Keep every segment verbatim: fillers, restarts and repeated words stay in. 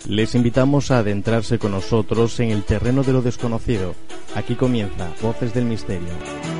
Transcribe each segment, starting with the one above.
Les invitamos a adentrarse con nosotros en el terreno de lo desconocido. Aquí comienza Voces del Misterio.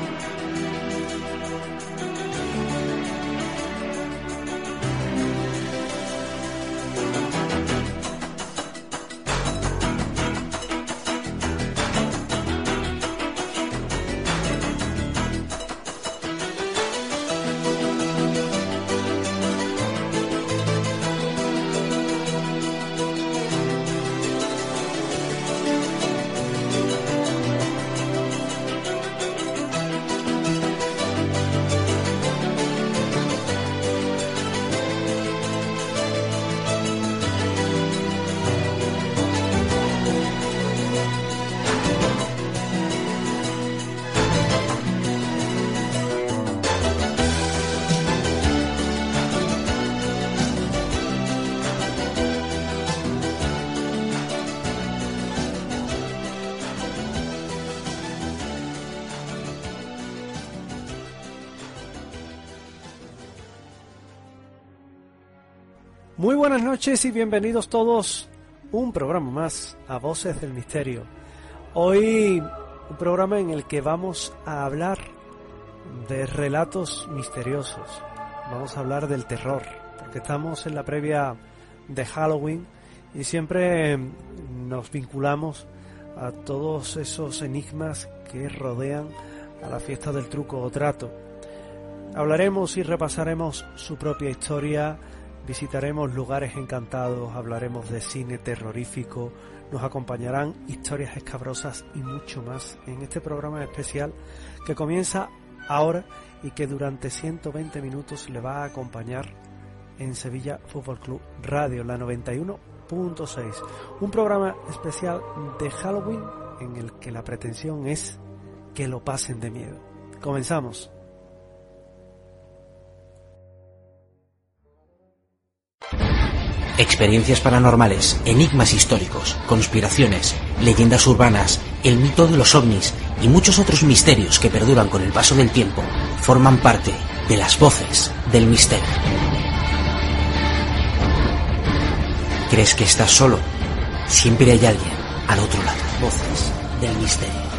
Muy buenas noches y bienvenidos todos un programa más a Voces del Misterio. Hoy un programa en el que vamos a hablar de relatos misteriosos. Vamos a hablar del terror, porque estamos en la previa de Halloween y siempre nos vinculamos a todos esos enigmas que rodean a la fiesta del truco o trato. Hablaremos y repasaremos su propia historia. Visitaremos lugares encantados, hablaremos de cine terrorífico, nos acompañarán historias escabrosas y mucho más en este programa especial que comienza ahora y que durante ciento veinte minutos le va a acompañar en Sevilla Fútbol Club Radio, la noventa y uno punto seis. Un programa especial de Halloween en el que la pretensión es que lo pasen de miedo. Comenzamos. Experiencias paranormales, enigmas históricos, conspiraciones, leyendas urbanas, el mito de los ovnis y muchos otros misterios que perduran con el paso del tiempo forman parte de las Voces del Misterio. ¿Crees que estás solo? Siempre hay alguien al otro lado. Voces del Misterio.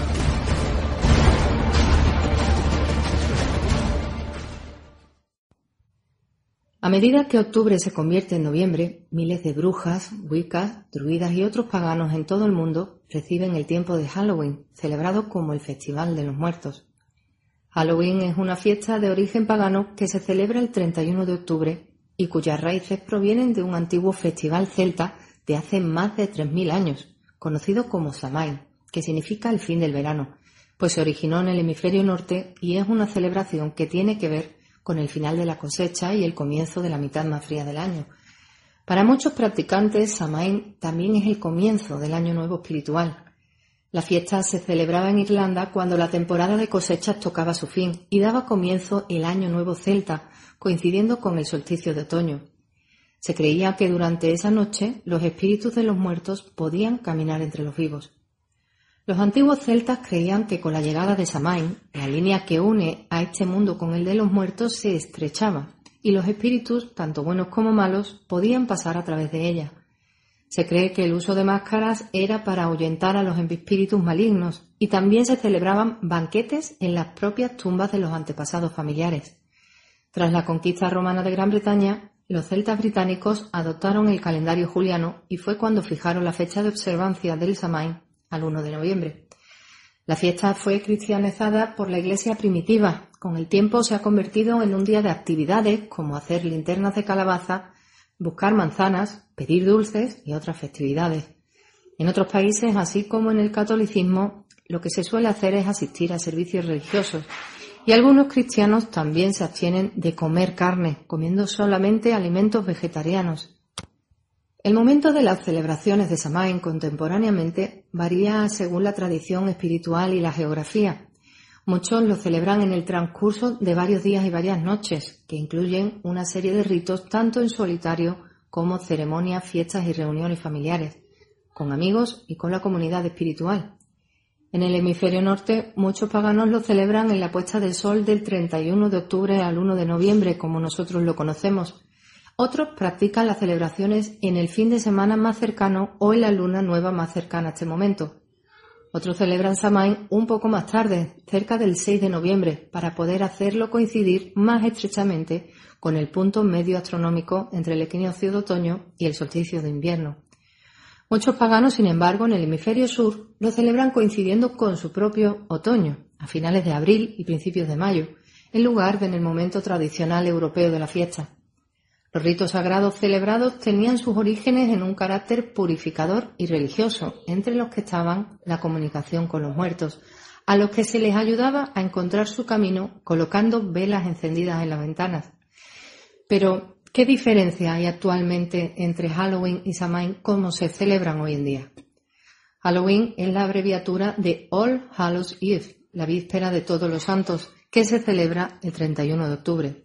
A medida que octubre se convierte en noviembre, miles de brujas, wiccas, druidas y otros paganos en todo el mundo reciben el tiempo de Halloween, celebrado como el Festival de los Muertos. Halloween es una fiesta de origen pagano que se celebra el treinta y uno de octubre y cuyas raíces provienen de un antiguo festival celta de hace más de tres mil años, conocido como Samhain, que significa el fin del verano, pues se originó en el hemisferio norte y es una celebración que tiene que ver con el final de la cosecha y el comienzo de la mitad más fría del año. Para muchos practicantes, Samhain también es el comienzo del Año Nuevo espiritual. La fiesta se celebraba en Irlanda cuando la temporada de cosechas tocaba su fin y daba comienzo el Año Nuevo celta, coincidiendo con el solsticio de otoño. Se creía que durante esa noche los espíritus de los muertos podían caminar entre los vivos. Los antiguos celtas creían que con la llegada de Samhain, la línea que une a este mundo con el de los muertos se estrechaba y los espíritus, tanto buenos como malos, podían pasar a través de ella. Se cree que el uso de máscaras era para ahuyentar a los espíritus malignos y también se celebraban banquetes en las propias tumbas de los antepasados familiares. Tras la conquista romana de Gran Bretaña, los celtas británicos adoptaron el calendario juliano y fue cuando fijaron la fecha de observancia del Samhain al uno de noviembre. La fiesta fue cristianizada por la iglesia primitiva. Con el tiempo se ha convertido en un día de actividades como hacer linternas de calabaza, buscar manzanas, pedir dulces y otras festividades. En otros países, así como en el catolicismo, lo que se suele hacer es asistir a servicios religiosos y algunos cristianos también se abstienen de comer carne, comiendo solamente alimentos vegetarianos. El momento de las celebraciones de Samhain contemporáneamente varía según la tradición espiritual y la geografía. Muchos lo celebran en el transcurso de varios días y varias noches, que incluyen una serie de ritos tanto en solitario como ceremonias, fiestas y reuniones familiares, con amigos y con la comunidad espiritual. En el hemisferio norte, muchos paganos lo celebran en la puesta del sol del treinta y uno de octubre al uno de noviembre, como nosotros lo conocemos, Otros practican las celebraciones en el fin de semana más cercano o en la luna nueva más cercana a este momento. Otros celebran Samhain un poco más tarde, cerca del seis de noviembre, para poder hacerlo coincidir más estrechamente con el punto medio astronómico entre el equinoccio de otoño y el solsticio de invierno. Muchos paganos, sin embargo, en el hemisferio sur lo celebran coincidiendo con su propio otoño, a finales de abril y principios de mayo, en lugar de en el momento tradicional europeo de la fiesta. Los ritos sagrados celebrados tenían sus orígenes en un carácter purificador y religioso, entre los que estaban la comunicación con los muertos, a los que se les ayudaba a encontrar su camino colocando velas encendidas en las ventanas. Pero, ¿qué diferencia hay actualmente entre Halloween y Samhain como se celebran hoy en día? Halloween es la abreviatura de All Hallows Eve, la víspera de Todos los Santos, que se celebra el treinta y uno de octubre.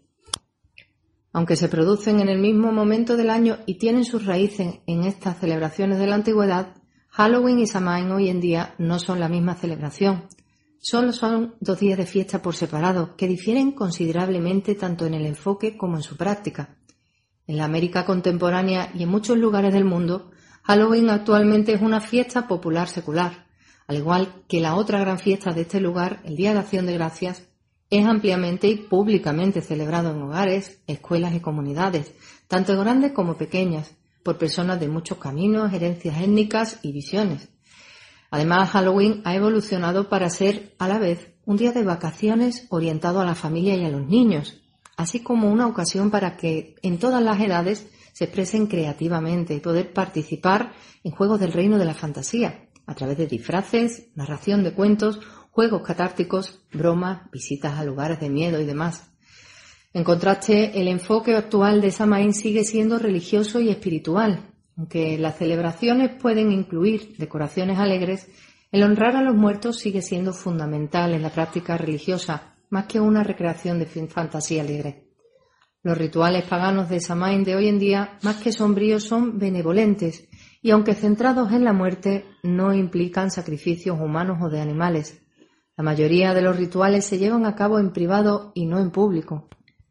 Aunque se producen en el mismo momento del año y tienen sus raíces en estas celebraciones de la antigüedad, Halloween y Samhain hoy en día no son la misma celebración. Solo son dos días de fiesta por separado, que difieren considerablemente tanto en el enfoque como en su práctica. En la América contemporánea y en muchos lugares del mundo, Halloween actualmente es una fiesta popular secular, al igual que la otra gran fiesta de este lugar, el Día de Acción de Gracias, es ampliamente y públicamente celebrado en hogares, escuelas y comunidades, tanto grandes como pequeñas, por personas de muchos caminos, herencias étnicas y visiones. Además, Halloween ha evolucionado para ser, a la vez, un día de vacaciones orientado a la familia y a los niños, así como una ocasión para que, en todas las edades, se expresen creativamente y poder participar en juegos del reino de la fantasía, a través de disfraces, narración de cuentos, juegos catárticos, bromas, visitas a lugares de miedo y demás. En contraste, el enfoque actual de Samhain sigue siendo religioso y espiritual. Aunque las celebraciones pueden incluir decoraciones alegres, el honrar a los muertos sigue siendo fundamental en la práctica religiosa, más que una recreación de fantasía alegre. Los rituales paganos de Samhain de hoy en día, más que sombríos, son benevolentes y, aunque centrados en la muerte, no implican sacrificios humanos o de animales. La mayoría de los rituales se llevan a cabo en privado y no en público.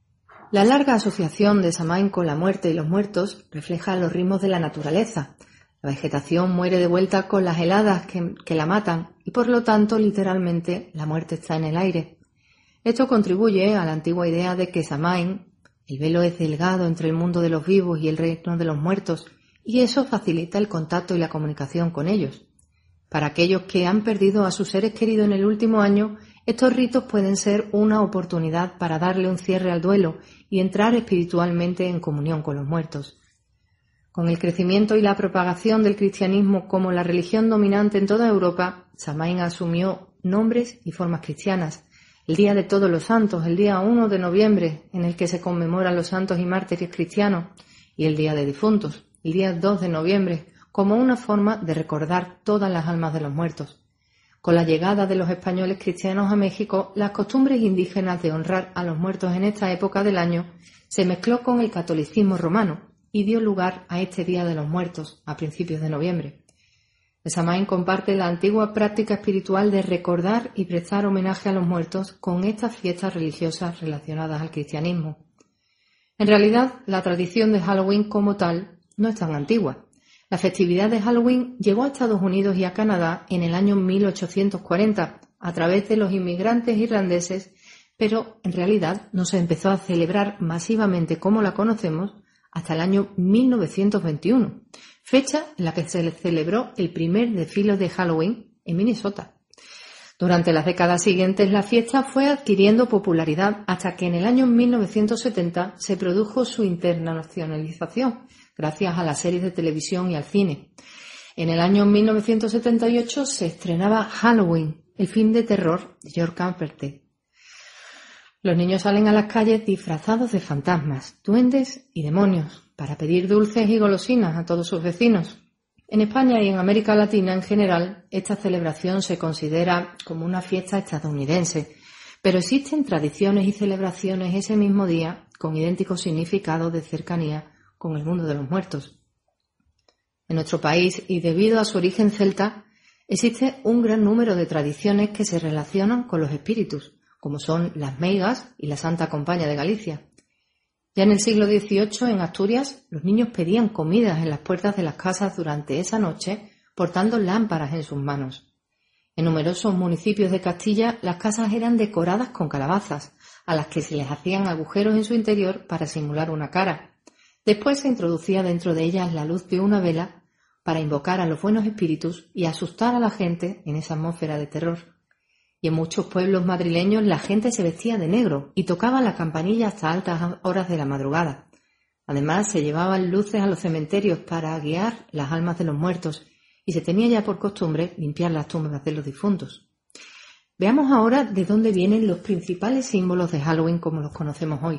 La larga asociación de Samhain con la muerte y los muertos refleja los ritmos de la naturaleza. La vegetación muere de vuelta con las heladas que, que la matan y, por lo tanto, literalmente, la muerte está en el aire. Esto contribuye a la antigua idea de que Samhain, el velo es delgado entre el mundo de los vivos y el reino de los muertos, y eso facilita el contacto y la comunicación con ellos. Para aquellos que han perdido a sus seres queridos en el último año, estos ritos pueden ser una oportunidad para darle un cierre al duelo y entrar espiritualmente en comunión con los muertos. Con el crecimiento y la propagación del cristianismo como la religión dominante en toda Europa, Samhain asumió nombres y formas cristianas. El Día de Todos los Santos, el día uno de noviembre, en el que se conmemoran los santos y mártires cristianos, y el Día de Difuntos, el día dos de noviembre, como una forma de recordar todas las almas de los muertos. Con la llegada de los españoles cristianos a México, las costumbres indígenas de honrar a los muertos en esta época del año se mezcló con el catolicismo romano y dio lugar a este Día de los Muertos a principios de noviembre. El Samhain comparte la antigua práctica espiritual de recordar y prestar homenaje a los muertos con estas fiestas religiosas relacionadas al cristianismo. En realidad, la tradición de Halloween como tal no es tan antigua. La festividad de Halloween llegó a Estados Unidos y a Canadá en el año mil ochocientos cuarenta a través de los inmigrantes irlandeses, pero en realidad no se empezó a celebrar masivamente como la conocemos hasta el año mil novecientos veintiuno, fecha en la que se celebró el primer desfile de Halloween en Minnesota. Durante las décadas siguientes la fiesta fue adquiriendo popularidad hasta que en el año mil novecientos setenta se produjo su internacionalización, gracias a las series de televisión y al cine. En el año mil novecientos setenta y ocho se estrenaba Halloween, el film de terror de George Carpenter. Los niños salen a las calles disfrazados de fantasmas, duendes y demonios para pedir dulces y golosinas a todos sus vecinos. En España y en América Latina en general, esta celebración se considera como una fiesta estadounidense, pero existen tradiciones y celebraciones ese mismo día con idénticos significados de cercanía con el mundo de los muertos. En nuestro país, y debido a su origen celta, existe un gran número de tradiciones que se relacionan con los espíritus, como son las meigas y la Santa Compaña de Galicia. Ya en el siglo dieciocho, en Asturias, los niños pedían comidas en las puertas de las casas durante esa noche, portando lámparas en sus manos. En numerosos municipios de Castilla, las casas eran decoradas con calabazas, a las que se les hacían agujeros en su interior para simular una cara. Después se introducía dentro de ellas la luz de una vela para invocar a los buenos espíritus y asustar a la gente en esa atmósfera de terror. Y en muchos pueblos madrileños la gente se vestía de negro y tocaba la campanilla hasta altas horas de la madrugada. Además, se llevaban luces a los cementerios para guiar las almas de los muertos y se tenía ya por costumbre limpiar las tumbas de los difuntos. Veamos ahora de dónde vienen los principales símbolos de Halloween como los conocemos hoy.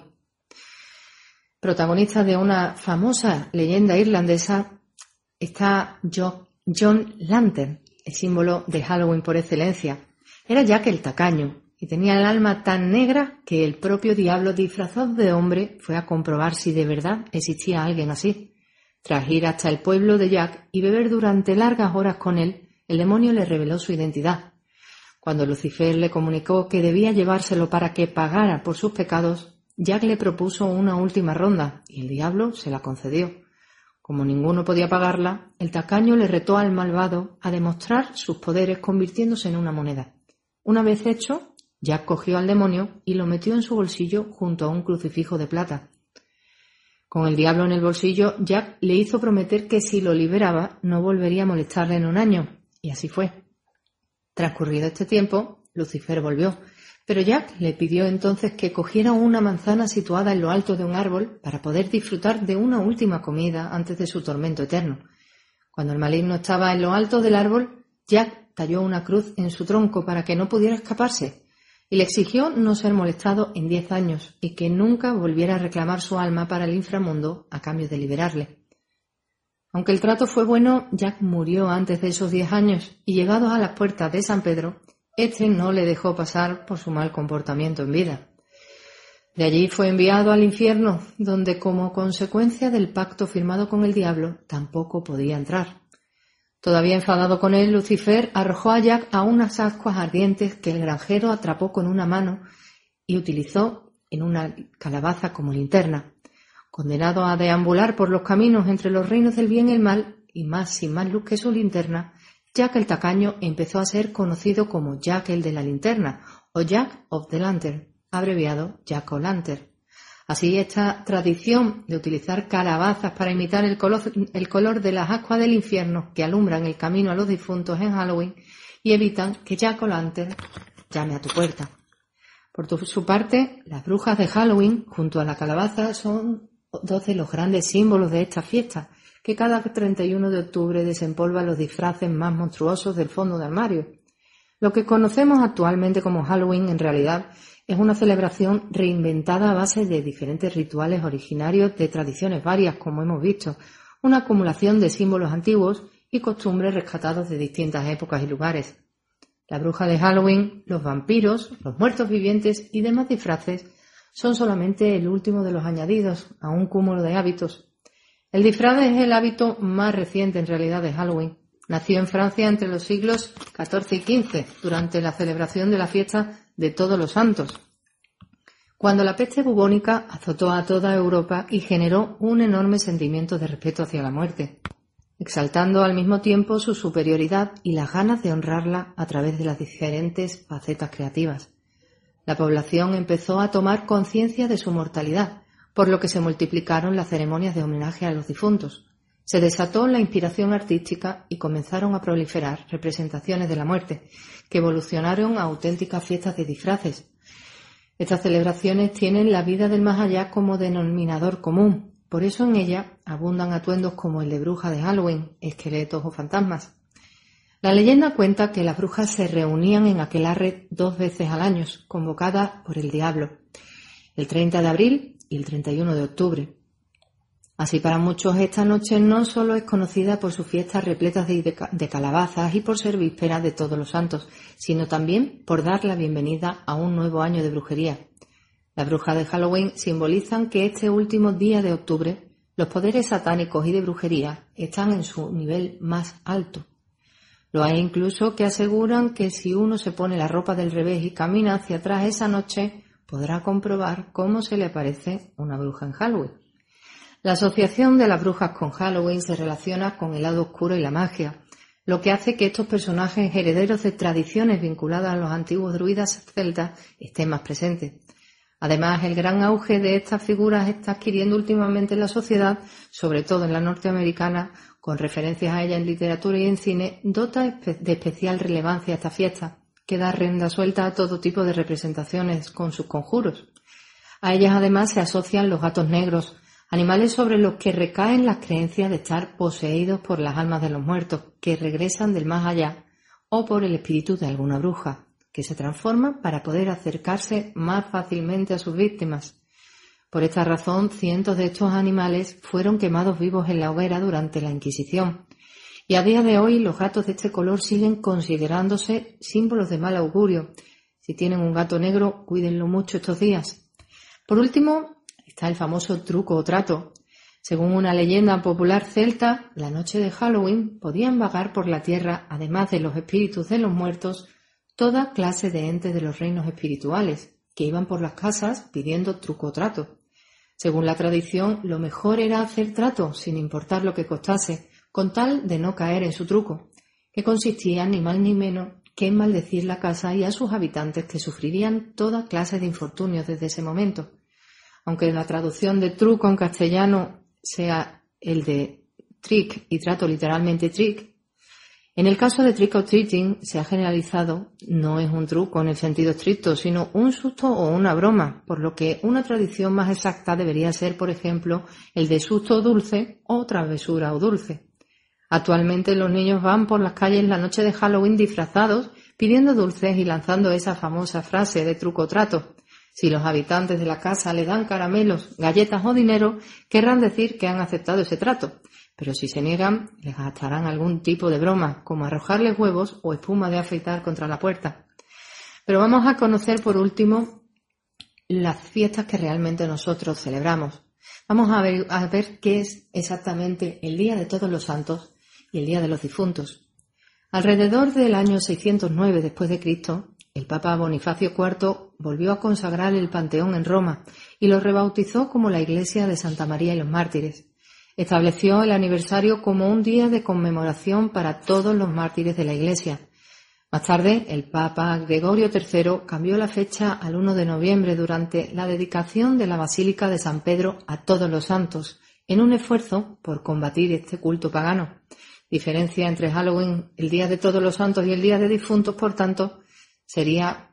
Protagonista de una famosa leyenda irlandesa está John Lantern, el símbolo de Halloween por excelencia. Era Jack el tacaño y tenía el alma tan negra que el propio diablo disfrazado de hombre fue a comprobar si de verdad existía alguien así. Tras ir hasta el pueblo de Jack y beber durante largas horas con él, el demonio le reveló su identidad. Cuando Lucifer le comunicó que debía llevárselo para que pagara por sus pecados, Jack le propuso una última ronda y el diablo se la concedió. Como ninguno podía pagarla, el tacaño le retó al malvado a demostrar sus poderes convirtiéndose en una moneda. Una vez hecho, Jack cogió al demonio y lo metió en su bolsillo junto a un crucifijo de plata. Con el diablo en el bolsillo, Jack le hizo prometer que si lo liberaba no volvería a molestarle en un año, y así fue. Transcurrido este tiempo, Lucifer volvió, pero Jack le pidió entonces que cogiera una manzana situada en lo alto de un árbol para poder disfrutar de una última comida antes de su tormento eterno. Cuando el maligno estaba en lo alto del árbol, Jack talló una cruz en su tronco para que no pudiera escaparse y le exigió no ser molestado en diez años y que nunca volviera a reclamar su alma para el inframundo a cambio de liberarle. Aunque el trato fue bueno, Jack murió antes de esos diez años y llegados a las puertas de San Pedro, este no le dejó pasar por su mal comportamiento en vida. De allí fue enviado al infierno, donde como consecuencia del pacto firmado con el diablo tampoco podía entrar. Todavía enfadado con él, Lucifer arrojó a Jack a unas ascuas ardientes que el granjero atrapó con una mano y utilizó en una calabaza como linterna. Condenado a deambular por los caminos entre los reinos del bien y el mal, y más sin más luz que su linterna, Jack el tacaño empezó a ser conocido como Jack el de la linterna o Jack of the Lantern, abreviado Jack-o'-lantern. Así, esta tradición de utilizar calabazas para imitar el color, el color de las ascuas del infierno que alumbran el camino a los difuntos en Halloween y evitan que Jack-o'-lantern llame a tu puerta. Por tu, su parte, las brujas de Halloween, junto a la calabaza, son dos de los grandes símbolos de esta fiesta, que cada treinta y uno de octubre desempolva los disfraces más monstruosos del fondo de armario. Lo que conocemos actualmente como Halloween, en realidad, es una celebración reinventada a base de diferentes rituales originarios de tradiciones varias, como hemos visto, una acumulación de símbolos antiguos y costumbres rescatados de distintas épocas y lugares. La bruja de Halloween, los vampiros, los muertos vivientes y demás disfraces son solamente el último de los añadidos a un cúmulo de hábitos. El disfraz es el hábito más reciente en realidad de Halloween. Nació en Francia entre los siglos catorce y quince, durante la celebración de la fiesta de Todos los Santos, cuando la peste bubónica azotó a toda Europa y generó un enorme sentimiento de respeto hacia la muerte, exaltando al mismo tiempo su superioridad y las ganas de honrarla a través de las diferentes facetas creativas. La población empezó a tomar conciencia de su mortalidad, por lo que se multiplicaron las ceremonias de homenaje a los difuntos. Se desató la inspiración artística y comenzaron a proliferar representaciones de la muerte, que evolucionaron a auténticas fiestas de disfraces. Estas celebraciones tienen la vida del más allá como denominador común, por eso en ella abundan atuendos como el de bruja de Halloween, esqueletos o fantasmas. La leyenda cuenta que las brujas se reunían en aquelarre dos veces al año, convocadas por el diablo, el treinta de abril y el treinta y uno de octubre. Así, para muchos, esta noche no solo es conocida por sus fiestas repletas de, de calabazas y por ser víspera de Todos los Santos, sino también por dar la bienvenida a un nuevo año de brujería. Las brujas de Halloween simbolizan que este último día de octubre los poderes satánicos y de brujería están en su nivel más alto. Lo hay incluso que aseguran que si uno se pone la ropa del revés y camina hacia atrás esa noche, podrá comprobar cómo se le aparece una bruja en Halloween. La asociación de las brujas con Halloween se relaciona con el lado oscuro y la magia, lo que hace que estos personajes herederos de tradiciones vinculadas a los antiguos druidas celtas estén más presentes. Además, el gran auge de estas figuras está adquiriendo últimamente en la sociedad, sobre todo en la norteamericana, con referencias a ella en literatura y en cine, dota de especial relevancia a esta fiesta, que da rienda suelta a todo tipo de representaciones con sus conjuros. A ellas además se asocian los gatos negros, animales sobre los que recaen las creencias de estar poseídos por las almas de los muertos, que regresan del más allá, o por el espíritu de alguna bruja, que se transforma para poder acercarse más fácilmente a sus víctimas. Por esta razón, cientos de estos animales fueron quemados vivos en la hoguera durante la Inquisición, y a día de hoy los gatos de este color siguen considerándose símbolos de mal augurio. Si tienen un gato negro, cuídenlo mucho estos días. Por último, está el famoso truco o trato. Según una leyenda popular celta, la noche de Halloween podían vagar por la tierra, además de los espíritus de los muertos, toda clase de entes de los reinos espirituales, que iban por las casas pidiendo truco o trato. Según la tradición, lo mejor era hacer trato, sin importar lo que costase, con tal de no caer en su truco, que consistía ni más ni menos que en maldecir la casa y a sus habitantes, que sufrirían toda clase de infortunios desde ese momento. Aunque la traducción de truco en castellano sea el de trick y trato literalmente trick, en el caso de trick or treating se ha generalizado, no es un truco en el sentido estricto, sino un susto o una broma, por lo que una tradición más exacta debería ser, por ejemplo, el de susto o dulce o travesura o dulce. Actualmente los niños van por las calles la noche de Halloween disfrazados, pidiendo dulces y lanzando esa famosa frase de truco o trato. Si los habitantes de la casa le dan caramelos, galletas o dinero, querrán decir que han aceptado ese trato. Pero si se niegan, les gastarán algún tipo de broma, como arrojarles huevos o espuma de afeitar contra la puerta. Pero vamos a conocer por último las fiestas que realmente nosotros celebramos. Vamos a ver, a ver qué es exactamente el Día de Todos los Santos y el Día de los Difuntos. Alrededor del año seiscientos nueve después de Cristo, el Papa Bonifacio cuarto volvió a consagrar el Panteón en Roma y lo rebautizó como la Iglesia de Santa María y los Mártires. Estableció el aniversario como un día de conmemoración para todos los mártires de la Iglesia. Más tarde, el Papa Gregorio tercero cambió la fecha al uno de noviembre durante la dedicación de la Basílica de San Pedro a todos los santos, en un esfuerzo por combatir este culto pagano. Diferencia entre Halloween, el Día de Todos los Santos y el Día de Difuntos, por tanto, sería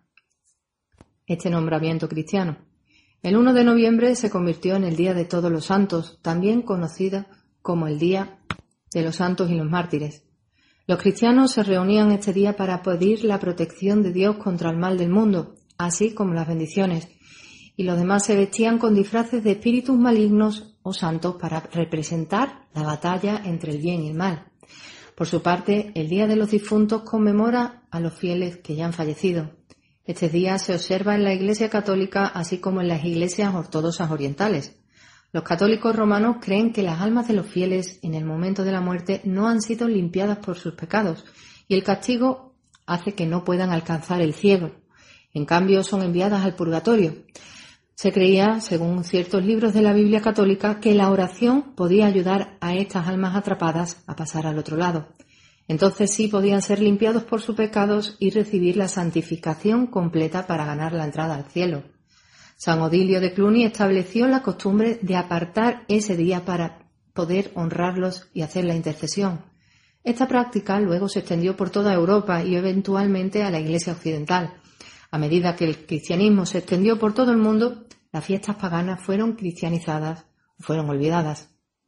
este nombramiento cristiano. El uno de noviembre se convirtió en el Día de Todos los Santos, también conocido como el Día de los Santos y los Mártires. Los cristianos se reunían este día para pedir la protección de Dios contra el mal del mundo, así como las bendiciones, y los demás se vestían con disfraces de espíritus malignos o santos para representar la batalla entre el bien y el mal. Por su parte, el Día de los Difuntos conmemora a los fieles que ya han fallecido. Este día se observa en la Iglesia católica así como en las iglesias ortodoxas orientales. Los católicos romanos creen que las almas de los fieles en el momento de la muerte no han sido limpiadas por sus pecados y el castigo hace que no puedan alcanzar el cielo. En cambio, son enviadas al purgatorio. Se creía, según ciertos libros de la Biblia católica, que la oración podía ayudar a estas almas atrapadas a pasar al otro lado. Entonces sí podían ser limpiados por sus pecados y recibir la santificación completa para ganar la entrada al cielo. San Odilio de Cluny estableció la costumbre de apartar ese día para poder honrarlos y hacer la intercesión. Esta práctica luego se extendió por toda Europa y eventualmente a la Iglesia occidental. A medida que el cristianismo se extendió por todo el mundo, las fiestas paganas fueron cristianizadas o fueron olvidadas.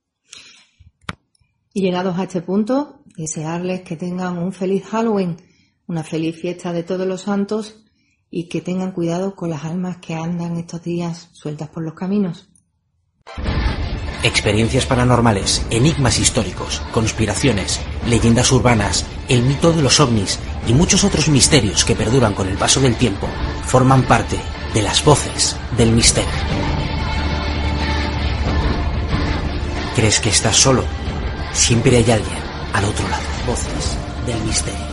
Y llegados a este punto, desearles que tengan un feliz Halloween, una feliz fiesta de todos los santos y que tengan cuidado con las almas que andan estos días sueltas por los caminos. Experiencias paranormales, enigmas históricos, conspiraciones, leyendas urbanas, el mito de los ovnis y muchos otros misterios que perduran con el paso del tiempo forman parte de las voces del misterio. ¿Crees que estás solo? Siempre hay alguien al otro lado. Voces del misterio.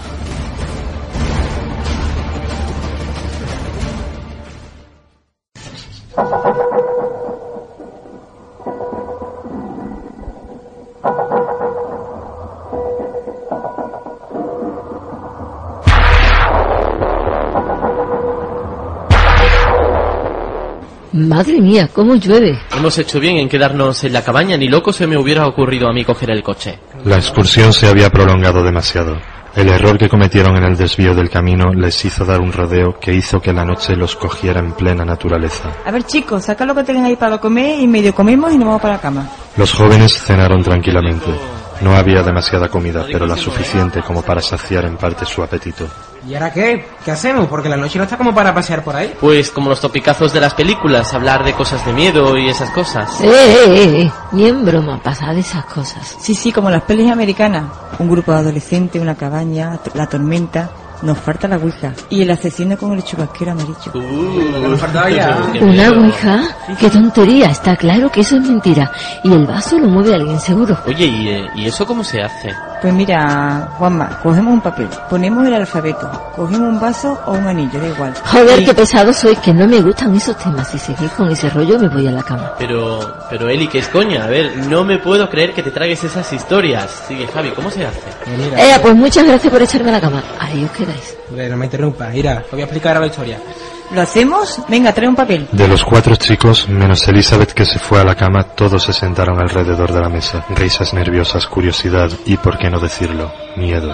Madre mía, cómo llueve. Hemos hecho bien en quedarnos en la cabaña, ni loco se me hubiera ocurrido a mí coger el coche. La excursión se había prolongado demasiado. El error que cometieron en el desvío del camino les hizo dar un rodeo que hizo que la noche los cogiera en plena naturaleza. A ver, chicos, saca lo que tengan ahí para comer y medio comemos y nos vamos para la cama. Los jóvenes cenaron tranquilamente. No había demasiada comida, pero la suficiente como para saciar en parte su apetito. ¿Y ahora qué? ¿Qué hacemos? Porque la noche no está como para pasear por ahí. Pues como los topicazos de las películas, hablar de cosas de miedo y esas cosas. Eh, eh, eh, ni en broma pasar de esas cosas. Sí, sí, como las pelis americanas. Un grupo de adolescentes, una cabaña, la tormenta. Nos falta la ouija. Y el asesino con el chubasquero amarillo. Uh, nos faltaba ya. ¿Una ouija? ¡Qué tontería! Está claro que eso es mentira. Y el vaso lo mueve alguien seguro. Oye, ¿y, eh, ¿y eso cómo se hace? Pues mira, Juanma, cogemos un papel, ponemos el alfabeto, cogemos un vaso o un anillo, da igual. Joder, y... qué pesado sois, que no me gustan esos temas. Si seguís con ese rollo me voy a la cama. Pero, pero Eli, ¿qué es coña? A ver, no me puedo creer que te tragues esas historias. Sigue, Javi, ¿cómo se hace? Eh, pues muchas gracias por echarme a la cama. Ahí os quedáis. Hombre, no me interrumpas, mira, te voy a explicar ahora la historia. ¿Lo hacemos? Venga, trae un papel. De los cuatro chicos, menos Elizabeth que se fue a la cama, todos se sentaron alrededor de la mesa. Risas nerviosas, curiosidad y, por qué no decirlo, miedo.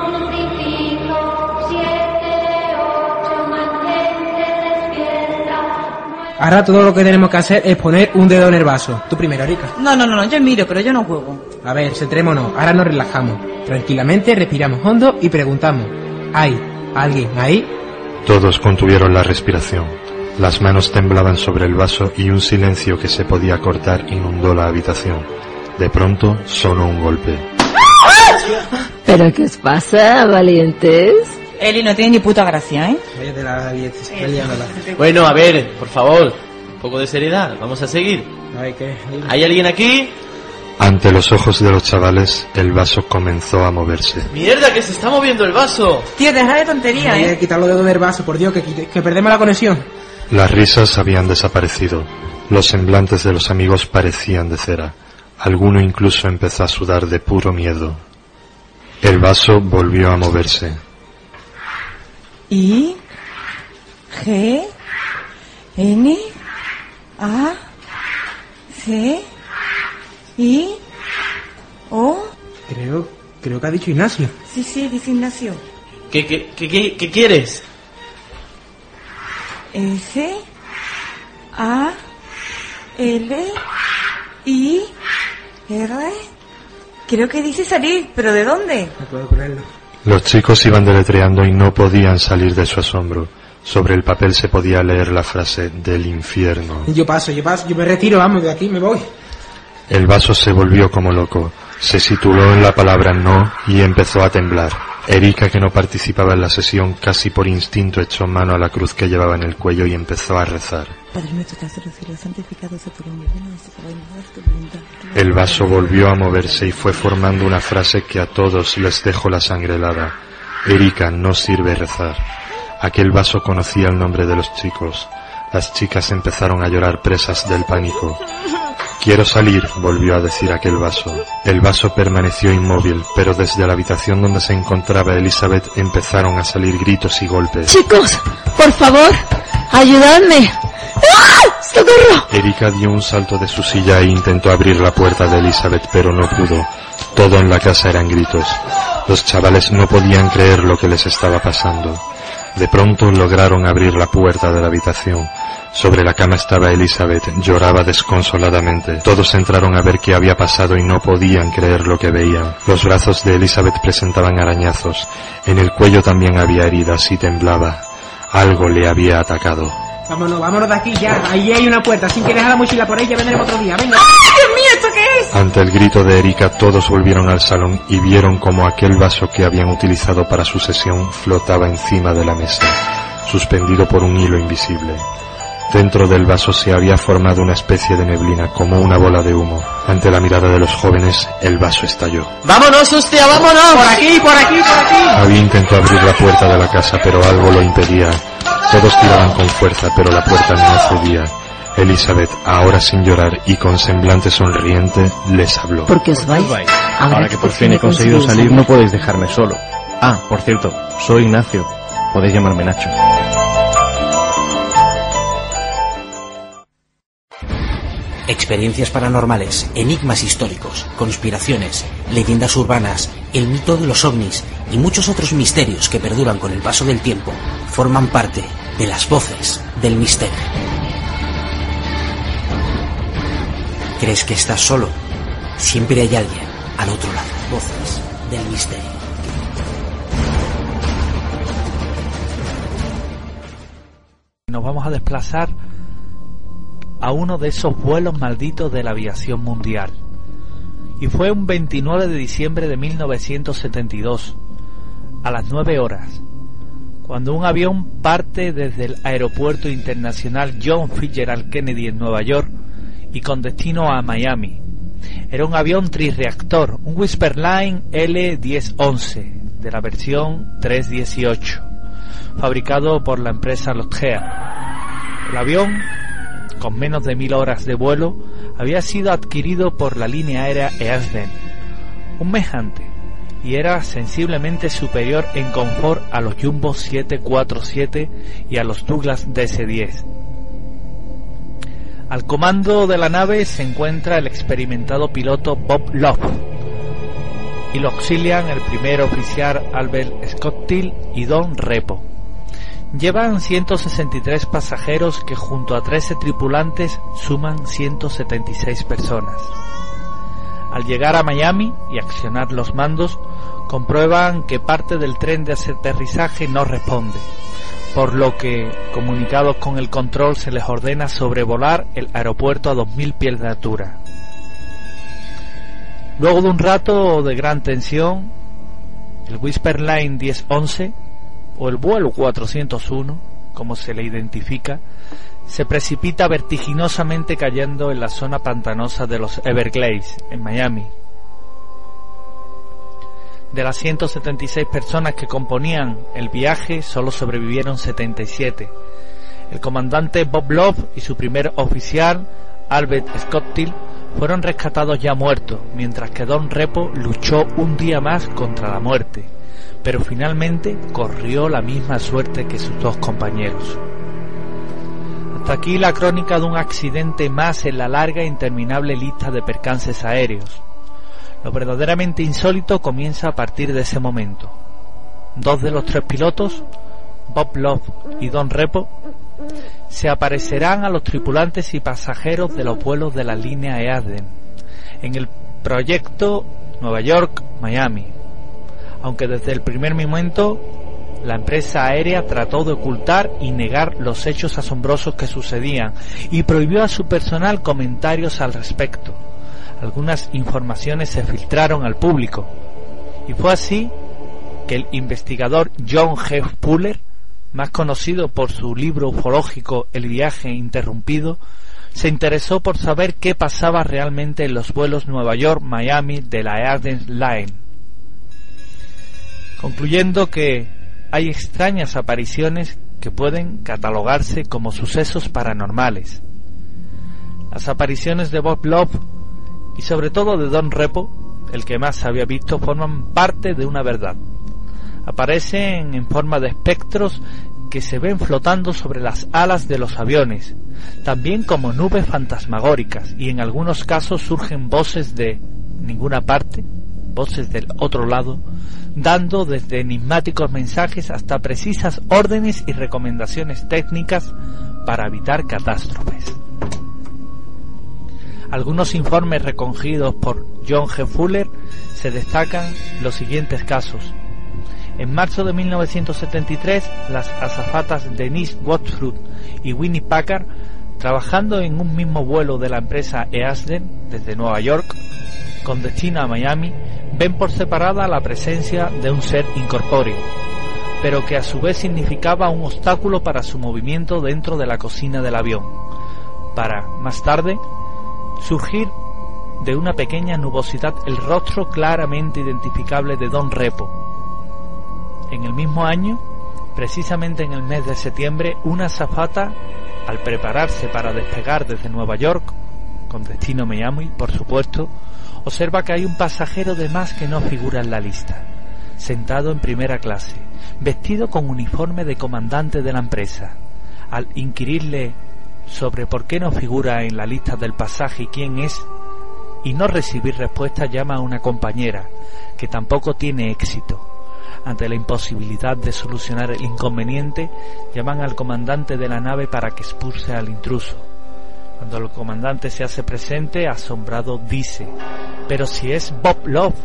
Ahora todo lo que tenemos que hacer es poner un dedo en el vaso. Tú primero, Erika. No, no, no, no, yo miro, pero yo no juego. A ver, centrémonos, ahora nos relajamos. Tranquilamente respiramos hondo y preguntamos. ¿Hay alguien ahí? Todos contuvieron la respiración. Las manos temblaban sobre el vaso y un silencio que se podía cortar inundó la habitación. De pronto sonó un golpe. ¿Pero qué os pasa, valientes? Eli no tiene ni puta gracia, ¿eh? Váyate la valiente, se está liándola. Bueno, a ver, por favor, un poco de seriedad, vamos a seguir. Ay, ¿qué? ¿Hay alguien aquí? Ante los ojos de los chavales, el vaso comenzó a moverse. ¡Mierda, que se está moviendo el vaso! Tío, deja de tontería, Voy ¿eh? a quitar los dedos del vaso, por Dios, que, que perdemos la conexión. Las risas habían desaparecido. Los semblantes de los amigos parecían de cera. Alguno incluso empezó a sudar de puro miedo. El vaso volvió a moverse. I, G, N, A, C, I, O. Creo, creo que ha dicho Ignacio. Sí, sí, dice Ignacio. ¿Qué, qué, qué, qué, qué quieres? S, A, L, I, R. Creo que dice salir, pero ¿de dónde? No puedo creerlo. Los chicos iban deletreando y no podían salir de su asombro. Sobre el papel se podía leer la frase del infierno. Yo paso, yo paso, yo me retiro, vamos, de aquí me voy. El vaso se volvió como loco. Se situó en la palabra no y empezó a temblar. Erika, que no participaba en la sesión, casi por instinto echó mano a la cruz que llevaba en el cuello y empezó a rezar. Padre nuestro que has en los cielos, santificado sea tu nombre, venga a nosotros tu voluntad. El vaso volvió a moverse y fue formando una frase que a todos les dejó la sangre helada. Erika, no sirve rezar. Aquel vaso conocía el nombre de los chicos. Las chicas empezaron a llorar presas del pánico. Quiero salir, volvió a decir aquel vaso. El vaso permaneció inmóvil, pero desde la habitación donde se encontraba Elizabeth empezaron a salir gritos y golpes. Chicos, por favor, ayudadme. ¡Ah! ¡Socorro! Erika dio un salto de su silla e intentó abrir la puerta de Elizabeth, pero no pudo. Todo en la casa eran gritos. Los chavales no podían creer lo que les estaba pasando. De pronto lograron abrir la puerta de la habitación. Sobre la cama estaba Elizabeth, lloraba desconsoladamente. Todos entraron a ver qué había pasado y no podían creer lo que veían. Los brazos de Elizabeth presentaban arañazos. En el cuello también había heridas y temblaba. Algo le había atacado. Vámonos, vámonos de aquí ya. Ahí hay una puerta. Sin que dejar la mochila por ahí, ya vendremos otro día. Venga. ¡Ay, Dios mío! ¿Esto qué es? Ante el grito de Erika, todos volvieron al salón y vieron como aquel vaso que habían utilizado para su sesión flotaba encima de la mesa, suspendido por un hilo invisible. Dentro del vaso se había formado una especie de neblina, como una bola de humo. Ante la mirada de los jóvenes, el vaso estalló. ¡Vámonos, hostia, vámonos! Por aquí, por aquí, por aquí. Abby intentó abrir la puerta de la casa, pero algo lo impedía. Todos tiraban con fuerza, pero la puerta no cedía. Elizabeth, ahora sin llorar y con semblante sonriente, les habló. ¿Por qué os vais? Ahora, Ahora que por fin he conseguido salir, no podéis dejarme solo. Ah, por cierto, soy Ignacio. Podéis llamarme Nacho. Experiencias paranormales, enigmas históricos, conspiraciones, leyendas urbanas, el mito de los ovnis y muchos otros misterios que perduran con el paso del tiempo forman parte de las voces del misterio. ¿Crees que estás solo? Siempre hay alguien al otro lado. Voces del misterio. Nos vamos a desplazar a uno de esos vuelos malditos de la aviación mundial. Y fue un veintinueve de diciembre de mil novecientos setenta y dos, a las nueve horas, cuando un avión parte desde el Aeropuerto Internacional John Fitzgerald Kennedy en Nueva York y con destino a Miami. Era un avión trirreactor, un Whisperline L diez once de la versión tres dieciocho, fabricado por la empresa Lockheed. El avión, con menos de mil horas de vuelo, había sido adquirido por la línea aérea Easden un mes antes y era sensiblemente superior en confort a los Jumbo siete cuatro siete y a los Douglas D S diez. Al comando de la nave se encuentra el experimentado piloto Bob Love y lo auxilian el primer oficial Albert Scottill y Don Repo. Llevan ciento sesenta y tres pasajeros que junto a trece tripulantes suman ciento setenta y seis personas. Al llegar a Miami y accionar los mandos, comprueban que parte del tren de aterrizaje no responde, por lo que, comunicados con el control, se les ordena sobrevolar el aeropuerto a dos mil pies de altura. Luego de un rato de gran tensión, el Whisperline diez once, o el vuelo cuatrocientos uno, como se le identifica, se precipita vertiginosamente cayendo en la zona pantanosa de los Everglades, en Miami. De las ciento setenta y seis personas que componían el viaje, solo sobrevivieron setenta y siete. El comandante Bob Love y su primer oficial, Albert Scottill, fueron rescatados ya muertos, mientras que Don Repo luchó un día más contra la muerte, pero finalmente corrió la misma suerte que sus dos compañeros. Hasta aquí la crónica de un accidente más en la larga e interminable lista de percances aéreos. Lo verdaderamente insólito comienza a partir de ese momento. Dos de los tres pilotos, Bob Love y Don Repo, se aparecerán a los tripulantes y pasajeros de los vuelos de la línea Easden en el proyecto Nueva York-Miami, aunque desde el primer momento la empresa aérea trató de ocultar y negar los hechos asombrosos que sucedían y prohibió a su personal comentarios al respecto. Algunas informaciones se filtraron al público y fue así que el investigador John G. Fuller, más conocido por su libro ufológico El viaje interrumpido, se interesó por saber qué pasaba realmente en los vuelos Nueva York-Miami de la Easden Line, concluyendo que hay extrañas apariciones que pueden catalogarse como sucesos paranormales. Las apariciones de Bob Love y sobre todo de Don Repo, el que más había visto, forman parte de una verdad. Aparecen en forma de espectros que se ven flotando sobre las alas de los aviones, también como nubes fantasmagóricas, y en algunos casos surgen voces de ninguna parte, voces del otro lado, dando desde enigmáticos mensajes hasta precisas órdenes y recomendaciones técnicas para evitar catástrofes. Algunos informes recogidos por John G. Fuller se destacan los siguientes casos. En marzo de mil novecientos setenta y tres, las azafatas Denise Watford y Winnie Packard, trabajando en un mismo vuelo de la empresa Easden desde Nueva York con destino a Miami, ven por separada la presencia de un ser incorpóreo, pero que a su vez significaba un obstáculo para su movimiento dentro de la cocina del avión, para, más tarde, surgir de una pequeña nubosidad el rostro claramente identificable de Don Repo. En el mismo año, precisamente en el mes de septiembre, una azafata, al prepararse para despegar desde Nueva York, con destino a Miami, por supuesto, observa que hay un pasajero de más que no figura en la lista, sentado en primera clase, vestido con uniforme de comandante de la empresa. Al inquirirle sobre por qué no figura en la lista del pasaje y quién es, y no recibir respuesta, llama a una compañera, que tampoco tiene éxito. Ante la imposibilidad de solucionar el inconveniente, llaman al comandante de la nave para que expulse al intruso. Cuando el comandante se hace presente, asombrado dice: «Pero si es Bob Love».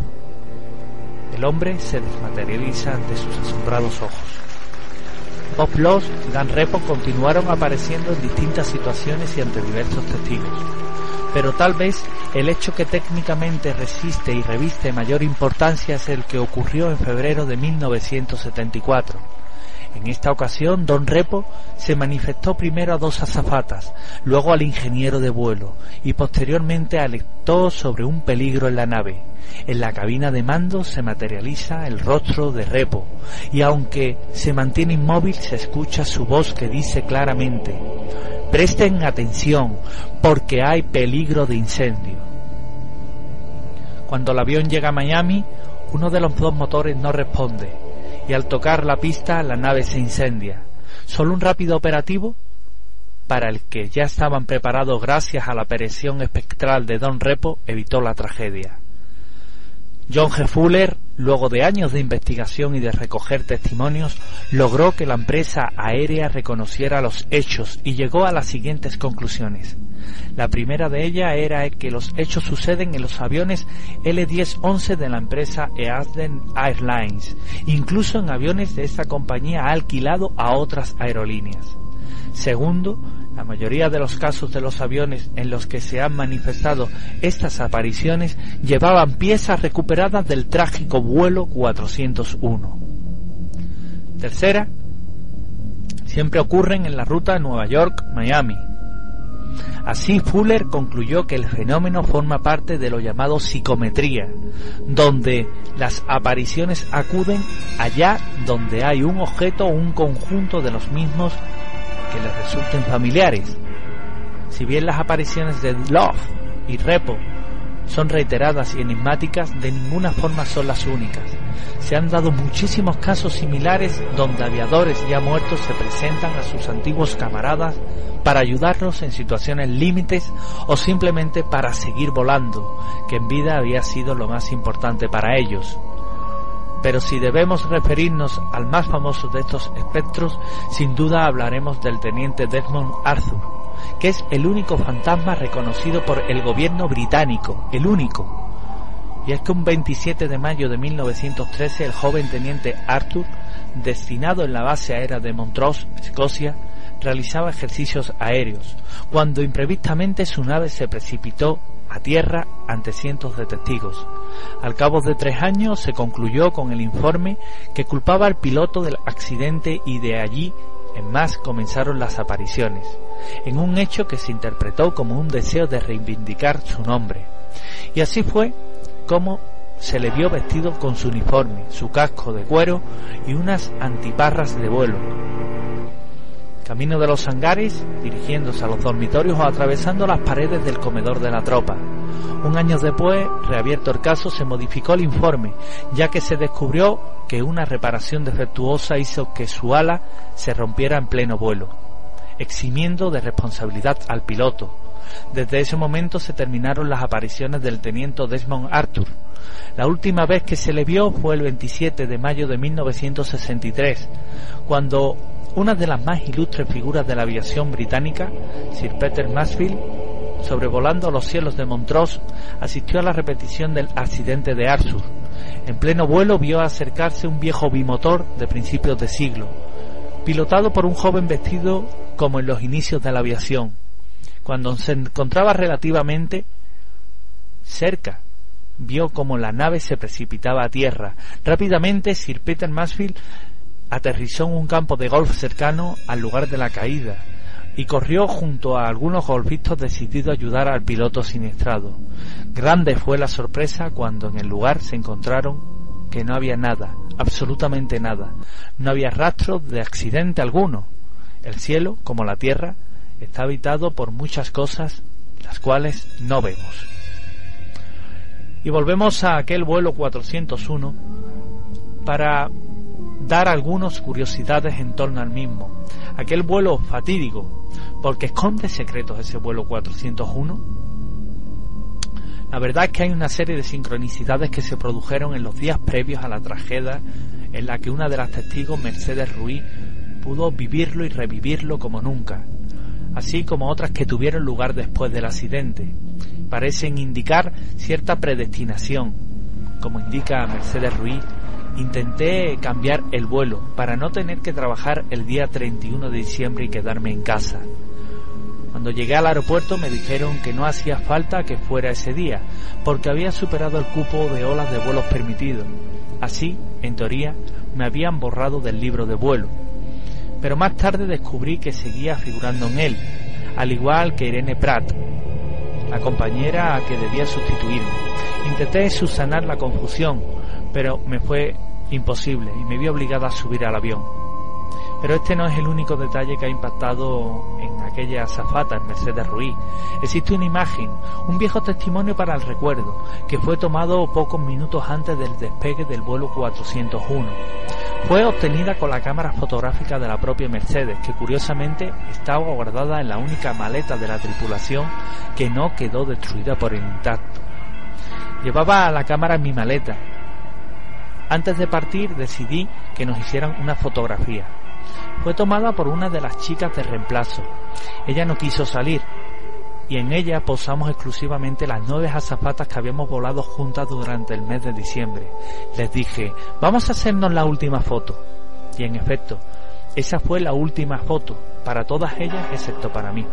El hombre se desmaterializa ante sus asombrados ojos. Bob Love y Dan Repo continuaron apareciendo en distintas situaciones y ante diversos testigos. Pero tal vez el hecho que técnicamente resiste y reviste mayor importancia es el que ocurrió en febrero de mil novecientos setenta y cuatro. En esta ocasión, Don Repo se manifestó primero a dos azafatas, luego al ingeniero de vuelo y posteriormente alertó sobre un peligro en la nave. En la cabina de mando se materializa el rostro de Repo y aunque se mantiene inmóvil se escucha su voz que dice claramente: «Presten atención porque hay peligro de incendio». Cuando el avión llega a Miami, uno de los dos motores no responde y al tocar la pista la nave se incendia. Solo un rápido operativo, para el que ya estaban preparados gracias a la aparición espectral de Don Repo, evitó la tragedia. John G. Fuller, luego de años de investigación y de recoger testimonios, logró que la empresa aérea reconociera los hechos y llegó a las siguientes conclusiones. La primera de ellas era que los hechos suceden en los aviones L diez once de la empresa Eastern Airlines. Incluso en aviones de esta compañía ha alquilado a otras aerolíneas. Segundo, la mayoría de los casos de los aviones en los que se han manifestado estas apariciones llevaban piezas recuperadas del trágico vuelo cuatrocientos uno. Tercera, siempre ocurren en la ruta Nueva York-Miami. Así Fuller concluyó que el fenómeno forma parte de lo llamado psicometría, donde las apariciones acuden allá donde hay un objeto o un conjunto de los mismos que les resulten familiares. Si bien las apariciones de Love y Repo son reiteradas y enigmáticas, de ninguna forma son las únicas. Se han dado muchísimos casos similares donde aviadores ya muertos se presentan a sus antiguos camaradas para ayudarlos en situaciones límites o simplemente para seguir volando, que en vida había sido lo más importante para ellos. Pero si debemos referirnos al más famoso de estos espectros, sin duda hablaremos del teniente Desmond Arthur, que es el único fantasma reconocido por el gobierno británico, el único. Y es que un veintisiete de mayo de mil novecientos trece el joven teniente Arthur, destinado en la base aérea de Montrose, Escocia, realizaba ejercicios aéreos, cuando imprevistamente su nave se precipitó a tierra ante cientos de testigos. Al cabo de tres años se concluyó con el informe que culpaba al piloto del accidente y de allí en más comenzaron las apariciones, en un hecho que se interpretó como un deseo de reivindicar su nombre. Y así fue como se le vio vestido con su uniforme, su casco de cuero y unas antiparras de vuelo, camino de los hangares, dirigiéndose a los dormitorios o atravesando las paredes del comedor de la tropa. Un año después, reabierto el caso, se modificó el informe, ya que se descubrió que una reparación defectuosa hizo que su ala se rompiera en pleno vuelo, eximiendo de responsabilidad al piloto. Desde ese momento se terminaron las apariciones del teniente Desmond Arthur. La última vez que se le vio fue el veintisiete de mayo de mil novecientos sesenta y tres, cuando una de las más ilustres figuras de la aviación británica, Sir Peter Maxfield, sobrevolando los cielos de Montrose, asistió a la repetición del accidente de Arthur. En pleno vuelo vio acercarse un viejo bimotor de principios de siglo, pilotado por un joven vestido como en los inicios de la aviación. Cuando se encontraba relativamente cerca, vio como la nave se precipitaba a tierra. Rápidamente Sir Peter Maxfield aterrizó en un campo de golf cercano al lugar de la caída y corrió junto a algunos golfistas decidido a ayudar al piloto siniestrado. Grande fue la sorpresa cuando en el lugar se encontraron que no había nada, absolutamente nada. No había rastro de accidente alguno. El cielo, como la tierra, está habitado por muchas cosas las cuales no vemos. Y volvemos a aquel vuelo cuatrocientos uno para dar algunas curiosidades en torno al mismo. Aquel vuelo fatídico, porque esconde secretos ese vuelo cuatrocientos uno. La verdad es que hay una serie de sincronicidades que se produjeron en los días previos a la tragedia, en la que una de las testigos, Mercedes Ruiz, pudo vivirlo y revivirlo como nunca, así como otras que tuvieron lugar después del accidente. Parecen indicar cierta predestinación. Como indica Mercedes Ruiz, intenté cambiar el vuelo para no tener que trabajar el día treinta y uno de diciembre y quedarme en casa. Cuando llegué al aeropuerto me dijeron que no hacía falta que fuera ese día, porque había superado el cupo de horas de vuelos permitidos. Así, en teoría, me habían borrado del libro de vuelo. Pero más tarde descubrí que seguía figurando en él, al igual que Irene Prat, la compañera a que debía sustituirme. Intenté subsanar la confusión, pero me fue imposible y me vi obligada a subir al avión. Pero este no es el único detalle que ha impactado en aquella azafata, en Mercedes Ruiz. Existe una imagen, un viejo testimonio para el recuerdo, que fue tomado pocos minutos antes del despegue del vuelo cuatrocientos uno. Fue obtenida con la cámara fotográfica de la propia Mercedes, que curiosamente estaba guardada en la única maleta de la tripulación que no quedó destruida por el impacto. Llevaba la cámara en mi maleta. Antes de partir decidí que nos hicieran una fotografía. Fue tomada por una de las chicas de reemplazo. Ella no quiso salir, y en ella posamos exclusivamente las nueve azafatas que habíamos volado juntas durante el mes de diciembre. Les dije, vamos a hacernos la última foto. Y en efecto, esa fue la última foto, para todas ellas excepto para mí.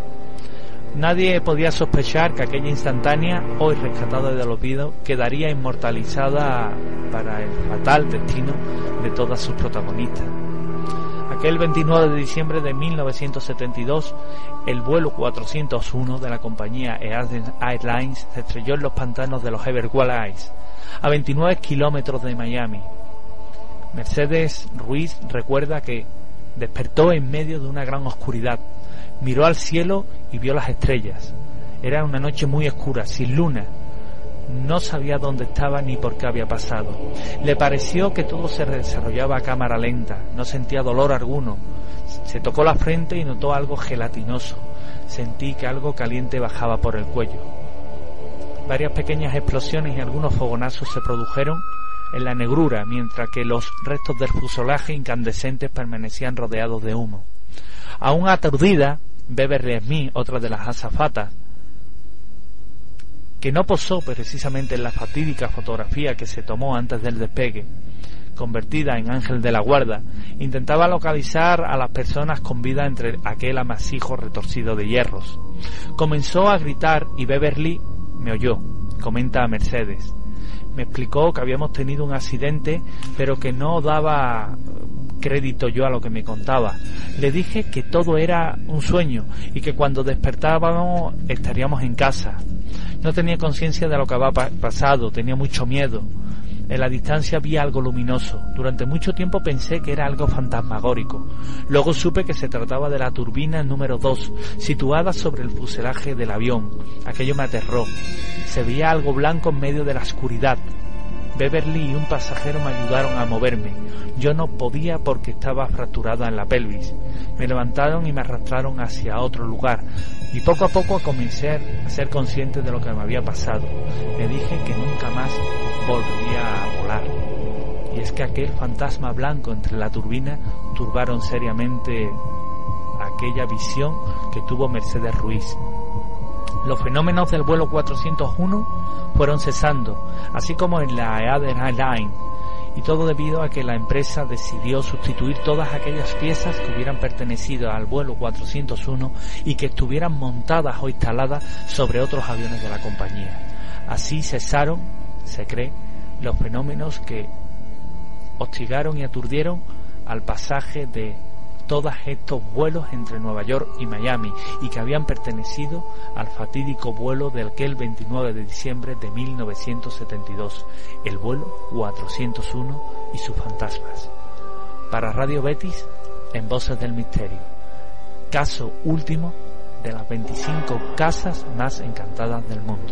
Nadie podía sospechar que aquella instantánea, hoy rescatada del olvido, quedaría inmortalizada para el fatal destino de todas sus protagonistas. Aquel veintinueve de diciembre de mil novecientos setenta y dos, el vuelo cuatrocientos uno de la compañía Eastern Airlines se estrelló en los pantanos de los Everglades, a veintinueve kilómetros de Miami. Mercedes Ruiz recuerda que despertó en medio de una gran oscuridad, miró al cielo y vio las estrellas. Era una noche muy oscura, sin luna. No sabía dónde estaba ni por qué había pasado. Le pareció que todo se desarrollaba a cámara lenta. No sentía dolor alguno. Se tocó la frente y notó algo gelatinoso. Sentí que algo caliente bajaba por el cuello. Varias pequeñas explosiones y algunos fogonazos se produjeron en la negrura, mientras que los restos del fuselaje incandescentes permanecían rodeados de humo. Aún aturdida, Beverly Smith, otra de las azafatas, que no posó precisamente en la fatídica fotografía que se tomó antes del despegue, convertida en ángel de la guarda, intentaba localizar a las personas con vida entre aquel amasijo retorcido de hierros. Comenzó a gritar y Beverly me oyó, comenta Mercedes. Me explicó que habíamos tenido un accidente, pero que no daba crédito yo a lo que me contaba. Le dije que todo era un sueño y que cuando despertábamos estaríamos en casa. No tenía conciencia de lo que había pasado, tenía mucho miedo. En la distancia vi algo luminoso. Durante mucho tiempo pensé que era algo fantasmagórico. Luego supe que se trataba de la turbina número dos, situada sobre el fuselaje del avión. Aquello me aterró. Se veía algo blanco en medio de la oscuridad. Beverly y un pasajero me ayudaron a moverme. Yo no podía porque estaba fracturada en la pelvis. Me levantaron y me arrastraron hacia otro lugar. Y poco a poco comencé a ser consciente de lo que me había pasado. Me dije que nunca más volvería a volar. Y es que aquel fantasma blanco entre la turbina turbaron seriamente aquella visión que tuvo Mercedes Ruiz. Los fenómenos del vuelo cuatrocientos uno fueron cesando, así como en la Eastern Airlines, y todo debido a que la empresa decidió sustituir todas aquellas piezas que hubieran pertenecido al vuelo cuatrocientos uno y que estuvieran montadas o instaladas sobre otros aviones de la compañía. Así cesaron, se cree, los fenómenos que hostigaron y aturdieron al pasaje de todos estos vuelos entre Nueva York y Miami y que habían pertenecido al fatídico vuelo del aquel veintinueve de diciembre de mil novecientos setenta y dos, el vuelo cuatrocientos uno y sus fantasmas. Para Radio Betis, en Voces del Misterio, caso último de las veinticinco casas más encantadas del mundo.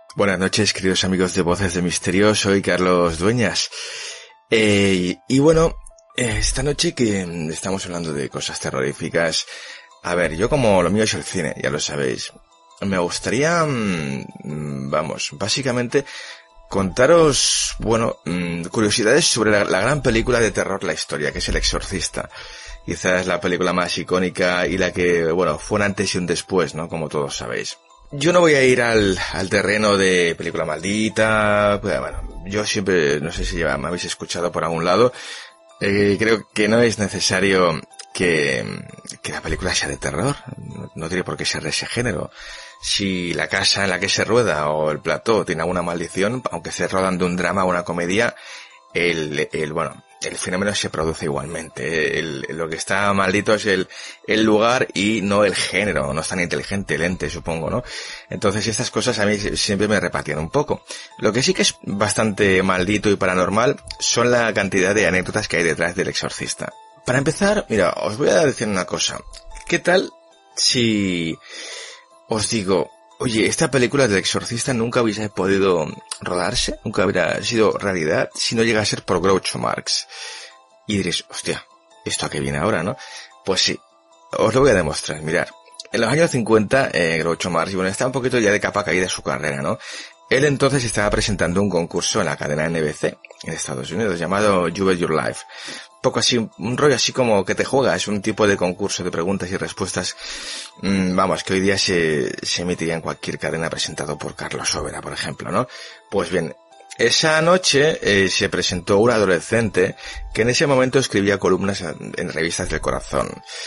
Buenas noches, queridos amigos de Voces de Misterio, soy Carlos Dueñas. Eh, y, y bueno, esta noche que estamos hablando de cosas terroríficas, a ver, yo como lo mío es el cine, ya lo sabéis, me gustaría, vamos, básicamente contaros, bueno, curiosidades sobre la, la gran película de terror La Historia, que es El Exorcista. Quizás la película más icónica y la que, bueno, fue un antes y un después, ¿no? Como todos sabéis. Yo no voy a ir al, al terreno de película maldita, bueno, yo siempre, no sé si ya me habéis escuchado por algún lado, eh, creo que no es necesario que, que la película sea de terror, no, no tiene por qué ser de ese género. Si la casa en la que se rueda o el plató tiene alguna maldición, aunque se rodan de un drama o una comedia, el, el, bueno, el fenómeno se produce igualmente. El, lo que está maldito es el, el lugar y no el género. No es tan inteligente el ente, supongo, ¿no? Entonces estas cosas a mí siempre me repatían un poco. Lo que sí que es bastante maldito y paranormal son la cantidad de anécdotas que hay detrás del Exorcista. Para empezar, mira, os voy a decir una cosa. ¿Qué tal si os digo, oye, esta película del Exorcista nunca hubiese podido rodarse, nunca hubiera sido realidad si no llega a ser por Groucho Marx? Y diréis, hostia, ¿esto a qué viene ahora, no? Pues sí, os lo voy a demostrar, mirad. En los años cincuenta, eh, Groucho Marx, bueno, está un poquito ya de capa caída su carrera, ¿no? Él entonces estaba presentando un concurso en la cadena N B C, en Estados Unidos, llamado You Bet Your Life. Poco así, un rollo así como que te juega, es un tipo de concurso de preguntas y respuestas, mmm, vamos, que hoy día se, se emitiría en cualquier cadena presentado por Carlos Sobera, por ejemplo, ¿no? Pues bien, esa noche eh, se presentó un adolescente que en ese momento escribía columnas en revistas del corazón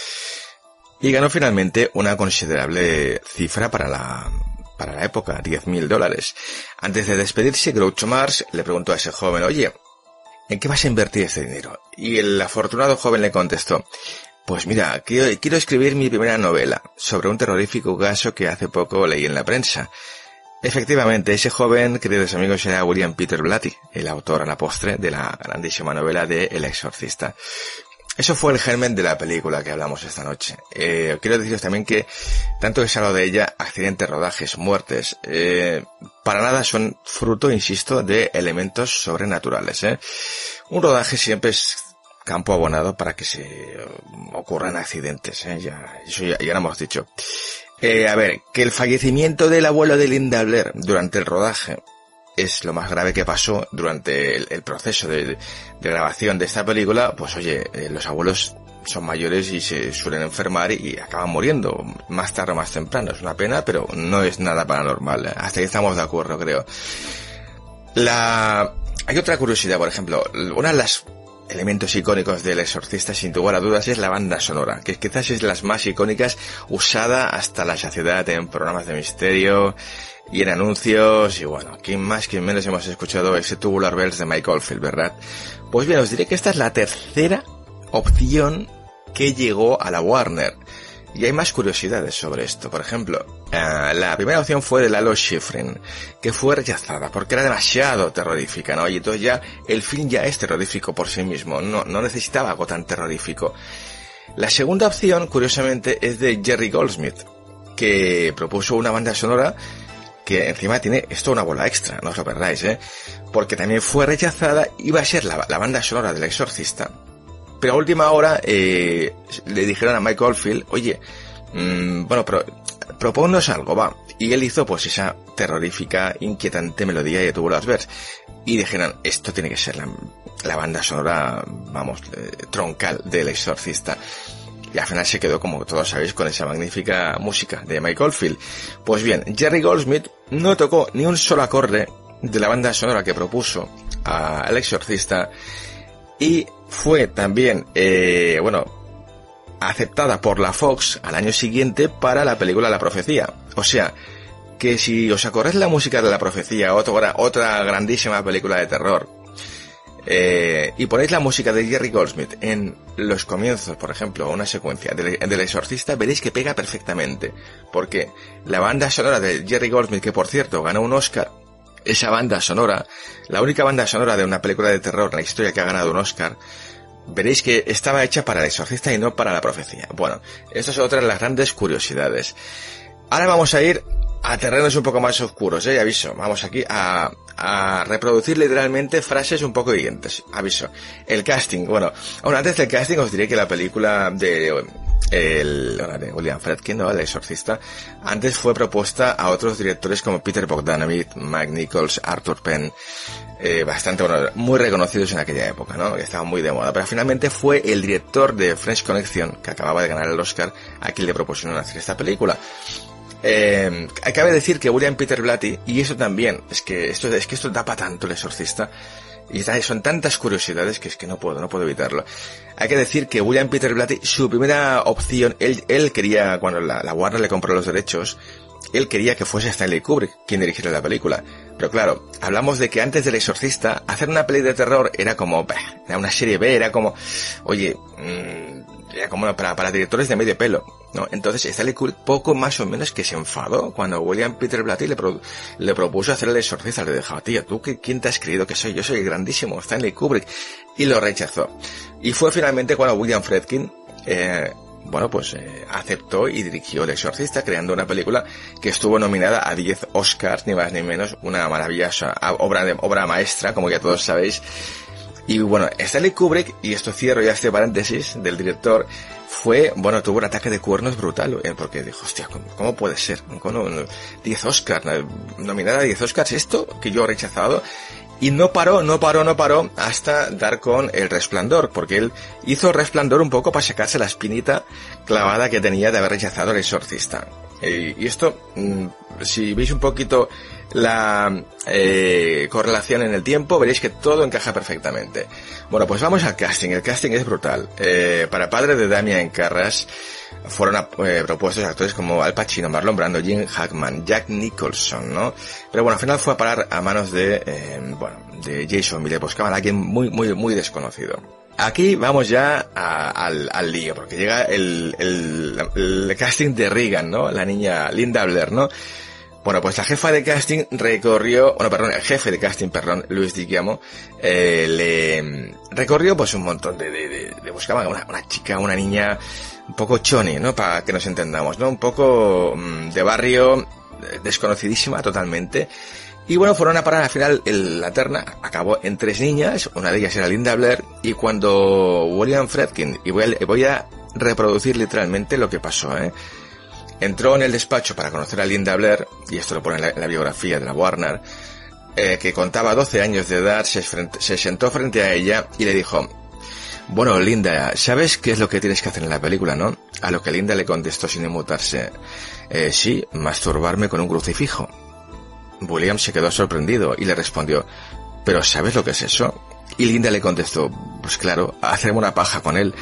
y ganó finalmente una considerable cifra para la para la época, diez mil dólares. Antes de despedirse, Groucho Marx le preguntó a ese joven, oye, ¿en qué vas a invertir este dinero? Y el afortunado joven le contestó, pues mira, quiero, quiero escribir mi primera novela sobre un terrorífico caso que hace poco leí en la prensa. Efectivamente, ese joven, queridos amigos, era William Peter Blatty, el autor a la postre de la grandísima novela de El Exorcista. Eso fue el germen de la película que hablamos esta noche. Eh, quiero deciros también que, tanto que se habla de ella, accidentes, rodajes, muertes, eh, para nada son fruto, insisto, de elementos sobrenaturales, ¿eh? Un rodaje siempre es campo abonado para que se ocurran accidentes, ¿eh? Ya, eso ya, ya lo hemos dicho. Eh, a ver, que el fallecimiento del abuelo de Linda Blair durante el rodaje es lo más grave que pasó durante el, el proceso de, de grabación de esta película, pues oye, eh, los abuelos son mayores y se suelen enfermar y, y acaban muriendo más tarde o más temprano. Es una pena, pero no es nada paranormal. Hasta ahí estamos de acuerdo, creo. La... Hay otra curiosidad, por ejemplo, uno de los elementos icónicos del Exorcista, sin lugar a dudas, es la banda sonora, que quizás es de las más icónicas, usada hasta la saciedad en programas de misterio y en anuncios, y bueno, quién más, quién menos hemos escuchado ese Tubular Bells de Mike Oldfield, ¿verdad? Pues bien, os diré que esta es la tercera opción que llegó a la Warner. Y hay más curiosidades sobre esto. Por ejemplo, uh, la primera opción fue de Lalo Schifrin, que fue rechazada porque era demasiado terrorífica, ¿no? Y entonces ya el film ya es terrorífico por sí mismo, no, no necesitaba algo tan terrorífico. La segunda opción, curiosamente, es de Jerry Goldsmith, que propuso una banda sonora que encima tiene esto una bola extra, no os lo perdáis, ¿eh? Porque también fue rechazada, iba a ser la, la banda sonora del Exorcista. Pero a última hora eh, le dijeron a Mike Oldfield, oye, mmm, bueno, pro, propónnos algo, va. Y él hizo pues esa terrorífica, inquietante melodía de Tubular Bells. Y dijeron, esto tiene que ser la, la banda sonora, vamos, eh, troncal del Exorcista. Y al final se quedó, como todos sabéis, con esa magnífica música de Mike Oldfield. Pues bien, Jerry Goldsmith no tocó ni un solo acorde de la banda sonora que propuso al Exorcista. Y fue también, eh, bueno, aceptada por la Fox al año siguiente para la película La Profecía. O sea, que si os acordáis la música de La Profecía, otra, otra grandísima película de terror, eh, y ponéis la música de Jerry Goldsmith en los comienzos, por ejemplo, una secuencia del, del Exorcista, veréis que pega perfectamente. Porque la banda sonora de Jerry Goldsmith, que por cierto ganó un Oscar, esa banda sonora, la única banda sonora de una película de terror en la historia que ha ganado un Oscar, veréis que estaba hecha para El Exorcista y no para La Profecía. Bueno, estas son otras de las grandes curiosidades. Ahora vamos a ir a terrenos un poco más oscuros, eh, aviso. Vamos aquí a, a reproducir literalmente frases un poco hirientes, aviso. El casting, bueno, bueno, antes del casting os diré que la película de, el, de William Friedkin, ¿no? El exorcista, antes fue propuesta a otros directores como Peter Bogdanovich, Mike Nichols, Arthur Penn, eh, bastante, bueno, muy reconocidos en aquella época, ¿no? Que estaban muy de moda, pero finalmente fue el director de French Connection, que acababa de ganar el Oscar, a quien le propusieron hacer esta película. Eh, cabe decir que William Peter Blatty, y eso también, es que esto, es que esto da para tanto el exorcista, y son tantas curiosidades que es que no puedo, no puedo evitarlo. Hay que decir que William Peter Blatty, su primera opción, él, él quería, cuando la, la Warner le compró los derechos, él quería que fuese Stanley Kubrick quien dirigiera la película. Pero claro, hablamos de que antes del exorcista, hacer una peli de terror era como, bah, era una serie B, era como, oye, mmm, era como para, para directores de medio pelo, ¿no? Entonces Stanley Kubrick poco más o menos que se enfadó cuando William Peter Blatty le, pro, le propuso hacer el exorcista. Le dijo, tío, ¿tú qué, quién te has creído que soy? Yo soy el grandísimo Stanley Kubrick. Y lo rechazó. Y fue finalmente cuando William Friedkin, eh, bueno, pues eh, aceptó y dirigió El Exorcista, creando una película que estuvo nominada a diez Oscars, ni más ni menos, una maravillosa obra de obra maestra, como ya todos sabéis. Y bueno, Stanley Kubrick, y esto cierro ya este paréntesis del director, fue, bueno, tuvo un ataque de cuernos brutal, eh, porque dijo, hostia, ¿cómo, cómo puede ser? ¿Cómo, diez Oscars, nominada a diez Oscars, esto que yo he rechazado. Y no paró, no paró, no paró hasta dar con El Resplandor, porque él hizo El Resplandor un poco para sacarse la espinita clavada que tenía de haber rechazado El Exorcista. Eh, y esto, mmm, si veis un poquito la eh, correlación en el tiempo, veréis que todo encaja perfectamente. Bueno, pues vamos al casting. El casting es brutal. Eh, para padre de Damian Carras fueron eh, propuestos actores como Al Pacino, Marlon Brando, Gene Hackman, Jack Nicholson, ¿no? Pero bueno, al final fue a parar a manos de, eh, bueno, de Jason Miller. Buscaban a alguien muy, muy, muy desconocido. Aquí vamos ya a, al, al lío, porque llega el, el, el casting de Regan, ¿no? La niña Linda Blair, ¿no? Bueno, pues la jefa de casting recorrió, bueno, perdón, el jefe de casting, perdón, Luis Di Chiamo, eh, le recorrió pues un montón de, de, de, de buscaban una, una chica, una niña un poco choni, ¿no? Para que nos entendamos, ¿no? Un poco mmm, de barrio, desconocidísima totalmente. Y bueno, fueron a parar al final, el, la terna acabó en tres niñas, una de ellas era Linda Blair, y cuando William Friedkin, y voy a, voy a reproducir literalmente lo que pasó, ¿eh? Entró en el despacho para conocer a Linda Blair, y esto lo pone en la, en la biografía de la Warner, eh, que contaba doce años de edad, se, frente, se sentó frente a ella y le dijo, bueno, Linda, ¿sabes qué es lo que tienes que hacer en la película, no? A lo que Linda le contestó sin inmutarse, eh, sí, masturbarme con un crucifijo. William se quedó sorprendido y le respondió, ¿pero sabes lo que es eso? Y Linda le contestó, pues claro, hacerme una paja con él.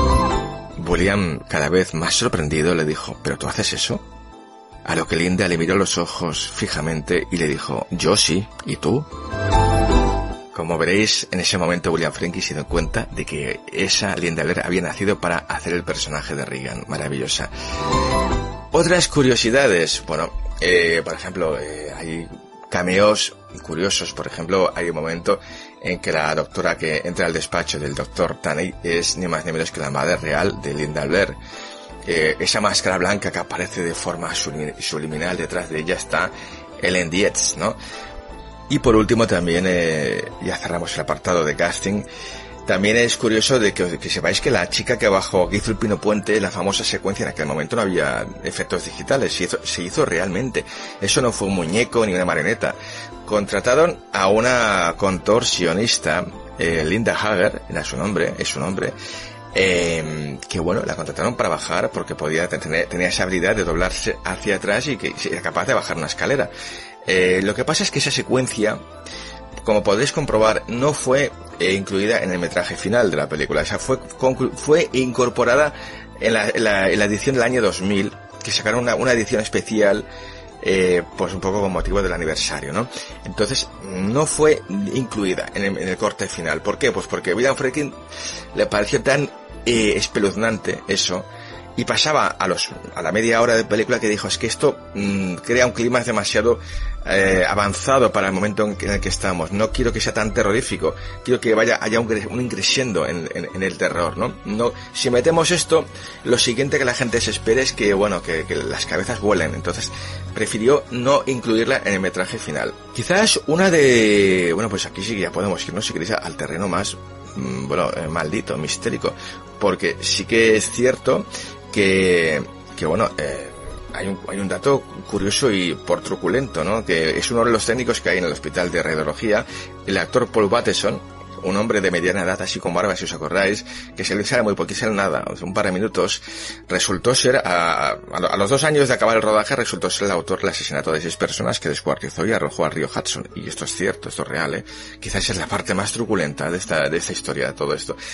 William, cada vez más sorprendido, le dijo, ¿pero tú haces eso? A lo que Linda le miró los ojos fijamente y le dijo, yo sí, ¿y tú? Como veréis, en ese momento William Friedkin se dio cuenta de que esa Linda Blair había nacido para hacer el personaje de Regan. Maravillosa. Otras curiosidades, bueno, eh, por ejemplo, eh, hay cameos curiosos. Por ejemplo, hay un momento en que la doctora que entra al despacho del doctor Taney es ni más ni menos que la madre real de Linda Blair. Eh, esa máscara blanca que aparece de forma subliminal, detrás de ella está Ellen Dietz, ¿no? Y por último también, eh, ya cerramos el apartado de casting, también es curioso de que, que sepáis que la chica que bajó, que hizo el Pino Puente, la famosa secuencia, en aquel momento no había efectos digitales, se hizo, se hizo realmente. Eso no fue un muñeco ni una marioneta. Contrataron a una contorsionista, eh, Linda Hager, era su nombre, es su nombre, eh, que bueno, la contrataron para bajar porque podía tener, tenía esa habilidad de doblarse hacia atrás y que era capaz de bajar una escalera. Eh, lo que pasa es que esa secuencia, como podréis comprobar, no fue eh, incluida en el metraje final de la película. O sea, fue, fue incorporada en la, en, la, en la edición del año dos mil, que sacaron una, una edición especial, eh, pues un poco con motivo del aniversario, ¿no? Entonces, no fue incluida en el, en el corte final. ¿Por qué? Pues porque William Friedkin le pareció tan eh, espeluznante eso, y pasaba a los a la media hora de película que dijo, es que esto mmm, crea un clima demasiado eh, avanzado para el momento en, que, en el que estamos. No quiero que sea tan terrorífico, quiero que vaya haya un, un increciendo en, en, en el terror, ¿no? No, si metemos esto, lo siguiente que la gente se espera es que, bueno, que, que las cabezas vuelen. Entonces prefirió no incluirla en el metraje final. Quizás una de, bueno, pues aquí sí que ya podemos irnos, si queréis, al terreno más, mmm, bueno, eh, maldito, mistérico, porque sí que es cierto que, que bueno, eh, Hay un, hay un dato curioso y por truculento, ¿no? Que es uno de los técnicos que hay en el hospital de radiología, el actor Paul Bateson, un hombre de mediana edad, así con barba, si os acordáis, que se le sale muy poquito, sale nada, un par de minutos, resultó ser, a, a los dos años de acabar el rodaje, resultó ser el autor del asesinato de seis personas que descuartizó y arrojó al río Hudson. Y esto es cierto, esto es real, ¿eh? Quizás es la parte más truculenta de esta, de esta historia, de todo esto.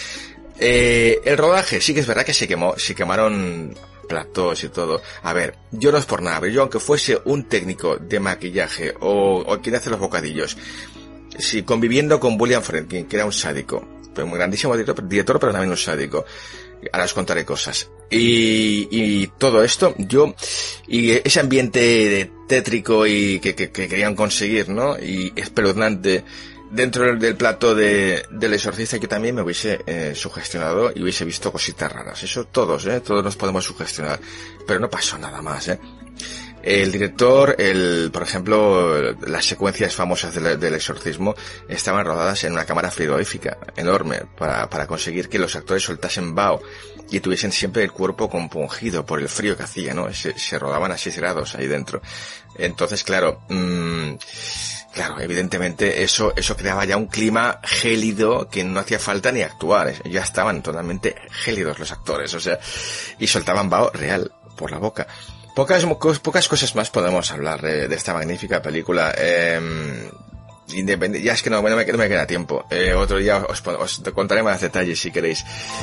Eh, el rodaje, sí que es verdad que se quemó, se quemaron platos y todo. A ver, yo no es por nada, pero yo aunque fuese un técnico de maquillaje o, o quien hace los bocadillos, si conviviendo con William Friedkin, que era un sádico, pero un grandísimo director, director pero también un sádico, ahora os contaré cosas, y, y todo esto, yo, y ese ambiente tétrico y que, que, que querían conseguir, ¿no? Y espeluznante dentro del, del plato de, del exorcista, que también me hubiese eh, sugestionado y hubiese visto cositas raras. Eso todos, eh, todos nos podemos sugestionar, pero no pasó nada más, eh. El director, el, por ejemplo, las secuencias famosas del, del exorcismo estaban rodadas en una cámara frigorífica enorme para, para conseguir que los actores soltasen vaho y tuviesen siempre el cuerpo compungido por el frío que hacía, ¿no? Se, se rodaban a seis grados ahí dentro. Entonces, claro, mmm, Claro, evidentemente eso eso creaba ya un clima gélido que no hacía falta ni actuar, ya estaban totalmente gélidos los actores, o sea, y soltaban vaho real por la boca. Pocas pocas cosas más podemos hablar de, de esta magnífica película. Eh, independ- ya es que no, no, me, no me queda tiempo. Eh, otro día os, os contaré más detalles si queréis.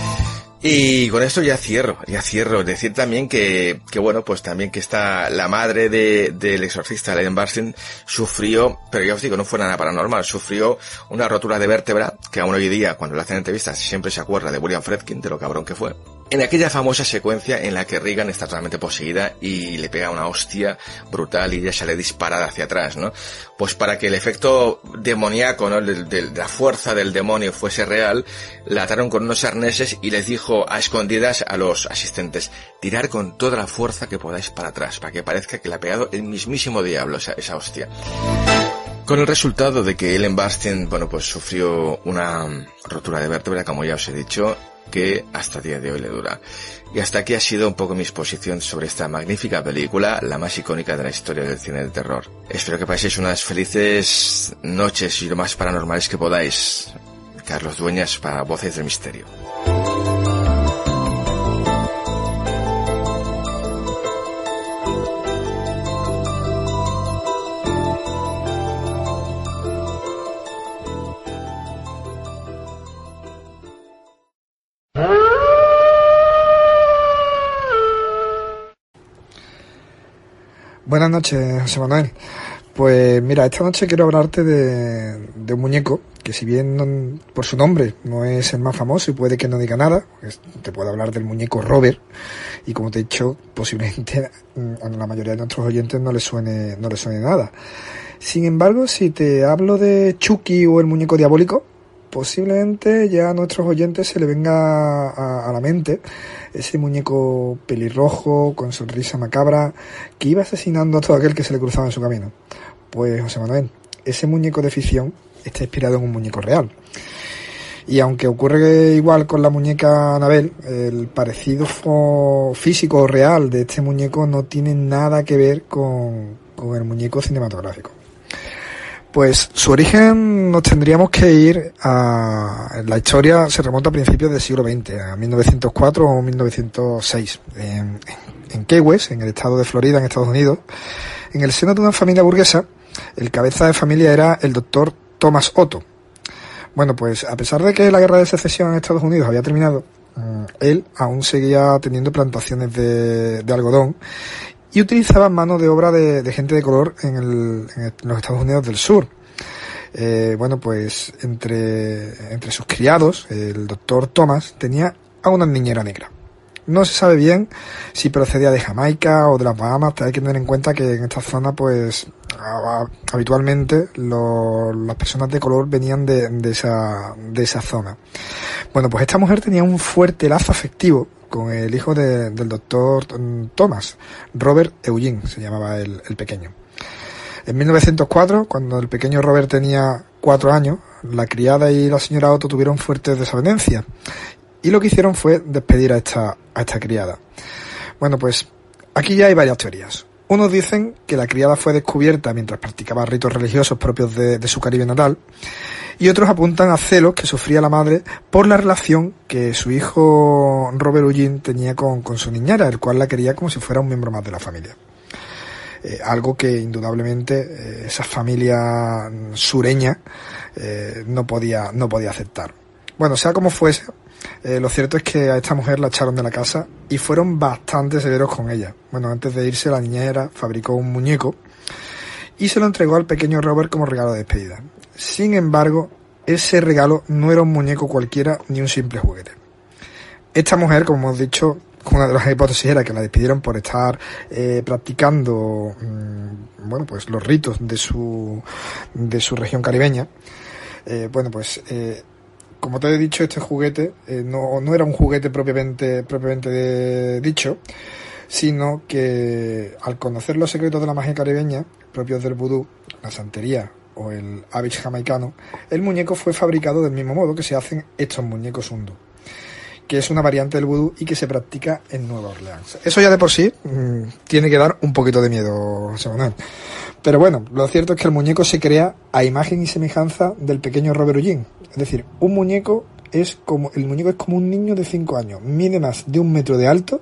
Y con esto ya cierro, ya cierro. Decir también que, que bueno, pues también que está la madre de, del exorcista, Ellen Burstyn, sufrió, pero ya os digo, no fue nada paranormal, sufrió una rotura de vértebra, que aún hoy día, cuando le hacen entrevistas, siempre se acuerda de William Friedkin, de lo cabrón que fue. En aquella famosa secuencia en la que Regan está totalmente poseída y le pega una hostia brutal y ella sale disparada hacia atrás, ¿no? Pues para que el efecto demoníaco, ¿no? De, de, de la fuerza del demonio fuese real, la ataron con unos arneses y les dijo a escondidas a los asistentes: tirar con toda la fuerza que podáis para atrás, para que parezca que le ha pegado el mismísimo diablo esa, esa hostia. Con el resultado de que Ellen Burstyn, bueno, pues sufrió una rotura de vértebra, como ya os he dicho, que hasta el día de hoy le dura. Y hasta aquí ha sido un poco mi exposición sobre esta magnífica película, la más icónica de la historia del cine del terror. Espero que paséis unas felices noches y lo más paranormales que podáis. Carlos Dueñas para Voces del Misterio. Buenas noches, José Manuel. Pues mira, esta noche quiero hablarte de, de un muñeco que, si bien no, por su nombre no es el más famoso y puede que no diga nada, pues te puedo hablar del muñeco Robert, y como te he dicho, posiblemente a la mayoría de nuestros oyentes no les suene, no les suene nada. Sin embargo, si te hablo de Chucky o el muñeco diabólico, posiblemente ya a nuestros oyentes se le venga a, a la mente ese muñeco pelirrojo con sonrisa macabra que iba asesinando a todo aquel que se le cruzaba en su camino. Pues, José Manuel, ese muñeco de ficción está inspirado en un muñeco real. Y aunque ocurre igual con la muñeca Annabelle, el parecido físico real de este muñeco no tiene nada que ver con, con el muñeco cinematográfico. Pues su origen nos tendríamos que ir a... La historia se remonta a principios del siglo veinte, a mil novecientos cuatro o mil novecientos seis, en, en Key West, en el estado de Florida, en Estados Unidos. En el seno de una familia burguesa, el cabeza de familia era el doctor Thomas Otto. Bueno, pues a pesar de que la guerra de secesión en Estados Unidos había terminado, él aún seguía teniendo plantaciones de, de algodón y utilizaba mano de obra de, de gente de color en, el, en, el, en los Estados Unidos del Sur. Eh, bueno, pues entre, entre sus criados, el doctor Thomas tenía a una niñera negra. No se sabe bien si procedía de Jamaica o de las Bahamas. Hay que tener en cuenta que en esta zona, pues, habitualmente lo, las personas de color venían de, de esa de esa zona. Bueno, pues esta mujer tenía un fuerte lazo afectivo con el hijo de, del doctor Thomas, Robert Eugene, se llamaba el, el pequeño. En mil novecientos cuatro, cuando el pequeño Robert tenía cuatro años, la criada y la señora Otto tuvieron fuertes desavenencias y lo que hicieron fue despedir a esta, a esta criada. Bueno, pues aquí ya hay varias teorías. Unos dicen que la criada fue descubierta mientras practicaba ritos religiosos propios de, de su Caribe natal, y otros apuntan a celos que sufría la madre por la relación que su hijo Robert Eugene tenía con, con su niñera, el cual la quería como si fuera un miembro más de la familia. Eh, algo que indudablemente eh, esa familia sureña eh, no podía, no podía aceptar. Bueno, sea como fuese, Eh, lo cierto es que a esta mujer la echaron de la casa y fueron bastante severos con ella. Bueno, antes de irse, la niñera fabricó un muñeco y se lo entregó al pequeño Robert como regalo de despedida. Sin embargo, ese regalo no era un muñeco cualquiera ni un simple juguete. Esta mujer, como hemos dicho, una de las hipótesis era que la despidieron por estar eh, practicando mmm, bueno, pues los ritos de su de su región caribeña. Eh, bueno, pues eh, como te he dicho, este juguete eh, no, no era un juguete propiamente, propiamente de, dicho, sino que al conocer los secretos de la magia caribeña, propios del vudú, la santería o el Amish jamaicano, el muñeco fue fabricado del mismo modo que se hacen estos muñecos hindú, que es una variante del vudú y que se practica en Nueva Orleans. Eso ya de por sí mmm, tiene que dar un poquito de miedo, José Manuel. Pero bueno, lo cierto es que el muñeco se crea a imagen y semejanza del pequeño Robert Eugene. Es decir, un muñeco es como, el muñeco es como un niño de cinco años, mide más de un metro de alto,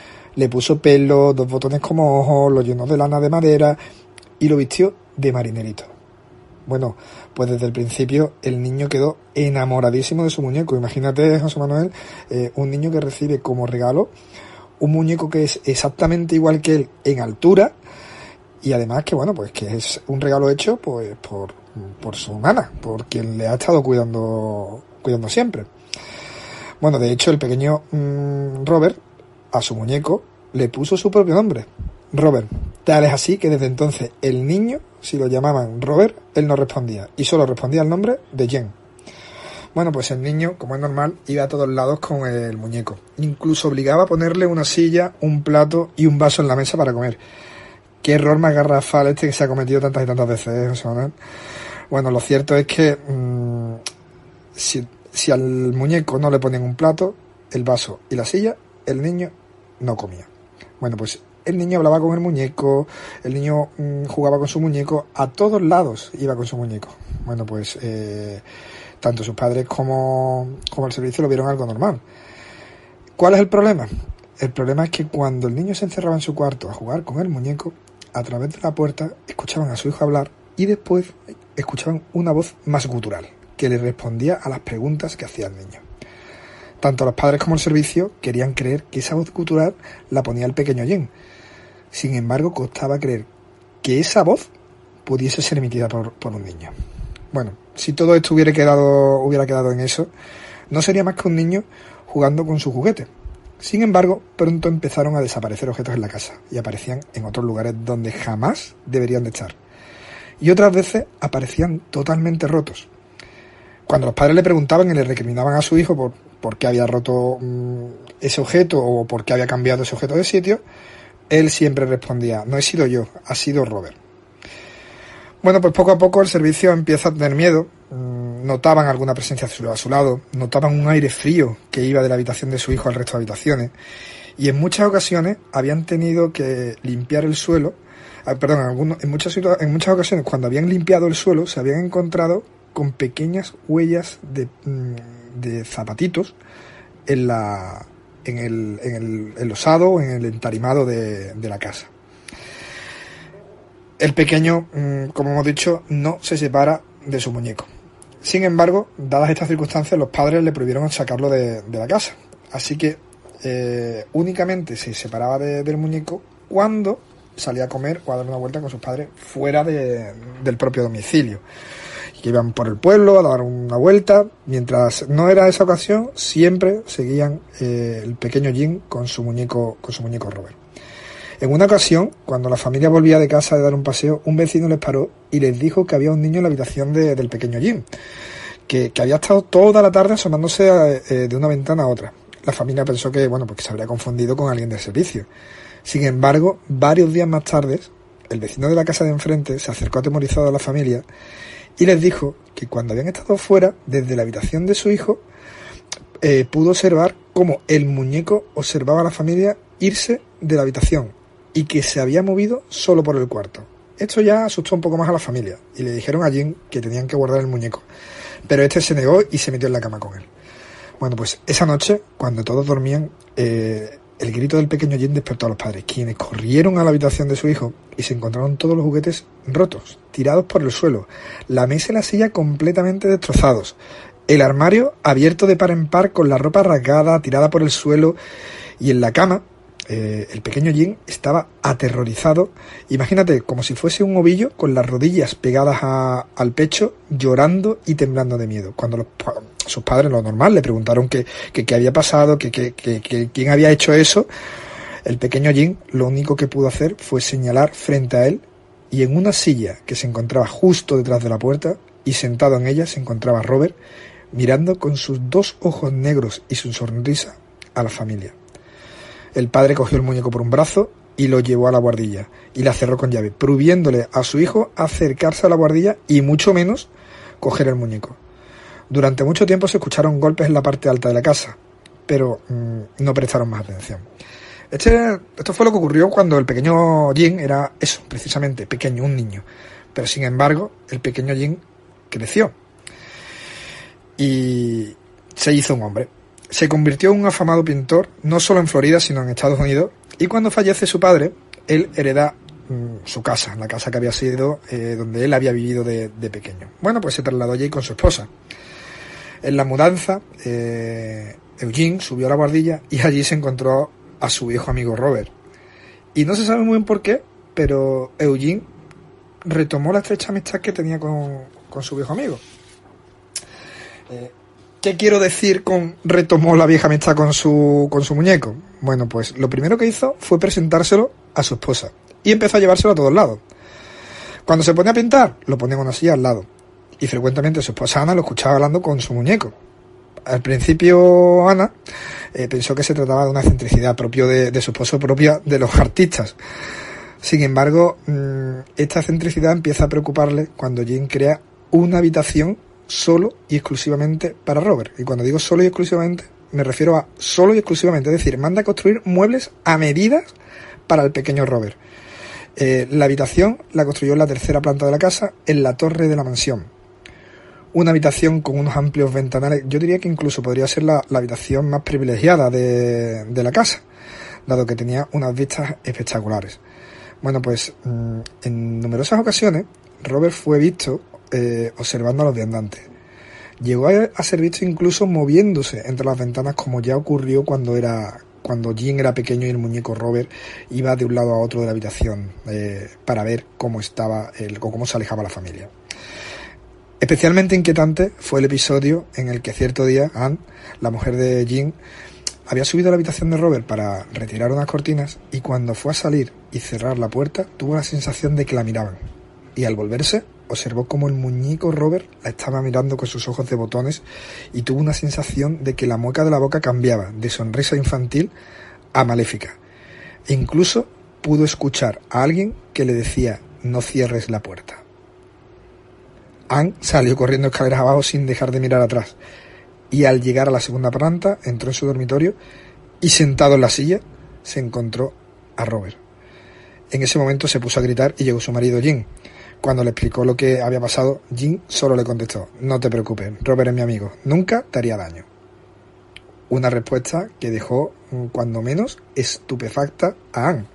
le puso pelo, dos botones como ojos, lo llenó de lana de madera y lo vistió de marinerito. Bueno, pues desde el principio el niño quedó enamoradísimo de su muñeco. Imagínate, José Manuel, eh, un niño que recibe como regalo un muñeco que es exactamente igual que él en altura y además que, bueno, pues que es un regalo hecho pues por, por su nana, por quien le ha estado cuidando, cuidando siempre. Bueno, de hecho el pequeño mmm, Robert a su muñeco le puso su propio nombre, Robert. Tal es así que desde entonces el niño, si lo llamaban Robert, él no respondía y solo respondía el nombre de Jen. Bueno, pues el niño, como es normal, iba a todos lados con el muñeco. Incluso obligaba a ponerle una silla, un plato y un vaso en la mesa para comer. Qué error más garrafal este que se ha cometido tantas y tantas veces, ¿eh, José Manuel? Bueno, lo cierto es que mmm, si, si al muñeco no le ponían un plato, el vaso y la silla, el niño no comía. Bueno, pues el niño hablaba con el muñeco, el niño mmm, jugaba con su muñeco, a todos lados iba con su muñeco. Bueno, pues eh, tanto sus padres como, como el servicio lo vieron algo normal. ¿Cuál es el problema? El problema es que cuando el niño se encerraba en su cuarto a jugar con el muñeco, a través de la puerta escuchaban a su hijo hablar y después escuchaban una voz más gutural que le respondía a las preguntas que hacía el niño. Tanto los padres como el servicio querían creer que esa voz gutural la ponía el pequeño Jen. Sin embargo, costaba creer que esa voz pudiese ser emitida por, por un niño. Bueno, si todo esto hubiera quedado, hubiera quedado en eso, no sería más que un niño jugando con su juguete. Sin embargo, pronto empezaron a desaparecer objetos en la casa y aparecían en otros lugares donde jamás deberían de estar. Y otras veces aparecían totalmente rotos. Cuando los padres le preguntaban y le recriminaban a su hijo por, por qué había roto mmm, ese objeto o por qué había cambiado ese objeto de sitio, él siempre respondía: no he sido yo, ha sido Robert. Bueno, pues poco a poco el servicio empieza a tener miedo. Notaban alguna presencia a su lado, notaban un aire frío que iba de la habitación de su hijo al resto de habitaciones y en muchas ocasiones habían tenido que limpiar el suelo, eh, perdón, en, algunos, en, muchas, en muchas ocasiones cuando habían limpiado el suelo se habían encontrado con pequeñas huellas de, de zapatitos en, la, en, el, en el enlosado, en el entarimado de, de la casa. El pequeño, como hemos dicho, no se separa de su muñeco. Sin embargo, dadas estas circunstancias, los padres le prohibieron sacarlo de, de la casa. Así que eh, únicamente se separaba de, del muñeco cuando salía a comer o a dar una vuelta con sus padres fuera de, del propio domicilio. Y que iban por el pueblo a dar una vuelta. Mientras no era esa ocasión, siempre seguían eh, el pequeño Jim con su muñeco, con su muñeco Robert. En una ocasión, cuando la familia volvía de casa de dar un paseo, un vecino les paró y les dijo que había un niño en la habitación de, del pequeño Jim, que, que había estado toda la tarde asomándose a, eh, de una ventana a otra. La familia pensó que, bueno, pues que se habría confundido con alguien del servicio. Sin embargo, varios días más tarde, el vecino de la casa de enfrente se acercó atemorizado a la familia y les dijo que cuando habían estado fuera, desde la habitación de su hijo, eh, pudo observar cómo el muñeco observaba a la familia irse de la habitación y que se había movido solo por el cuarto. Esto ya asustó un poco más a la familia y le dijeron a Jim que tenían que guardar el muñeco, pero este se negó y se metió en la cama con él. Bueno, pues esa noche, cuando todos dormían, eh, el grito del pequeño Jim despertó a los padres, quienes corrieron a la habitación de su hijo y se encontraron todos los juguetes rotos, tirados por el suelo, la mesa y la silla completamente destrozados, el armario abierto de par en par con la ropa rasgada, tirada por el suelo, y en la cama eh, el pequeño Jim estaba aterrorizado, imagínate, como si fuese un ovillo con las rodillas pegadas a, al pecho, llorando y temblando de miedo. Cuando los, sus padres, lo normal, le preguntaron qué que, que había pasado, que, que, que, que quién había hecho eso, el pequeño Jim lo único que pudo hacer fue señalar frente a él, y en una silla que se encontraba justo detrás de la puerta, y sentado en ella se encontraba Robert, mirando con sus dos ojos negros y su sonrisa a la familia. El padre cogió el muñeco por un brazo y lo llevó a la guardilla y la cerró con llave, prohibiéndole a su hijo acercarse a la guardilla y mucho menos coger el muñeco. Durante mucho tiempo se escucharon golpes en la parte alta de la casa, pero mmm, no prestaron más atención. Este, esto fue lo que ocurrió cuando el pequeño Jim era eso, precisamente, pequeño, un niño. Pero sin embargo, el pequeño Jim creció y se hizo un hombre. Se convirtió en un afamado pintor, no solo en Florida, sino en Estados Unidos, y cuando fallece su padre, él hereda mmm, su casa, la casa que había sido eh, donde él había vivido de, de pequeño. Bueno, pues se trasladó allí con su esposa. En la mudanza, eh, Eugene subió a la guardilla y allí se encontró a su viejo amigo Robert. Y no se sabe muy bien por qué, pero Eugene retomó la estrecha amistad que tenía con, con su viejo amigo. Eh, ¿Qué quiero decir con retomó la vieja amistad con su, con su muñeco? Bueno, pues lo primero que hizo fue presentárselo a su esposa y empezó a llevárselo a todos lados. Cuando se ponía a pintar, lo ponía en una silla al lado y frecuentemente su esposa Ana lo escuchaba hablando con su muñeco. Al principio Ana eh, pensó que se trataba de una excentricidad propia de, de su esposo, propia de los artistas. Sin embargo, mmm, esta excentricidad empieza a preocuparle cuando Jim crea una habitación solo y exclusivamente para Robert. Y cuando digo solo y exclusivamente, me refiero a solo y exclusivamente, es decir, manda a construir muebles a medidas para el pequeño Robert. Eh, la habitación la construyó en la tercera planta de la casa, en la torre de la mansión. Una habitación con unos amplios ventanales, yo diría que incluso podría ser la, la habitación más privilegiada de, de la casa, dado que tenía unas vistas espectaculares. Bueno, pues mmm, en numerosas ocasiones Robert fue visto Eh, observando a los viandantes. Llegó a, a ser visto incluso moviéndose entre las ventanas, como ya ocurrió cuando era cuando Jim era pequeño y el muñeco Robert iba de un lado a otro de la habitación eh, para ver cómo estaba el, o cómo se alejaba la familia. Especialmente inquietante fue el episodio en el que cierto día Anne, la mujer de Jim, había subido a la habitación de Robert para retirar unas cortinas y cuando fue a salir y cerrar la puerta tuvo la sensación de que la miraban y al volverse observó cómo el muñeco Robert la estaba mirando con sus ojos de botones y tuvo una sensación de que la mueca de la boca cambiaba de sonrisa infantil a maléfica. E incluso pudo escuchar a alguien que le decía: no cierres la puerta. Anne salió corriendo escaleras abajo sin dejar de mirar atrás y al llegar a la segunda planta entró en su dormitorio y sentado en la silla se encontró a Robert. En ese momento se puso a gritar y llegó su marido Jim. Cuando le explicó lo que había pasado, Jim solo le contestó: no te preocupes, Robert es mi amigo, nunca te haría daño. Una respuesta que dejó, cuando menos, estupefacta a Anne.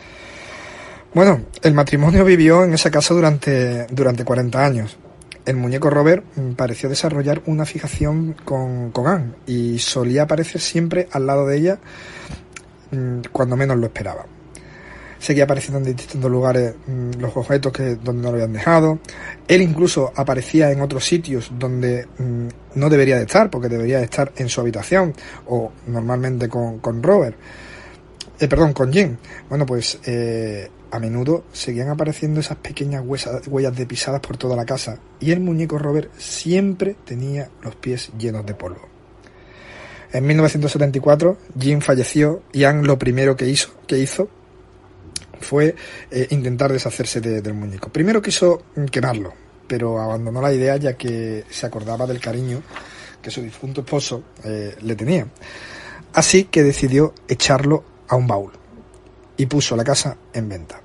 Bueno, el matrimonio vivió en esa casa durante, durante cuarenta años. El muñeco Robert pareció desarrollar una fijación con, con Anne y solía aparecer siempre al lado de ella cuando menos lo esperaba. Seguía apareciendo en distintos lugares mmm, los objetos que donde no lo habían dejado. Él incluso aparecía en otros sitios donde mmm, no debería de estar, porque debería de estar en su habitación o normalmente con, con Robert. eh, perdón, con Jim. Bueno, pues eh, a menudo seguían apareciendo esas pequeñas huesas, huellas de pisadas por toda la casa, y el muñeco Robert siempre tenía los pies llenos de polvo. En mil novecientos setenta y cuatro, Jim falleció y Anne lo primero que hizo, que hizo fue eh, intentar deshacerse de, del muñeco. Primero quiso quemarlo, pero abandonó la idea ya que se acordaba del cariño que su difunto esposo eh, le tenía. Así que decidió echarlo a un baúl y puso la casa en venta.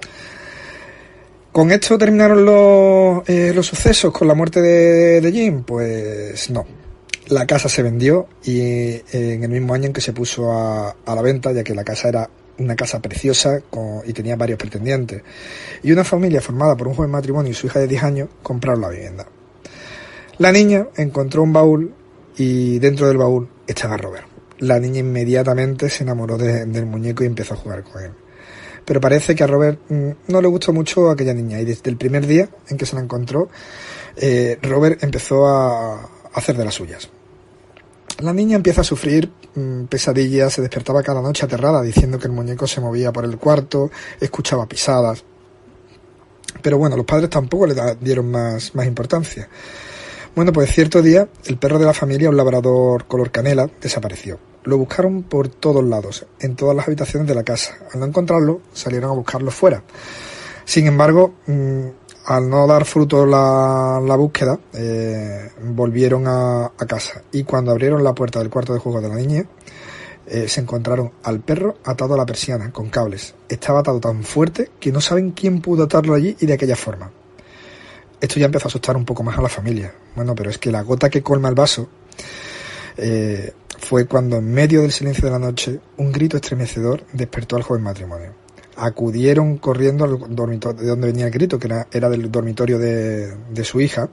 ¿Con esto terminaron los, eh, los sucesos con la muerte de, de Jim? Pues no. La casa se vendió y eh, en el mismo año en que se puso a, a la venta, ya que la casa era una casa preciosa con, y tenía varios pretendientes. Y una familia formada por un joven matrimonio y su hija de diez años compraron la vivienda. La niña encontró un baúl y dentro del baúl estaba Robert. La niña inmediatamente se enamoró de, del muñeco y empezó a jugar con él. Pero parece que a Robert mmm, no le gustó mucho a aquella niña y desde el primer día en que se la encontró, eh, Robert empezó a hacer de las suyas. La niña empieza a sufrir mmm, pesadillas, se despertaba cada noche aterrada diciendo que el muñeco se movía por el cuarto, escuchaba pisadas. Pero bueno, los padres tampoco le da, dieron más, más importancia. Bueno, pues cierto día, el perro de la familia, un labrador color canela, desapareció. Lo buscaron por todos lados, en todas las habitaciones de la casa. Al no encontrarlo, salieron a buscarlo fuera. Sin embargo, mmm, al no dar fruto la, la búsqueda, eh, volvieron a, a casa. Y cuando abrieron la puerta del cuarto de juego de la niña, eh, se encontraron al perro atado a la persiana, con cables. Estaba atado tan fuerte que no saben quién pudo atarlo allí y de aquella forma. Esto ya empezó a asustar un poco más a la familia. Bueno, pero es que la gota que colma el vaso eh, fue cuando en medio del silencio de la noche un grito estremecedor despertó al joven matrimonio. Acudieron corriendo al dormitorio de donde venía el grito, que era, era del dormitorio de, de su hija,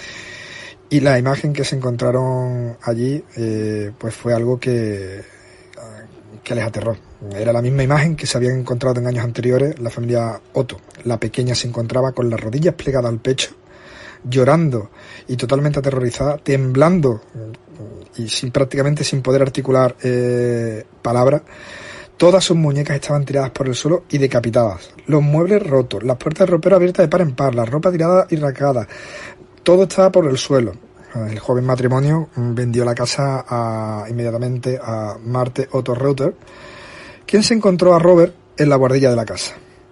y la imagen que se encontraron allí eh, pues fue algo que, que les aterró. Era la misma imagen que se habían encontrado en años anteriores la familia Otto. La pequeña se encontraba con las rodillas plegadas al pecho, llorando y totalmente aterrorizada, temblando y sin, prácticamente sin poder articular eh, palabras. Todas sus muñecas estaban tiradas por el suelo y decapitadas. Los muebles rotos, las puertas del ropero abiertas de par en par, la ropa tirada y racada. Todo estaba por el suelo. El joven matrimonio vendió la casa a, inmediatamente a Marte Otto Reuter, quien se encontró a Robert en la guardilla de la casa.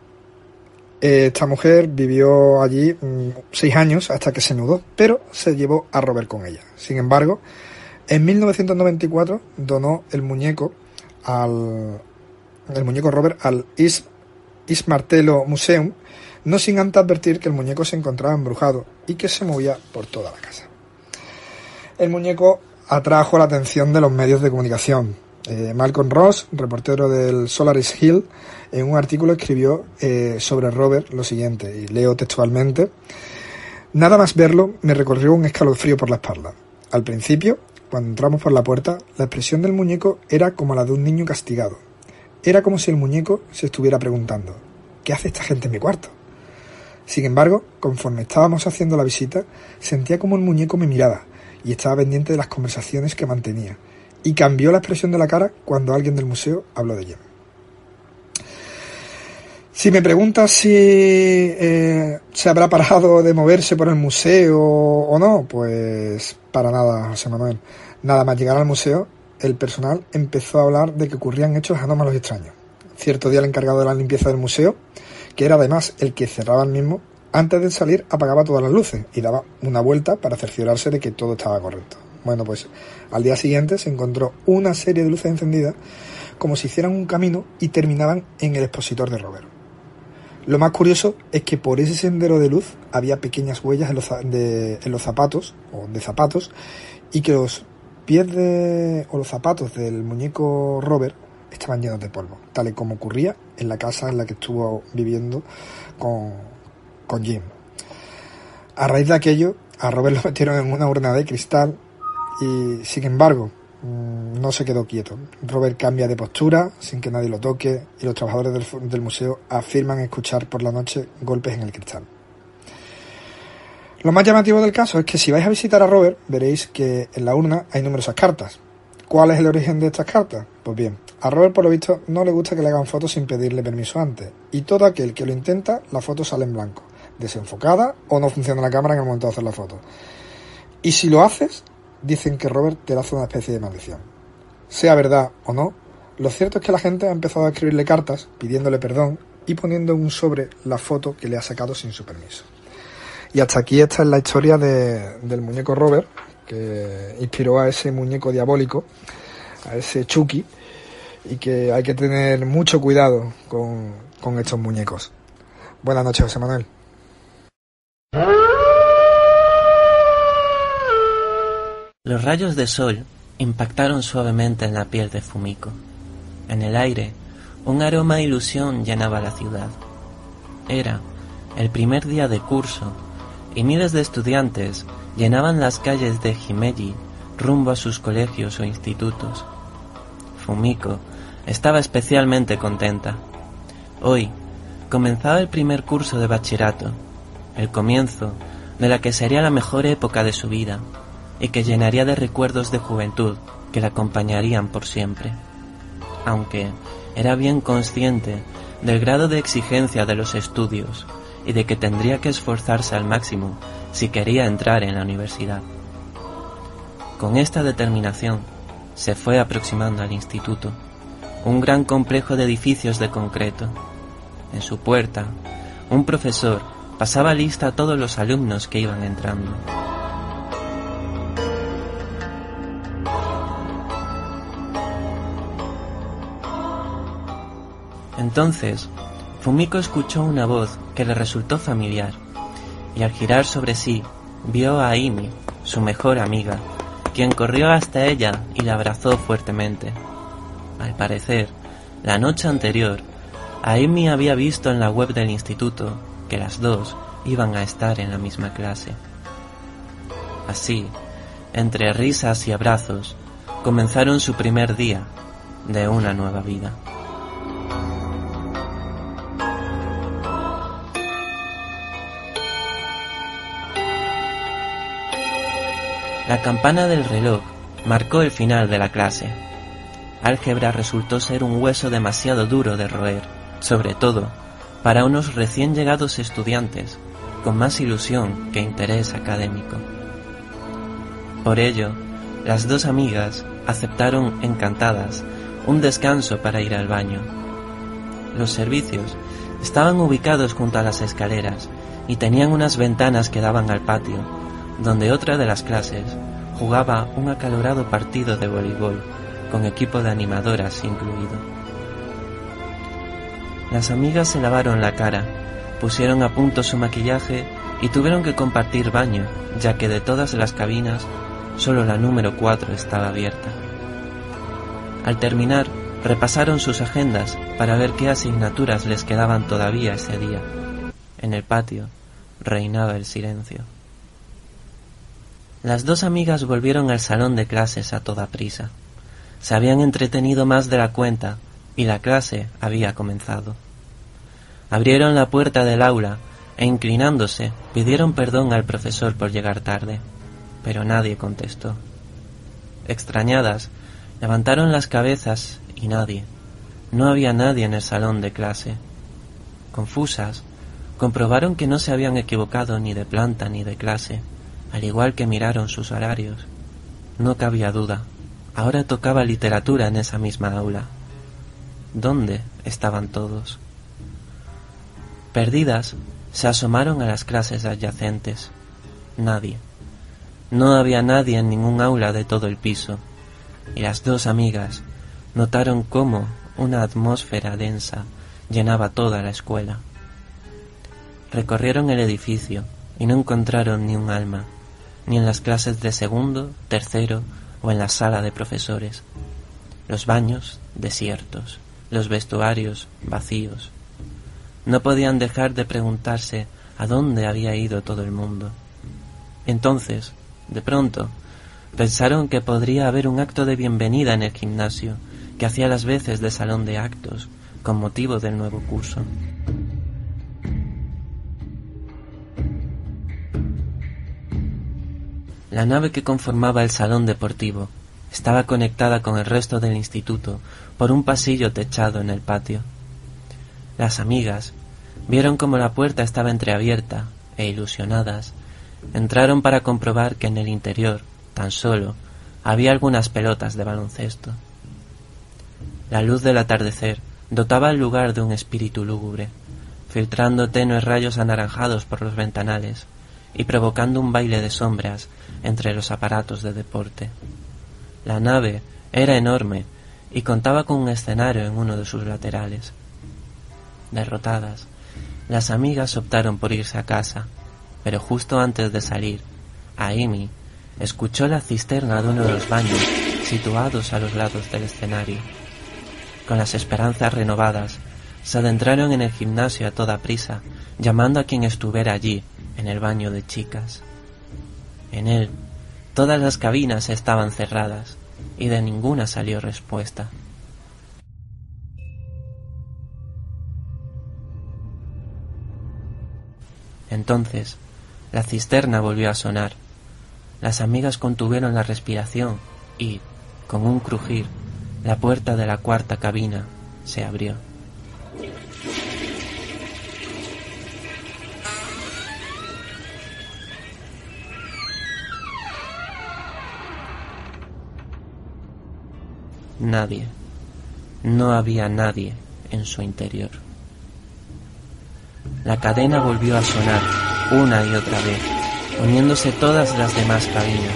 Esta mujer vivió allí mmm, seis años hasta que se mudó, pero se llevó a Robert con ella. Sin embargo, en mil novecientos noventa y cuatro donó el muñeco al el muñeco Robert al East, East Martello Museum, no sin antes advertir que el muñeco se encontraba embrujado y que se movía por toda la casa. El muñeco atrajo la atención de los medios de comunicación. Eh, Malcolm Ross, reportero del Solaris Hill, en un artículo escribió eh, sobre Robert lo siguiente, y leo textualmente: nada más verlo me recorrió un escalofrío por la espalda. Al principio, cuando entramos por la puerta, la expresión del muñeco era como la de un niño castigado. Era como si el muñeco se estuviera preguntando: ¿qué hace esta gente en mi cuarto? Sin embargo, conforme estábamos haciendo la visita, sentía como el muñeco me miraba y estaba pendiente de las conversaciones que mantenía. Y cambió la expresión de la cara cuando alguien del museo habló de ella. Si me preguntas si eh, se habrá parado de moverse por el museo o no, pues para nada, José Manuel. Nada más llegar al museo, el personal empezó a hablar de que ocurrían hechos anómalos y extraños. Cierto día el encargado de la limpieza del museo, que era además el que cerraba el mismo, antes de salir apagaba todas las luces y daba una vuelta para cerciorarse de que todo estaba correcto. Bueno, pues al día siguiente se encontró una serie de luces encendidas como si hicieran un camino y terminaban en el expositor de Robert. Lo más curioso es que por ese sendero de luz había pequeñas huellas en los, de, en los zapatos, o de zapatos, y que los pies de, o los zapatos del muñeco Robert estaban llenos de polvo, tal y como ocurría en la casa en la que estuvo viviendo con, con Jim. A raíz de aquello, a Robert lo metieron en una urna de cristal y, sin embargo, no se quedó quieto. Robert cambia de postura sin que nadie lo toque y los trabajadores del, del museo afirman escuchar por la noche golpes en el cristal. Lo más llamativo del caso es que si vais a visitar a Robert veréis que en la urna hay numerosas cartas. ¿Cuál es el origen de estas cartas? Pues bien, a Robert por lo visto no le gusta que le hagan fotos sin pedirle permiso antes, y todo aquel que lo intenta, la foto sale en blanco, desenfocada o no funciona la cámara en el momento de hacer la foto. Y si lo haces, dicen que Robert te hace una especie de maldición. Sea verdad o no, lo cierto es que la gente ha empezado a escribirle cartas pidiéndole perdón y poniendo en un sobre la foto que le ha sacado sin su permiso. Y hasta aquí esta es la historia de, del muñeco Robert, que inspiró a ese muñeco diabólico, a ese Chucky, y que hay que tener mucho cuidado con, con estos muñecos. Buenas noches, José Manuel. Los rayos de sol impactaron suavemente en la piel de Fumiko. En el aire, un aroma de ilusión llenaba la ciudad. Era el primer día de curso y miles de estudiantes llenaban las calles de Himeji rumbo a sus colegios o institutos. Fumiko estaba especialmente contenta. Hoy comenzaba el primer curso de bachillerato, el comienzo de la que sería la mejor época de su vida y que llenaría de recuerdos de juventud que la acompañarían por siempre. Aunque era bien consciente del grado de exigencia de los estudios y de que tendría que esforzarse al máximo si quería entrar en la universidad. Con esta determinación, se fue aproximando al instituto, un gran complejo de edificios de concreto. En su puerta, un profesor pasaba lista a todos los alumnos que iban entrando. Entonces, Fumiko escuchó una voz que le resultó familiar, y al girar sobre sí, vio a Aimi, su mejor amiga, quien corrió hasta ella y la abrazó fuertemente. Al parecer, la noche anterior, Aimi había visto en la web del instituto que las dos iban a estar en la misma clase. Así, entre risas y abrazos, comenzaron su primer día de una nueva vida. La campana del reloj marcó el final de la clase. Álgebra resultó ser un hueso demasiado duro de roer, sobre todo para unos recién llegados estudiantes con más ilusión que interés académico. Por ello, las dos amigas aceptaron encantadas un descanso para ir al baño. Los servicios estaban ubicados junto a las escaleras y tenían unas ventanas que daban al patio, donde otra de las clases jugaba un acalorado partido de voleibol con equipo de animadoras incluido. Las amigas se lavaron la cara, pusieron a punto su maquillaje y tuvieron que compartir baño, ya que de todas las cabinas solo la número cuatro estaba abierta. Al terminar, repasaron sus agendas para ver qué asignaturas les quedaban todavía ese día. En el patio reinaba el silencio. Las dos amigas volvieron al salón de clases a toda prisa. Se habían entretenido más de la cuenta y la clase había comenzado. Abrieron la puerta del aula e, inclinándose, pidieron perdón al profesor por llegar tarde, pero nadie contestó. Extrañadas, levantaron las cabezas y nadie, no había nadie en el salón de clase. Confusas, comprobaron que no se habían equivocado ni de planta ni de clase, al igual que miraron sus horarios. No cabía duda, ahora tocaba literatura en esa misma aula. ¿Dónde estaban todos? Perdidas, se asomaron a las clases adyacentes. Nadie. No había nadie en ningún aula de todo el piso, y las dos amigas notaron cómo una atmósfera densa llenaba toda la escuela. Recorrieron el edificio y no encontraron ni un alma, ni en las clases de segundo, tercero o en la sala de profesores. Los baños desiertos, los vestuarios vacíos. No podían dejar de preguntarse a dónde había ido todo el mundo. Entonces, de pronto, pensaron que podría haber un acto de bienvenida en el gimnasio que hacía las veces de salón de actos con motivo del nuevo curso. La nave que conformaba el salón deportivo Estaba conectada con el resto del instituto por un pasillo techado en el patio. Las amigas vieron cómo la puerta estaba entreabierta e, ilusionadas, entraron para comprobar que en el interior, tan solo, había algunas pelotas de baloncesto. La luz del atardecer dotaba el lugar de un espíritu lúgubre, filtrando tenues rayos anaranjados por los ventanales y provocando un baile de sombras entre los aparatos de deporte. La nave era enorme y contaba con un escenario en uno de sus laterales. Derrotadas, las amigas optaron por irse a casa, pero justo antes de salir, Amy escuchó la cisterna de uno de los baños situados a los lados del escenario. Con las esperanzas renovadas, se adentraron en el gimnasio a toda prisa, llamando a quien estuviera allí, en el baño de chicas. En él, todas las cabinas estaban cerradas, y de ninguna salió respuesta. Entonces, la cisterna volvió a sonar. Las amigas contuvieron la respiración y, con un crujir, la puerta de la cuarta cabina se abrió. Nadie. No había nadie en su interior. La cadena volvió a sonar una y otra vez, uniéndose todas las demás cabinas.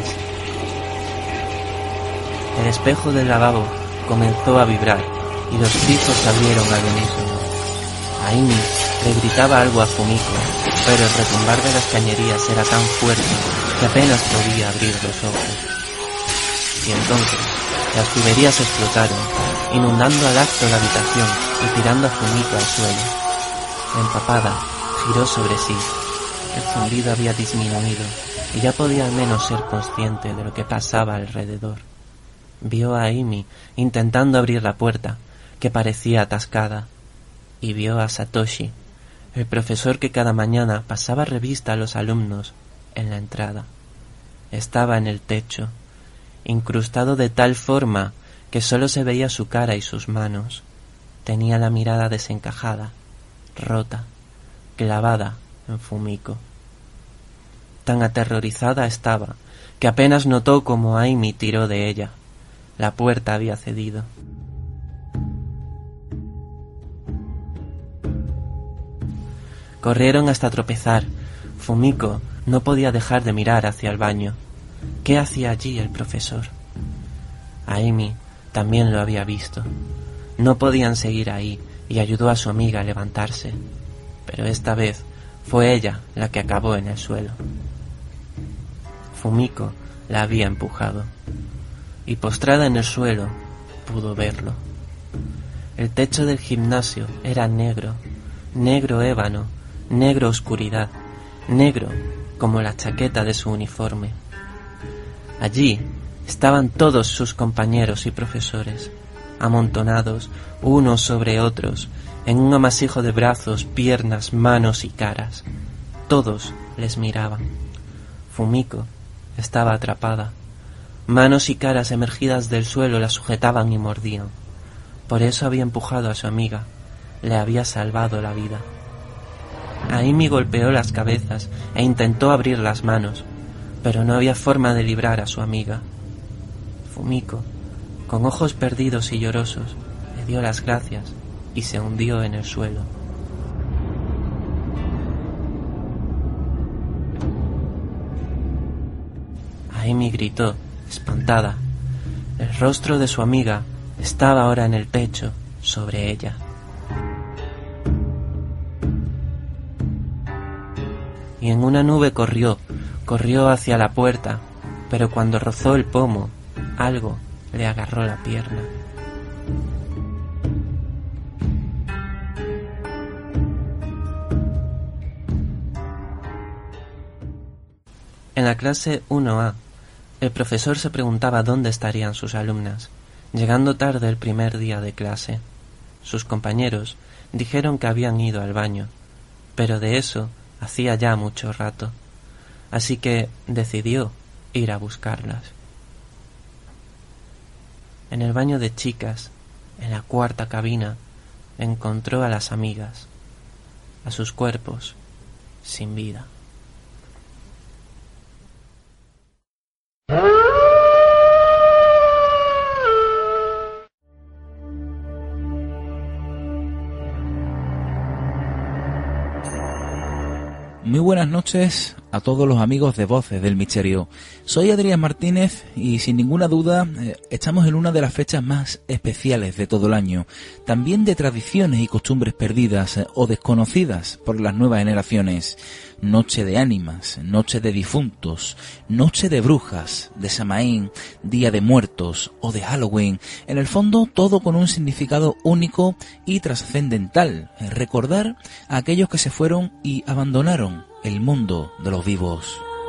El espejo del lavabo comenzó a vibrar y los grifos se abrieron al unísono. Amy le gritaba algo a Fumiko, pero el retumbar de las cañerías era tan fuerte que apenas podía abrir los ojos. Y entonces las tuberías explotaron, inundando al acto la habitación y tirando a Fumiko al suelo. Empapada, giró sobre sí. El zumbido había disminuido y ya podía al menos ser consciente de lo que pasaba alrededor. Vio a Amy intentando abrir la puerta, que parecía atascada, y vio a Satoshi, el profesor que cada mañana pasaba revista a los alumnos en la entrada. Estaba en el techo, incrustado de tal forma que solo se veía su cara y sus manos. Tenía la mirada desencajada, rota, clavada en Fumiko. Tan aterrorizada estaba que apenas notó cómo Amy tiró de ella. La puerta había cedido. Corrieron hasta tropezar. Fumiko no podía dejar de mirar hacia el baño. ¿Qué hacía allí el profesor? Amy también lo había visto. No podían seguir ahí y ayudó a su amiga a levantarse, pero esta vez fue ella la que acabó en el suelo. Fumiko la había empujado y postrada en el suelo pudo verlo. El techo del gimnasio era negro, negro ébano, negro oscuridad, negro como la chaqueta de su uniforme. Allí estaban todos sus compañeros y profesores, amontonados unos sobre otros, en un amasijo de brazos, piernas, manos y caras. Todos les miraban. Fumiko estaba atrapada. Manos y caras emergidas del suelo la sujetaban y mordían. Por eso había empujado a su amiga. Le había salvado la vida. Amy golpeó las cabezas e intentó abrir las manos, pero no había forma de librar a su amiga. Fumiko, con ojos perdidos y llorosos, le dio las gracias y se hundió en el suelo. Amy gritó, espantada. El rostro de su amiga estaba ahora en el techo, sobre ella. Y en una nube corrió, corrió hacia la puerta, pero cuando rozó el pomo, algo le agarró la pierna. En la clase uno A, el profesor se preguntaba dónde estarían sus alumnas, llegando tarde el primer día de clase. Sus compañeros dijeron que habían ido al baño, pero de eso hacía ya mucho rato, así que decidió ir a buscarlas. En el baño de chicas, en la cuarta cabina, encontró a las amigas, a sus cuerpos, sin vida. Muy buenas noches a todos los amigos de Voces del Misterio. Soy Adrián Martínez y sin ninguna duda eh, estamos en una de las fechas más especiales de todo el año, también de tradiciones y costumbres perdidas eh, o desconocidas por las nuevas generaciones. Noche de ánimas, noche de difuntos, noche de brujas, de Samaín, día de muertos o de Halloween. En el fondo todo con un significado único y trascendental, eh, recordar a aquellos que se fueron y abandonaron el mundo de los vivos.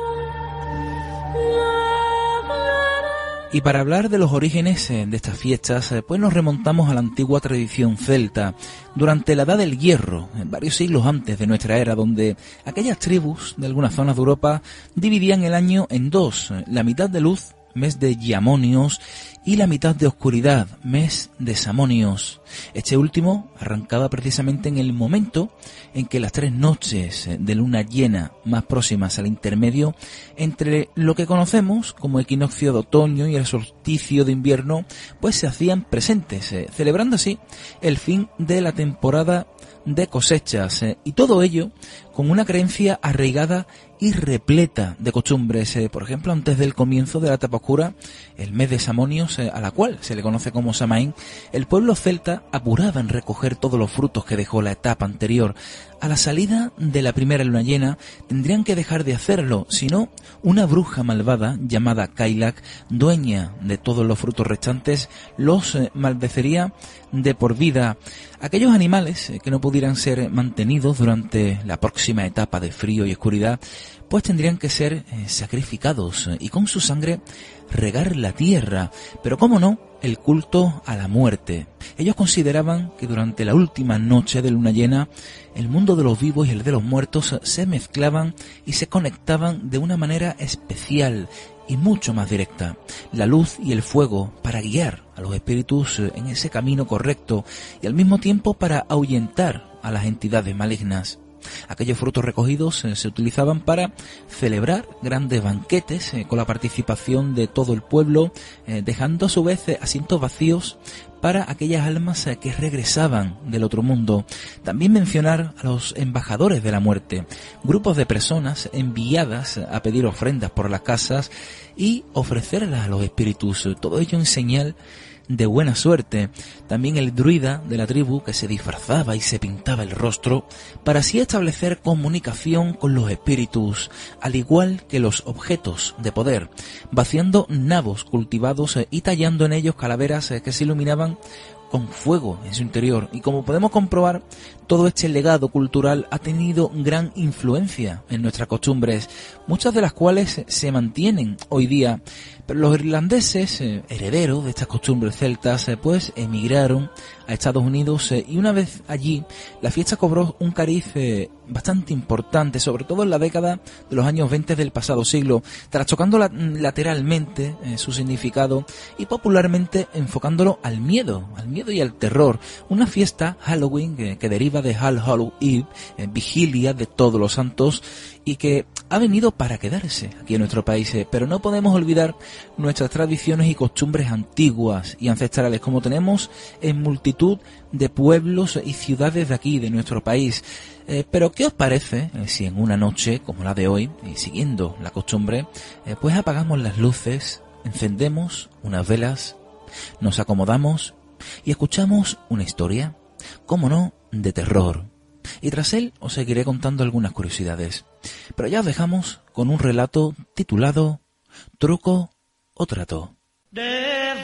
Y para hablar de los orígenes de estas fiestas, pues nos remontamos a la antigua tradición celta, durante la Edad del Hierro, varios siglos antes de nuestra era, donde aquellas tribus de algunas zonas de Europa dividían el año en dos, la mitad de luz, mes de Giamonios, y la mitad de oscuridad, mes de Samonios. Este último arrancaba precisamente en el momento en que las tres noches de luna llena más próximas al intermedio entre lo que conocemos como equinoccio de otoño y el solsticio de invierno, pues se hacían presentes, eh, celebrando así el fin de la temporada de cosechas, eh, y todo ello con una creencia arraigada y repleta de costumbres. Eh, por ejemplo, antes del comienzo de la etapa oscura, el mes de Samonios, eh, a la cual se le conoce como Samaín, el pueblo celta apuraba en recoger todos los frutos que dejó la etapa anterior. A la salida de la primera luna llena tendrían que dejar de hacerlo, si no, una bruja malvada llamada Kailak, dueña de todos los frutos restantes, los eh, maldecería de por vida. Aquellos animales eh, que no pudieran ser mantenidos durante la próxima etapa de frío y oscuridad, pues tendrían que ser eh, sacrificados eh, y con su sangre regar la tierra, pero cómo no, el culto a la muerte. Ellos consideraban que durante la última noche de luna llena, el mundo de los vivos y el de los muertos se mezclaban y se conectaban de una manera especial y mucho más directa. La luz y el fuego para guiar a los espíritus en ese camino correcto y al mismo tiempo para ahuyentar a las entidades malignas. Aquellos frutos recogidos eh, se utilizaban para celebrar grandes banquetes eh, con la participación de todo el pueblo, eh, dejando a su vez eh, asientos vacíos para aquellas almas eh, que regresaban del otro mundo. También mencionar a los embajadores de la muerte, grupos de personas enviadas a pedir ofrendas por las casas y ofrecerlas a los espíritus, todo ello en señal de buena suerte. También el druida de la tribu que se disfrazaba y se pintaba el rostro para así establecer comunicación con los espíritus, al igual que los objetos de poder, vaciando nabos cultivados y tallando en ellos calaveras que se iluminaban con fuego en su interior. Y como podemos comprobar, todo este legado cultural ha tenido gran influencia en nuestras costumbres, muchas de las cuales se mantienen hoy día. Pero los irlandeses, eh, herederos de estas costumbres celtas, eh, pues emigraron a Estados Unidos eh, y una vez allí la fiesta cobró un cariz eh, bastante importante, sobre todo en la década de los años veinte del pasado siglo, trastocando la, lateralmente eh, su significado y popularmente enfocándolo al miedo, al miedo y al terror. Una fiesta Halloween eh, que deriva de All Hallows Eve, eh, vigilia de todos los santos, y que ha venido para quedarse aquí en nuestro país, eh, pero no podemos olvidar nuestras tradiciones y costumbres antiguas y ancestrales, como tenemos en multitud de pueblos y ciudades de aquí, de nuestro país. Eh, pero ¿qué os parece eh, si en una noche como la de hoy, y siguiendo la costumbre, eh, pues apagamos las luces, encendemos unas velas, nos acomodamos y escuchamos una historia, cómo no, de terror? Y tras él os seguiré contando algunas curiosidades. Pero ya os dejamos con un relato titulado Truco o Trato. Devil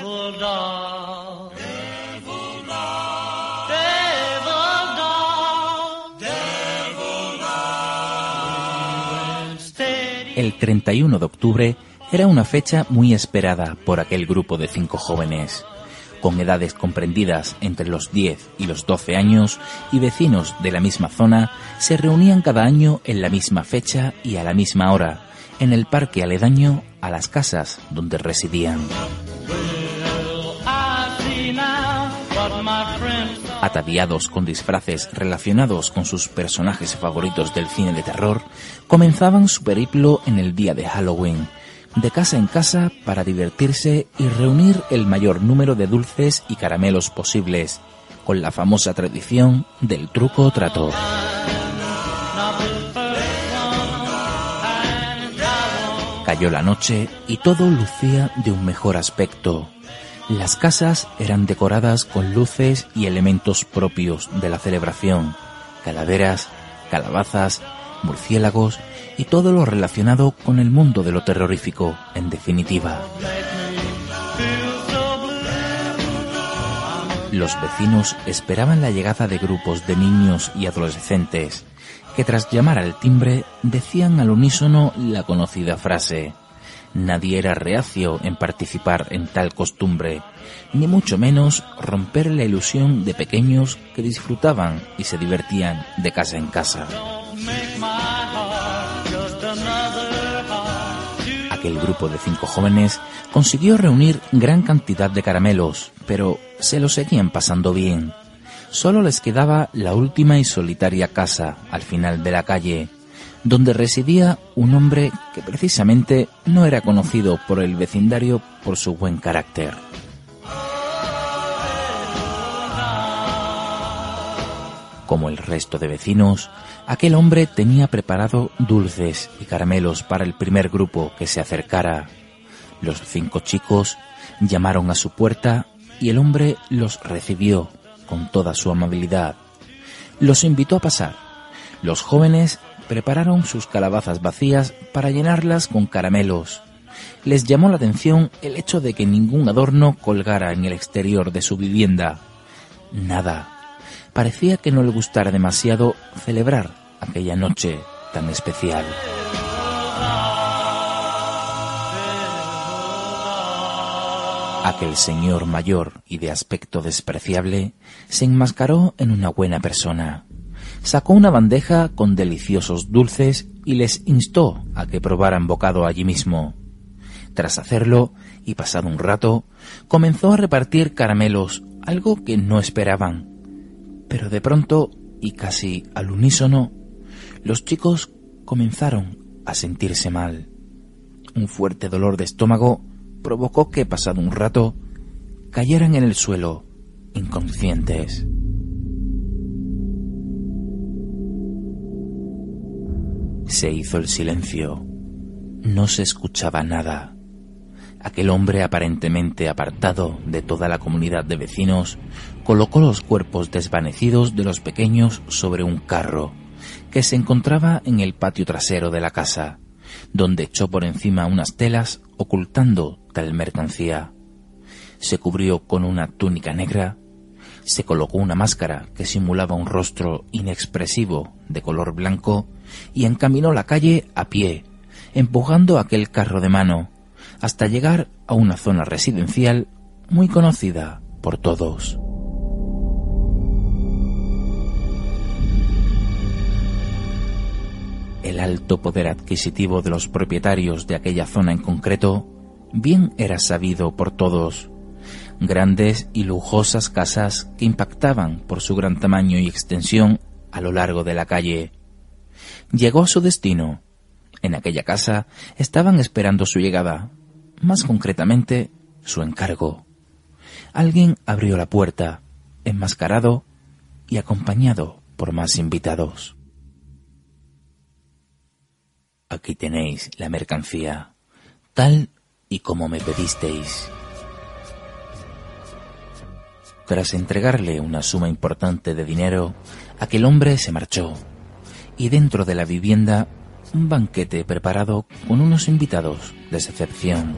dog, devil dog, devil dog, devil dog. El treinta y uno de octubre era una fecha muy esperada por aquel grupo de cinco jóvenes. Con edades comprendidas entre los diez y los doce años y vecinos de la misma zona, se reunían cada año en la misma fecha y a la misma hora, en el parque aledaño a las casas donde residían. Well, I Ataviados con disfraces relacionados con sus personajes favoritos del cine de terror, comenzaban su periplo en el día de Halloween, de casa en casa para divertirse y reunir el mayor número de dulces y caramelos posibles, con la famosa tradición del truco o trato. Cayó la noche y todo lucía de un mejor aspecto. Las casas eran decoradas con luces y elementos propios de la celebración: calaveras, calabazas, murciélagos y todo lo relacionado con el mundo de lo terrorífico, en definitiva. Los vecinos esperaban la llegada de grupos de niños y adolescentes que, tras llamar al timbre, decían al unísono la conocida frase: nadie era reacio en participar en tal costumbre, ni mucho menos romper la ilusión de pequeños que disfrutaban y se divertían de casa en casa. Aquel grupo de cinco jóvenes consiguió reunir gran cantidad de caramelos, pero se lo seguían pasando bien. Solo les quedaba la última y solitaria casa al final de la calle, donde residía un hombre que precisamente no era conocido por el vecindario por su buen carácter. Como el resto de vecinos, aquel hombre tenía preparado dulces y caramelos para el primer grupo que se acercara. Los cinco chicos llamaron a su puerta y el hombre los recibió con toda su amabilidad. Los invitó a pasar. Los jóvenes prepararon sus calabazas vacías para llenarlas con caramelos. Les llamó la atención el hecho de que ningún adorno colgara en el exterior de su vivienda. Nada. Parecía que no le gustara demasiado celebrar aquella noche tan especial. Aquel señor mayor y de aspecto despreciable se enmascaró en una buena persona. Sacó una bandeja con deliciosos dulces y les instó a que probaran bocado allí mismo. Tras hacerlo, y pasado un rato, comenzó a repartir caramelos, algo que no esperaban. Pero de pronto, y casi al unísono, los chicos comenzaron a sentirse mal. Un fuerte dolor de estómago provocó que, pasado un rato, cayeran en el suelo, inconscientes. Se hizo el silencio. No se escuchaba nada. Aquel hombre, aparentemente apartado de toda la comunidad de vecinos, colocó los cuerpos desvanecidos de los pequeños sobre un carro que se encontraba en el patio trasero de la casa, donde echó por encima unas telas ocultando tal mercancía. Se cubrió con una túnica negra, se colocó una máscara que simulaba un rostro inexpresivo de color blanco y encaminó la calle a pie, empujando aquel carro de mano, hasta llegar a una zona residencial muy conocida por todos. El alto poder adquisitivo de los propietarios de aquella zona en concreto bien era sabido por todos. Grandes y lujosas casas que impactaban por su gran tamaño y extensión a lo largo de la calle. Llegó a su destino. En aquella casa estaban esperando su llegada, más concretamente su encargo. Alguien abrió la puerta, enmascarado y acompañado por más invitados. Aquí tenéis la mercancía, tal y como me pedisteis. Tras entregarle una suma importante de dinero, aquel hombre se marchó, y dentro de la vivienda un banquete preparado con unos invitados de excepción.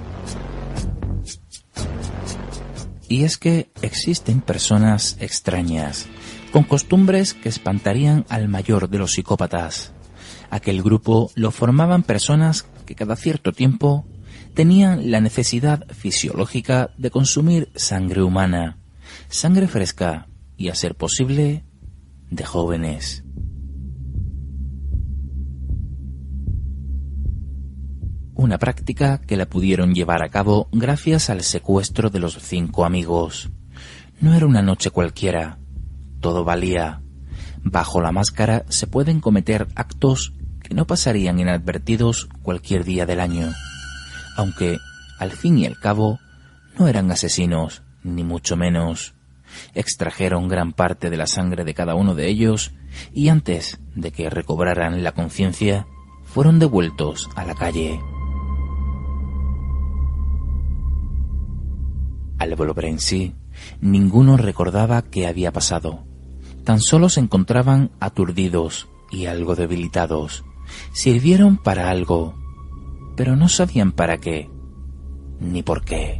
Y es que existen personas extrañas, con costumbres que espantarían al mayor de los psicópatas. Aquel grupo lo formaban personas que cada cierto tiempo tenían la necesidad fisiológica de consumir sangre humana, sangre fresca y, a ser posible, de jóvenes. Una práctica que la pudieron llevar a cabo gracias al secuestro de los cinco amigos. No era una noche cualquiera. Todo valía. Bajo la máscara se pueden cometer actos que no pasarían inadvertidos cualquier día del año. Aunque, al fin y al cabo, no eran asesinos, ni mucho menos. Extrajeron gran parte de la sangre de cada uno de ellos y antes de que recobraran la conciencia, fueron devueltos a la calle. Al volver en sí, ninguno recordaba qué había pasado. Tan solo se encontraban aturdidos y algo debilitados. Sirvieron para algo, pero no sabían para qué, ni por qué.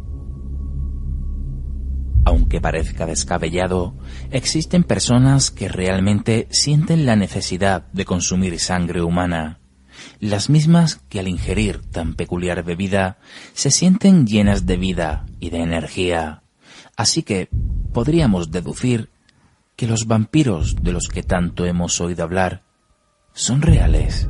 Aunque parezca descabellado, existen personas que realmente sienten la necesidad de consumir sangre humana, las mismas que al ingerir tan peculiar bebida se sienten llenas de vida y de energía. Así que podríamos deducir que los vampiros de los que tanto hemos oído hablar son reales.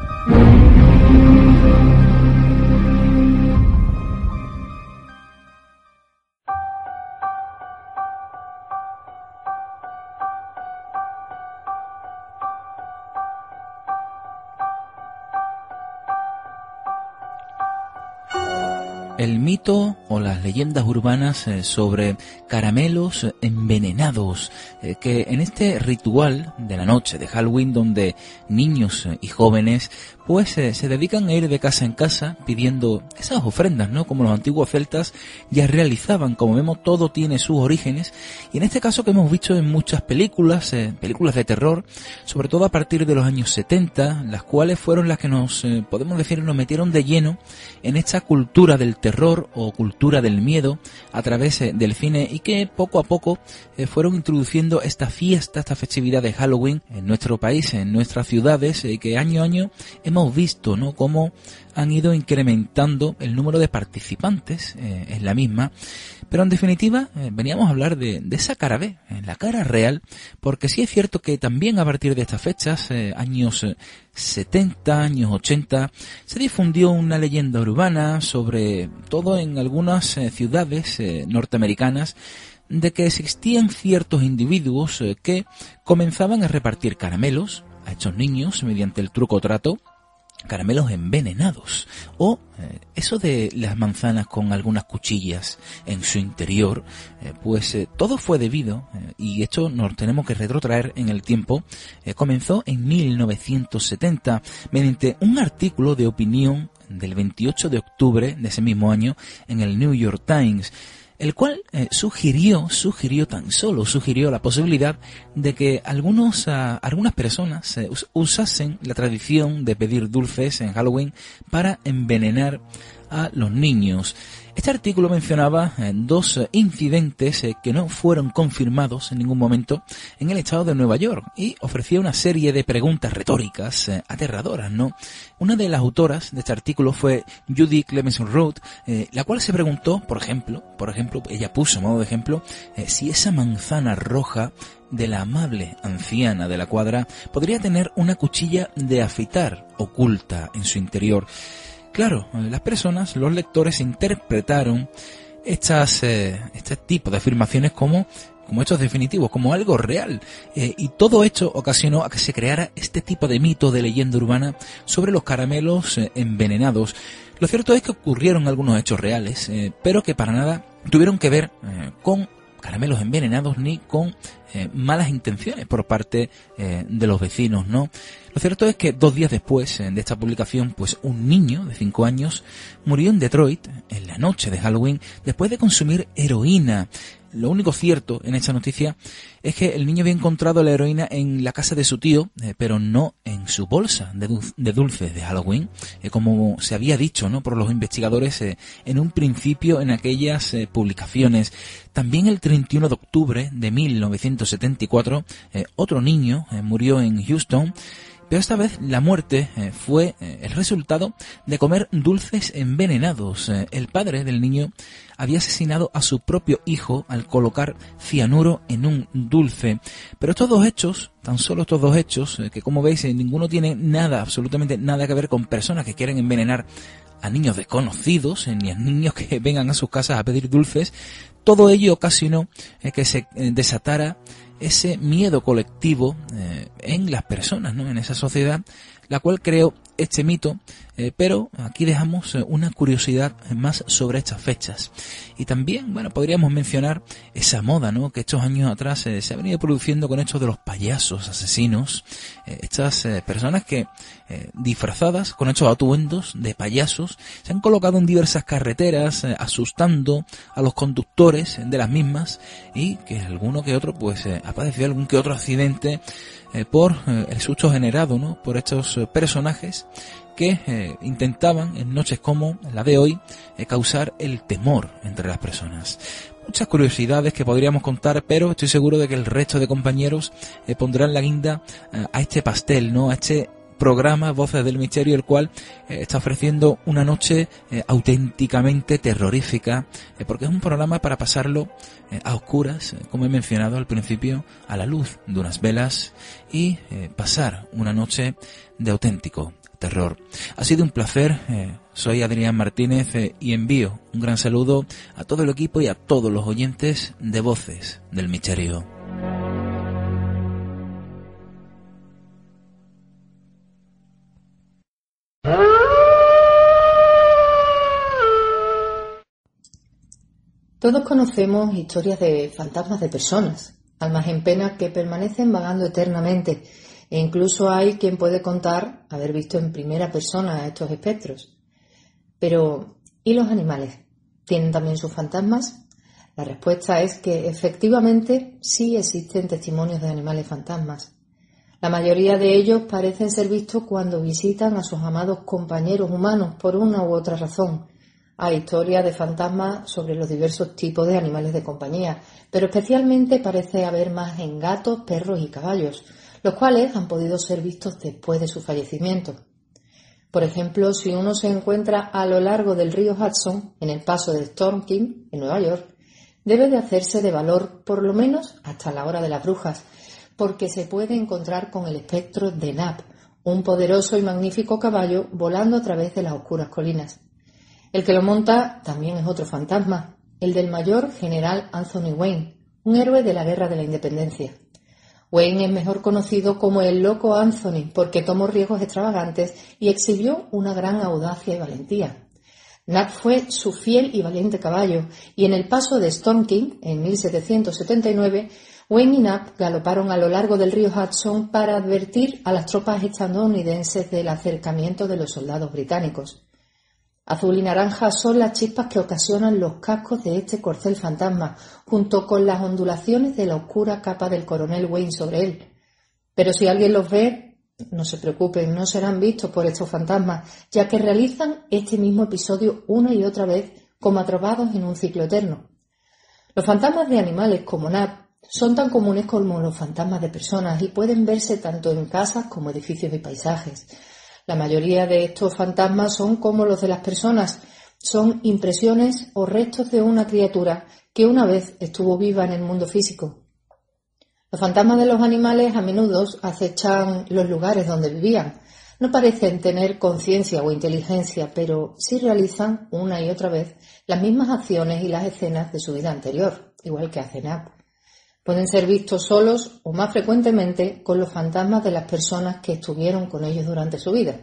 El mito o las leyendas urbanas eh, sobre caramelos envenenados, eh, que en este ritual de la noche de Halloween, donde niños y jóvenes pues eh, se dedican a ir de casa en casa pidiendo esas ofrendas, ¿no? Como los antiguos celtas ya realizaban. Como vemos, todo tiene sus orígenes, y en este caso que hemos visto en muchas películas, eh, películas de terror, sobre todo a partir de los años setenta, las cuales fueron las que nos, eh, podemos decir, nos metieron de lleno en esta cultura del terror o cultura del miedo a través eh, del cine, y que poco a poco eh, fueron introduciendo esta fiesta, esta festividad de Halloween en nuestro país, en nuestras ciudades, y eh, que año a año hemos visto, ¿no?, cómo han ido incrementando el número de participantes eh, en la misma. Pero en definitiva, eh, veníamos a hablar de, de esa cara B, eh, la cara real, porque sí es cierto que también a partir de estas fechas, eh, años eh, setenta, años ochenta, se difundió una leyenda urbana, sobre todo en algunas eh, ciudades eh, norteamericanas, de que existían ciertos individuos eh, que comenzaban a repartir caramelos a estos niños mediante el truco o trato, caramelos envenenados, o eh, eso de las manzanas con algunas cuchillas en su interior, eh, pues eh, todo fue debido, eh, y esto nos tenemos que retrotraer en el tiempo, eh, comenzó en mil novecientos setenta mediante un artículo de opinión del veintiocho de octubre de ese mismo año en el New York Times, el cual eh, sugirió, sugirió tan solo, sugirió la posibilidad de que algunos, uh, algunas personas eh, us usasen la tradición de pedir dulces en Halloween para envenenar a los niños. Este artículo mencionaba eh, dos eh, incidentes eh, que no fueron confirmados en ningún momento en el estado de Nueva York, y ofrecía una serie de preguntas retóricas eh, aterradoras, ¿no? Una de las autoras de este artículo fue Judy Clemenson Root, eh, la cual se preguntó, por ejemplo, por ejemplo, ella puso a modo de ejemplo, eh, si esa manzana roja de la amable anciana de la cuadra podría tener una cuchilla de afeitar oculta en su interior. Claro, las personas, los lectores, interpretaron estas, eh, este tipo de afirmaciones como, como hechos definitivos, como algo real. Eh, y todo esto ocasionó a que se creara este tipo de mito, de leyenda urbana sobre los caramelos eh, envenenados. Lo cierto es que ocurrieron algunos hechos reales, eh, pero que para nada tuvieron que ver eh, con caramelos envenenados ni con eh, malas intenciones por parte eh, de los vecinos, ¿no? Lo cierto es que dos días después eh, de esta publicación, pues un niño de cinco años murió en Detroit en la noche de Halloween después de consumir heroína. Lo único cierto en esta noticia es que el niño había encontrado la heroína en la casa de su tío, eh, pero no en su bolsa de, dul de dulces de Halloween, eh, como se había dicho, ¿no?, por los investigadores eh, en un principio en aquellas eh, publicaciones. También el treinta y uno de octubre de mil novecientos setenta y cuatro, eh, otro niño eh, murió en Houston, pero esta vez la muerte eh, fue eh, el resultado de comer dulces envenenados. Eh, el padre del niño había asesinado a su propio hijo al colocar cianuro en un dulce. Pero estos dos hechos, tan solo estos dos hechos, eh, que como veis eh, ninguno tiene nada, absolutamente nada que ver con personas que quieren envenenar a niños desconocidos, eh, ni a niños que vengan a sus casas a pedir dulces. Todo ello ocasionó eh, que se eh, desatara ese miedo colectivo eh, en las personas, ¿no? En esa sociedad, la cual creó este mito, eh, pero aquí dejamos eh, una curiosidad más sobre estas fechas. Y también, bueno, podríamos mencionar esa moda, ¿no? Que estos años atrás eh, se ha venido produciendo con esto de los payasos asesinos, eh, estas eh, personas que eh, disfrazadas con estos atuendos de payasos se han colocado en diversas carreteras eh, asustando a los conductores de las mismas, y que alguno que otro pues eh, ha padecido algún que otro accidente eh, por eh, el susto generado, ¿no? Por estos eh, personajes que eh, intentaban en noches como la de hoy eh, causar el temor entre las personas. Muchas curiosidades que podríamos contar, pero estoy seguro de que el resto de compañeros eh, pondrán la guinda eh, a este pastel, ¿no? A este programa Voces del Misterio, el cual eh, está ofreciendo una noche eh, auténticamente terrorífica, eh, porque es un programa para pasarlo eh, a oscuras, eh, como he mencionado al principio, a la luz de unas velas, y eh, pasar una noche de auténtico terror. Ha sido un placer, eh, soy Adrián Martínez eh, y envío un gran saludo a todo el equipo y a todos los oyentes de Voces del Misterio. Todos conocemos historias de fantasmas de personas, almas en pena que permanecen vagando eternamente, e incluso hay quien puede contar haber visto en primera persona a estos espectros. Pero, ¿y los animales? ¿Tienen también sus fantasmas? La respuesta es que efectivamente sí existen testimonios de animales fantasmas. La mayoría de ellos parecen ser vistos cuando visitan a sus amados compañeros humanos por una u otra razón. Hay historias de fantasmas sobre los diversos tipos de animales de compañía, pero especialmente parece haber más en gatos, perros y caballos, los cuales han podido ser vistos después de su fallecimiento. Por ejemplo, si uno se encuentra a lo largo del río Hudson, en el paso de Storm King, en Nueva York, debe de hacerse de valor por lo menos hasta la hora de las brujas, porque se puede encontrar con el espectro de Nab, un poderoso y magnífico caballo volando a través de las oscuras colinas. El que lo monta también es otro fantasma, el del mayor general Anthony Wayne, un héroe de la Guerra de la Independencia. Wayne es mejor conocido como el Loco Anthony porque tomó riesgos extravagantes y exhibió una gran audacia y valentía. Nab fue su fiel y valiente caballo, y en el paso de Storm King, en mil setecientos setenta y nueve, Wayne y Nab galoparon a lo largo del río Hudson para advertir a las tropas estadounidenses del acercamiento de los soldados británicos. Azul y naranja son las chispas que ocasionan los cascos de este corcel fantasma, junto con las ondulaciones de la oscura capa del coronel Wayne sobre él. Pero si alguien los ve, no se preocupen, no serán vistos por estos fantasmas, ya que realizan este mismo episodio una y otra vez como atrapados en un ciclo eterno. Los fantasmas de animales como Nab son tan comunes como los fantasmas de personas y pueden verse tanto en casas como edificios y paisajes. La mayoría de estos fantasmas son como los de las personas, son impresiones o restos de una criatura que una vez estuvo viva en el mundo físico. Los fantasmas de los animales a menudo acechan los lugares donde vivían. No parecen tener conciencia o inteligencia, pero sí realizan una y otra vez las mismas acciones y las escenas de su vida anterior, igual que hace Nab. Pueden ser vistos solos o más frecuentemente con los fantasmas de las personas que estuvieron con ellos durante su vida.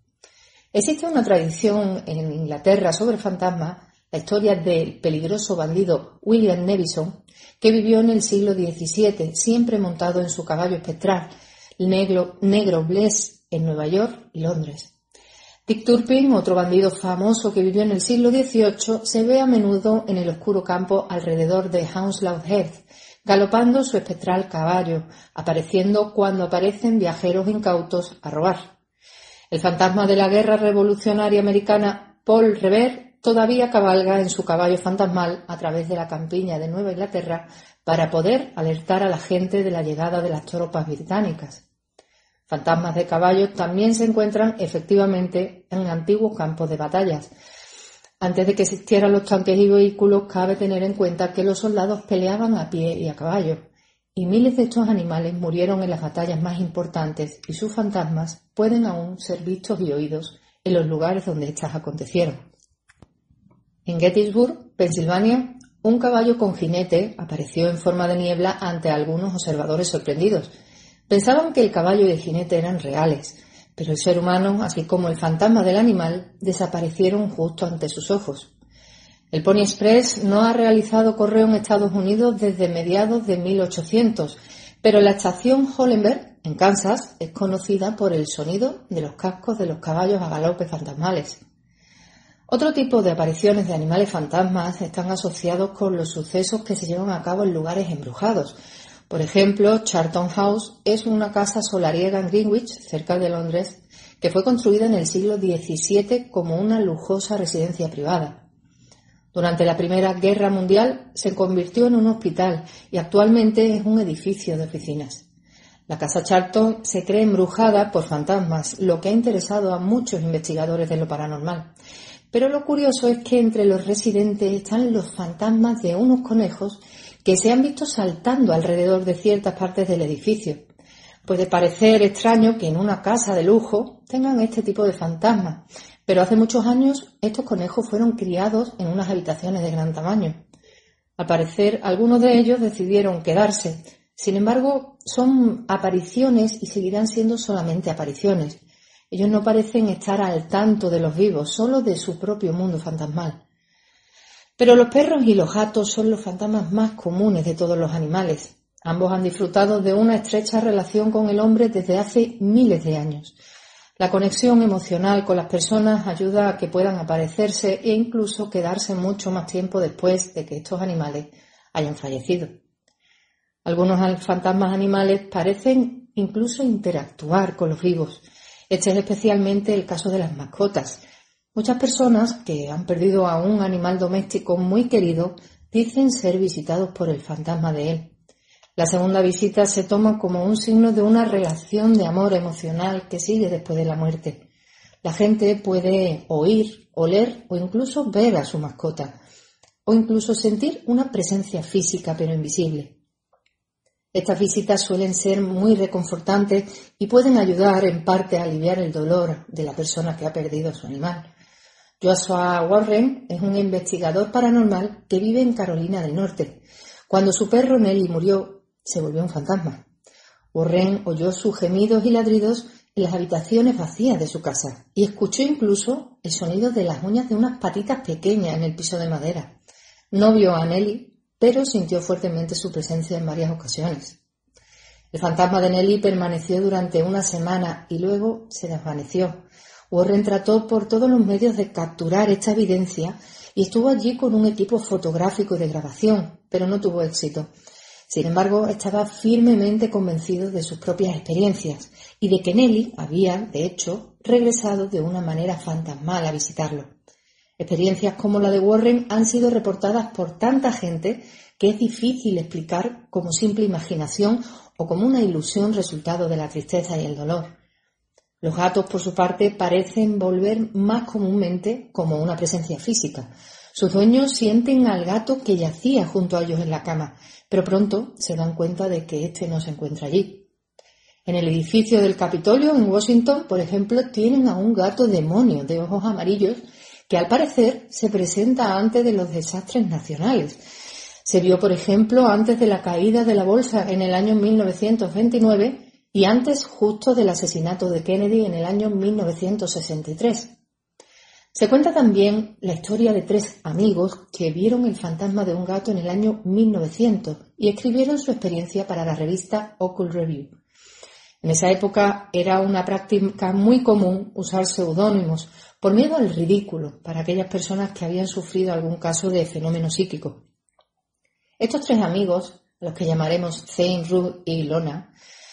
Existe una tradición en Inglaterra sobre fantasmas, la historia del peligroso bandido William Nevison, que vivió en el siglo diecisiete, siempre montado en su caballo espectral, negro, negro Bless, en Nueva York y Londres. Dick Turpin, otro bandido famoso que vivió en el siglo dieciocho, se ve a menudo en el oscuro campo alrededor de Hounslow Heath, galopando su espectral caballo, apareciendo cuando aparecen viajeros incautos a robar. El fantasma de la guerra revolucionaria americana, Paul Revere, todavía cabalga en su caballo fantasmal a través de la campiña de Nueva Inglaterra para poder alertar a la gente de la llegada de las tropas británicas. Fantasmas de caballos también se encuentran efectivamente en antiguos campos de batallas. Antes de que existieran los tanques y vehículos, cabe tener en cuenta que los soldados peleaban a pie y a caballo, y miles de estos animales murieron en las batallas más importantes y sus fantasmas pueden aún ser vistos y oídos en los lugares donde éstas acontecieron. En Gettysburg, Pensilvania, un caballo con jinete apareció en forma de niebla ante algunos observadores sorprendidos. Pensaban que el caballo y el jinete eran reales, pero el ser humano, así como el fantasma del animal, desaparecieron justo ante sus ojos. El Pony Express no ha realizado correo en Estados Unidos desde mediados de mil ochocientos, pero la estación Hollenberg, en Kansas, es conocida por el sonido de los cascos de los caballos a galope fantasmales. Otro tipo de apariciones de animales fantasmas están asociados con los sucesos que se llevan a cabo en lugares embrujados. Por ejemplo, Charlton House es una casa solariega en Greenwich, cerca de Londres, que fue construida en el siglo diecisiete como una lujosa residencia privada. Durante la Primera Guerra Mundial se convirtió en un hospital y actualmente es un edificio de oficinas. La casa Charlton se cree embrujada por fantasmas, lo que ha interesado a muchos investigadores de lo paranormal. Pero lo curioso es que entre los residentes están los fantasmas de unos conejos que se han visto saltando alrededor de ciertas partes del edificio. Puede parecer extraño que en una casa de lujo tengan este tipo de fantasmas, pero hace muchos años estos conejos fueron criados en unas habitaciones de gran tamaño. Al parecer, algunos de ellos decidieron quedarse. Sin embargo, son apariciones y seguirán siendo solamente apariciones. Ellos no parecen estar al tanto de los vivos, solo de su propio mundo fantasmal. Pero los perros y los gatos son los fantasmas más comunes de todos los animales. Ambos han disfrutado de una estrecha relación con el hombre desde hace miles de años. La conexión emocional con las personas ayuda a que puedan aparecerse e incluso quedarse mucho más tiempo después de que estos animales hayan fallecido. Algunos fantasmas animales parecen incluso interactuar con los vivos. Este es especialmente el caso de las mascotas. Muchas personas que han perdido a un animal doméstico muy querido dicen ser visitados por el fantasma de él. La segunda visita se toma como un signo de una relación de amor emocional que sigue después de la muerte. La gente puede oír, oler o incluso ver a su mascota, o incluso sentir una presencia física pero invisible. Estas visitas suelen ser muy reconfortantes y pueden ayudar en parte a aliviar el dolor de la persona que ha perdido a su animal. Joshua Warren es un investigador paranormal que vive en Carolina del Norte. Cuando su perro Nelly murió, se volvió un fantasma. Warren oyó sus gemidos y ladridos en las habitaciones vacías de su casa y escuchó incluso el sonido de las uñas de unas patitas pequeñas en el piso de madera. No vio a Nelly, pero sintió fuertemente su presencia en varias ocasiones. El fantasma de Nelly permaneció durante una semana y luego se desvaneció. Warren trató por todos los medios de capturar esta evidencia y estuvo allí con un equipo fotográfico de grabación, pero no tuvo éxito. Sin embargo, estaba firmemente convencido de sus propias experiencias y de que Nelly había, de hecho, regresado de una manera fantasmal a visitarlo. Experiencias como la de Warren han sido reportadas por tanta gente que es difícil explicar como simple imaginación o como una ilusión resultado de la tristeza y el dolor. Los gatos, por su parte, parecen volver más comúnmente como una presencia física. Sus dueños sienten al gato que yacía junto a ellos en la cama, pero pronto se dan cuenta de que éste no se encuentra allí. En el edificio del Capitolio, en Washington, por ejemplo, tienen a un gato demonio de ojos amarillos que al parecer se presenta antes de los desastres nacionales. Se vio, por ejemplo, antes de la caída de la bolsa en el año mil novecientos veintinueve y antes justo del asesinato de Kennedy en el año mil novecientos sesenta y tres. Se cuenta también la historia de tres amigos que vieron el fantasma de un gato en el año mil novecientos y escribieron su experiencia para la revista Occult Review. En esa época era una práctica muy común usar seudónimos por miedo al ridículo para aquellas personas que habían sufrido algún caso de fenómeno psíquico. Estos tres amigos, a los que llamaremos Zane, Ruth y Lona,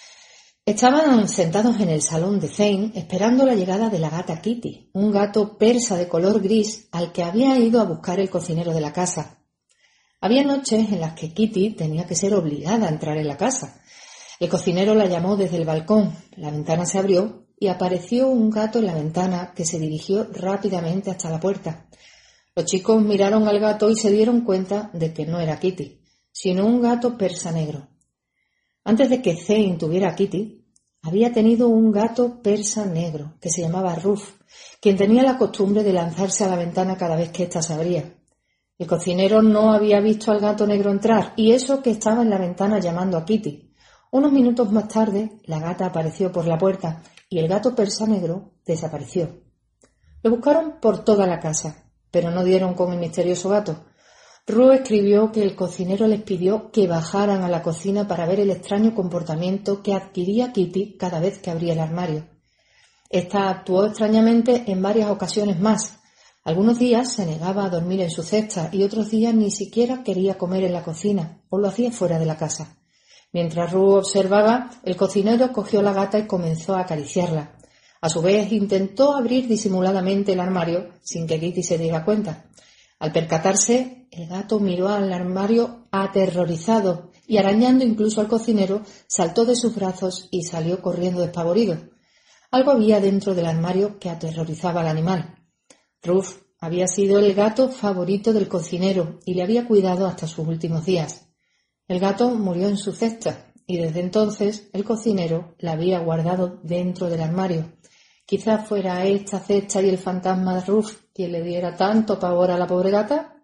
estaban sentados en el salón de Zane esperando la llegada de la gata Kitty, un gato persa de color gris al que había ido a buscar el cocinero de la casa. Había noches en las que Kitty tenía que ser obligada a entrar en la casa. El cocinero la llamó desde el balcón, la ventana se abrió y apareció un gato en la ventana que se dirigió rápidamente hasta la puerta. Los chicos miraron al gato y se dieron cuenta de que no era Kitty, sino un gato persa negro. Antes de que Zane tuviera a Kitty, había tenido un gato persa negro que se llamaba Ruf, quien tenía la costumbre de lanzarse a la ventana cada vez que ésta se abría. El cocinero no había visto al gato negro entrar, y eso que estaba en la ventana llamando a Kitty. Unos minutos más tarde, la gata apareció por la puerta y el gato persa negro desapareció. Lo buscaron por toda la casa, pero no dieron con el misterioso gato. Ruf escribió que el cocinero les pidió que bajaran a la cocina para ver el extraño comportamiento que adquiría Kitty cada vez que abría el armario. Esta actuó extrañamente en varias ocasiones más. Algunos días se negaba a dormir en su cesta y otros días ni siquiera quería comer en la cocina o lo hacía fuera de la casa. Mientras Ruf observaba, el cocinero cogió a la gata y comenzó a acariciarla. A su vez intentó abrir disimuladamente el armario sin que Kitty se diera cuenta. Al percatarse, el gato miró al armario aterrorizado y, arañando incluso al cocinero, saltó de sus brazos y salió corriendo despavorido. Algo había dentro del armario que aterrorizaba al animal. Ruf había sido el gato favorito del cocinero y le había cuidado hasta sus últimos días. El gato murió en su cesta y desde entonces el cocinero la había guardado dentro del armario. Quizás fuera esta cesta y el fantasma de Ruf quien le diera tanto pavor a la pobre gata.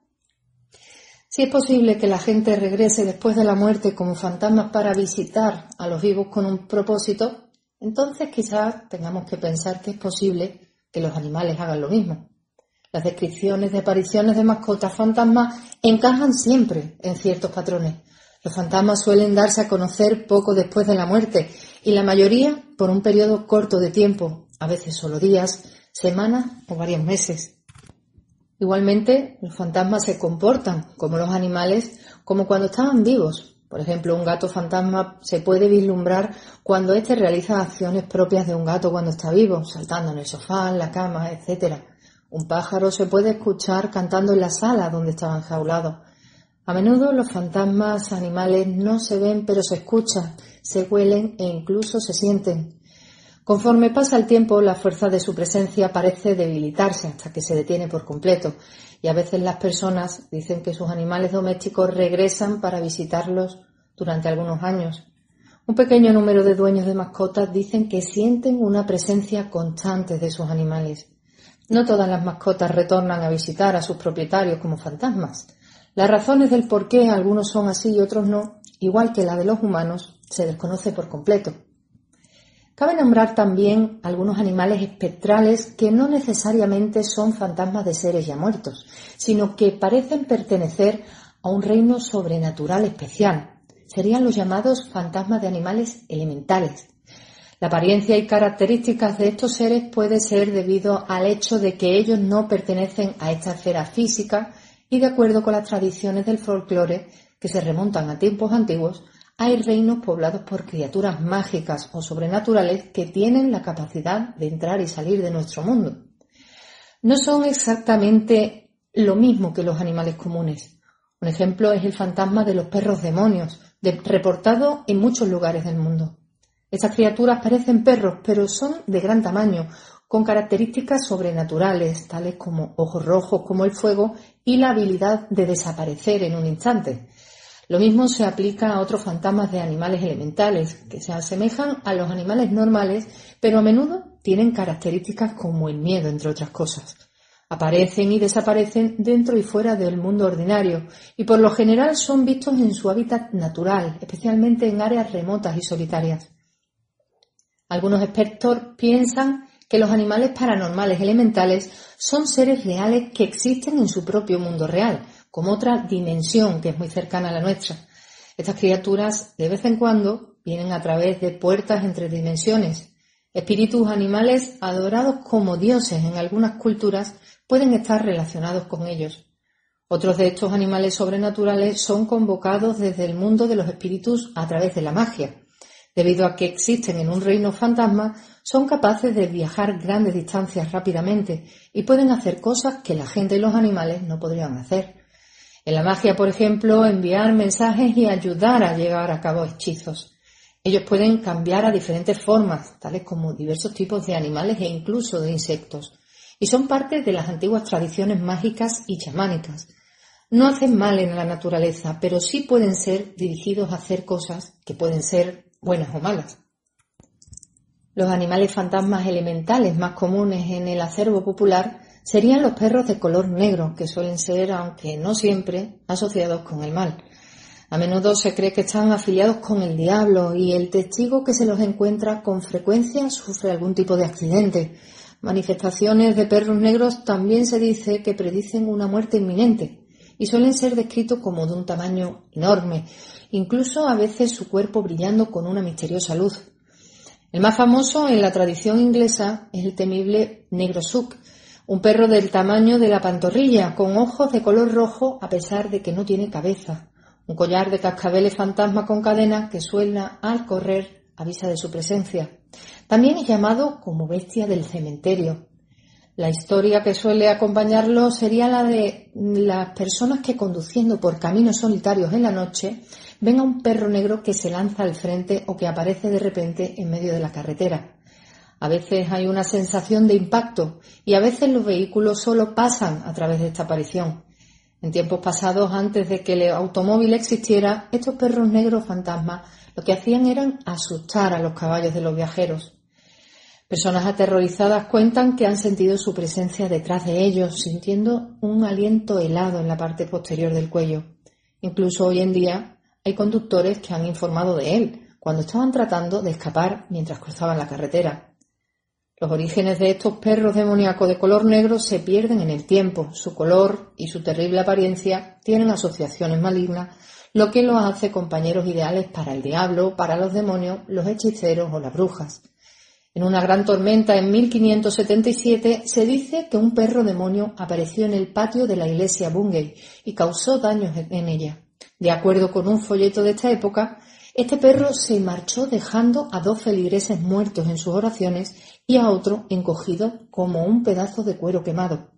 Si es posible que la gente regrese después de la muerte como fantasmas para visitar a los vivos con un propósito, entonces quizás tengamos que pensar que es posible que los animales hagan lo mismo. Las descripciones de apariciones de mascotas fantasmas encajan siempre en ciertos patrones. Los fantasmas suelen darse a conocer poco después de la muerte y la mayoría por un periodo corto de tiempo, a veces solo días, semanas o varios meses. Igualmente, los fantasmas se comportan como los animales, como cuando estaban vivos. Por ejemplo, un gato fantasma se puede vislumbrar cuando éste realiza acciones propias de un gato cuando está vivo, saltando en el sofá, en la cama, etcétera. Un pájaro se puede escuchar cantando en la sala donde estaba enjaulado. A menudo los fantasmas animales no se ven, pero se escuchan, se huelen e incluso se sienten. Conforme pasa el tiempo, la fuerza de su presencia parece debilitarse hasta que se detiene por completo, y a veces las personas dicen que sus animales domésticos regresan para visitarlos durante algunos años. Un pequeño número de dueños de mascotas dicen que sienten una presencia constante de sus animales. No todas las mascotas retornan a visitar a sus propietarios como fantasmas. Las razones del por qué algunos son así y otros no, igual que la de los humanos, se desconoce por completo. Cabe nombrar también algunos animales espectrales que no necesariamente son fantasmas de seres ya muertos, sino que parecen pertenecer a un reino sobrenatural especial. Serían los llamados fantasmas de animales elementales. La apariencia y características de estos seres puede ser debido al hecho de que ellos no pertenecen a esta esfera física y, de acuerdo con las tradiciones del folclore que se remontan a tiempos antiguos, hay reinos poblados por criaturas mágicas o sobrenaturales que tienen la capacidad de entrar y salir de nuestro mundo. No son exactamente lo mismo que los animales comunes. Un ejemplo es el fantasma de los perros demonios, de, reportado en muchos lugares del mundo. Estas criaturas parecen perros, pero son de gran tamaño, con características sobrenaturales, tales como ojos rojos como el fuego y la habilidad de desaparecer en un instante. Lo mismo se aplica a otros fantasmas de animales elementales, que se asemejan a los animales normales, pero a menudo tienen características como el miedo, entre otras cosas. Aparecen y desaparecen dentro y fuera del mundo ordinario, y por lo general son vistos en su hábitat natural, especialmente en áreas remotas y solitarias. Algunos expertos piensan que los animales paranormales elementales son seres reales que existen en su propio mundo real, como otra dimensión que es muy cercana a la nuestra. Estas criaturas, de vez en cuando, vienen a través de puertas entre dimensiones. Espíritus animales adorados como dioses en algunas culturas pueden estar relacionados con ellos. Otros de estos animales sobrenaturales son convocados desde el mundo de los espíritus a través de la magia. Debido a que existen en un reino fantasma, son capaces de viajar grandes distancias rápidamente y pueden hacer cosas que la gente y los animales no podrían hacer. En la magia, por ejemplo, enviar mensajes y ayudar a llevar a cabo hechizos. Ellos pueden cambiar a diferentes formas, tales como diversos tipos de animales e incluso de insectos, y son parte de las antiguas tradiciones mágicas y chamánicas. No hacen mal en la naturaleza, pero sí pueden ser dirigidos a hacer cosas que pueden ser buenas o malas. Los animales fantasmas elementales más comunes en el acervo popular serían los perros de color negro, que suelen ser, aunque no siempre, asociados con el mal. A menudo se cree que están afiliados con el diablo y el testigo que se los encuentra con frecuencia sufre algún tipo de accidente. Manifestaciones de perros negros también se dice que predicen una muerte inminente y suelen ser descritos como de un tamaño enorme, incluso a veces su cuerpo brillando con una misteriosa luz. El más famoso en la tradición inglesa es el temible negro Suk, un perro del tamaño de la pantorrilla, con ojos de color rojo a pesar de que no tiene cabeza. Un collar de cascabeles fantasma con cadena que suena al correr avisa de su presencia. También es llamado como bestia del cementerio. La historia que suele acompañarlo sería la de las personas que, conduciendo por caminos solitarios en la noche, ven a un perro negro que se lanza al frente o que aparece de repente en medio de la carretera. A veces hay una sensación de impacto y a veces los vehículos solo pasan a través de esta aparición. En tiempos pasados, antes de que el automóvil existiera, estos perros negros fantasmas lo que hacían era asustar a los caballos de los viajeros. Personas aterrorizadas cuentan que han sentido su presencia detrás de ellos, sintiendo un aliento helado en la parte posterior del cuello. Incluso hoy en día hay conductores que han informado de él cuando estaban tratando de escapar mientras cruzaban la carretera. Los orígenes de estos perros demoníacos de color negro se pierden en el tiempo. Su color y su terrible apariencia tienen asociaciones malignas, lo que los hace compañeros ideales para el diablo, para los demonios, los hechiceros o las brujas. En una gran tormenta en mil quinientos setenta y siete se dice que un perro demonio apareció en el patio de la iglesia Bungay y causó daños en ella. De acuerdo con un folleto de esta época, este perro se marchó dejando a dos feligreses muertos en sus oraciones y a otro encogido como un pedazo de cuero quemado.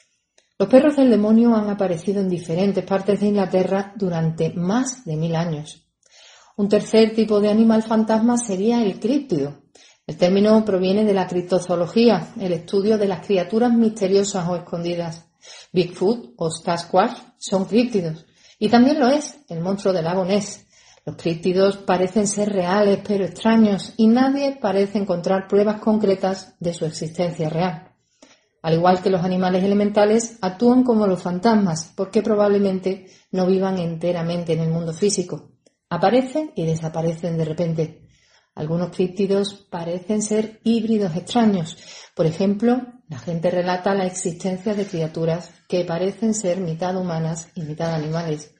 Los perros del demonio han aparecido en diferentes partes de Inglaterra durante más de mil años. Un tercer tipo de animal fantasma sería el críptido. El término proviene de la criptozoología, el estudio de las criaturas misteriosas o escondidas. Bigfoot o Sasquatch son críptidos, y también lo es el monstruo del lago Ness. Los críptidos parecen ser reales pero extraños y nadie parece encontrar pruebas concretas de su existencia real. Al igual que los animales elementales, actúan como los fantasmas porque probablemente no vivan enteramente en el mundo físico. Aparecen y desaparecen de repente. Algunos críptidos parecen ser híbridos extraños. Por ejemplo, la gente relata la existencia de criaturas que parecen ser mitad humanas y mitad animales.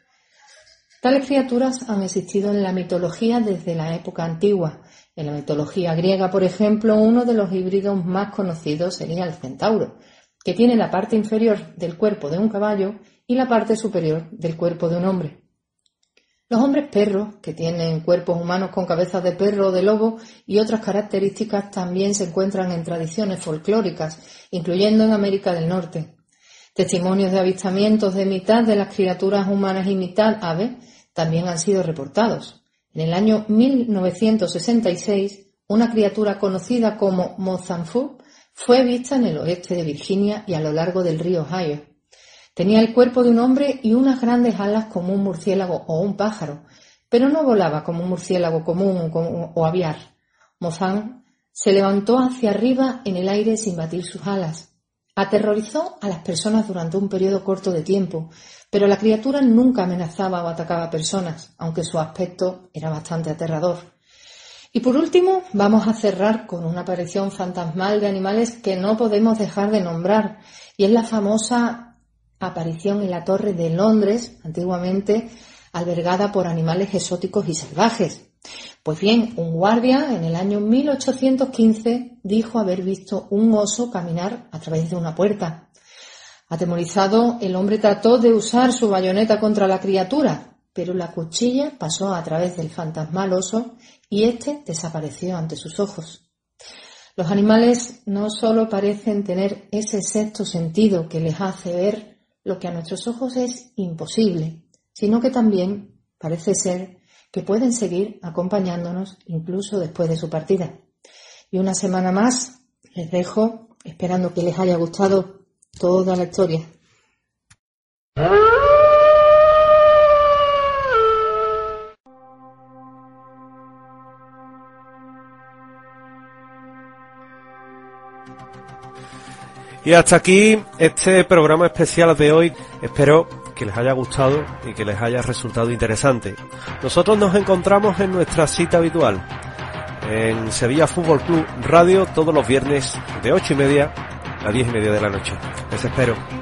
Tales criaturas han existido en la mitología desde la época antigua. En la mitología griega, por ejemplo, uno de los híbridos más conocidos sería el centauro, que tiene la parte inferior del cuerpo de un caballo y la parte superior del cuerpo de un hombre. Los hombres perros, que tienen cuerpos humanos con cabezas de perro o de lobo y otras características, también se encuentran en tradiciones folclóricas, incluyendo en América del Norte. Testimonios de avistamientos de mitad de las criaturas humanas y mitad ave también han sido reportados. En el año mil novecientos sesenta y seis, una criatura conocida como Mozamfu fue vista en el oeste de Virginia y a lo largo del río Ohio. Tenía el cuerpo de un hombre y unas grandes alas como un murciélago o un pájaro, pero no volaba como un murciélago común o aviar. Mozam se levantó hacia arriba en el aire sin batir sus alas. Aterrorizó a las personas durante un periodo corto de tiempo, pero la criatura nunca amenazaba o atacaba a personas, aunque su aspecto era bastante aterrador. Y por último, vamos a cerrar con una aparición fantasmal de animales que no podemos dejar de nombrar, y es la famosa aparición en la Torre de Londres, antiguamente albergada por animales exóticos y salvajes. Pues bien, un guardia en el año mil ochocientos quince dijo haber visto un oso caminar a través de una puerta. Atemorizado, el hombre trató de usar su bayoneta contra la criatura, pero la cuchilla pasó a través del fantasmal oso y éste desapareció ante sus ojos. Los animales no solo parecen tener ese sexto sentido que les hace ver lo que a nuestros ojos es imposible, sino que también parece ser que pueden seguir acompañándonos incluso después de su partida. Y una semana más les dejo esperando que les haya gustado toda la historia. Y hasta aquí este programa especial de hoy. Espero que les haya gustado y que les haya resultado interesante. Nosotros nos encontramos en nuestra cita habitual, en Sevilla Fútbol Club Radio, todos los viernes de ocho y media a diez y media de la noche. Les espero.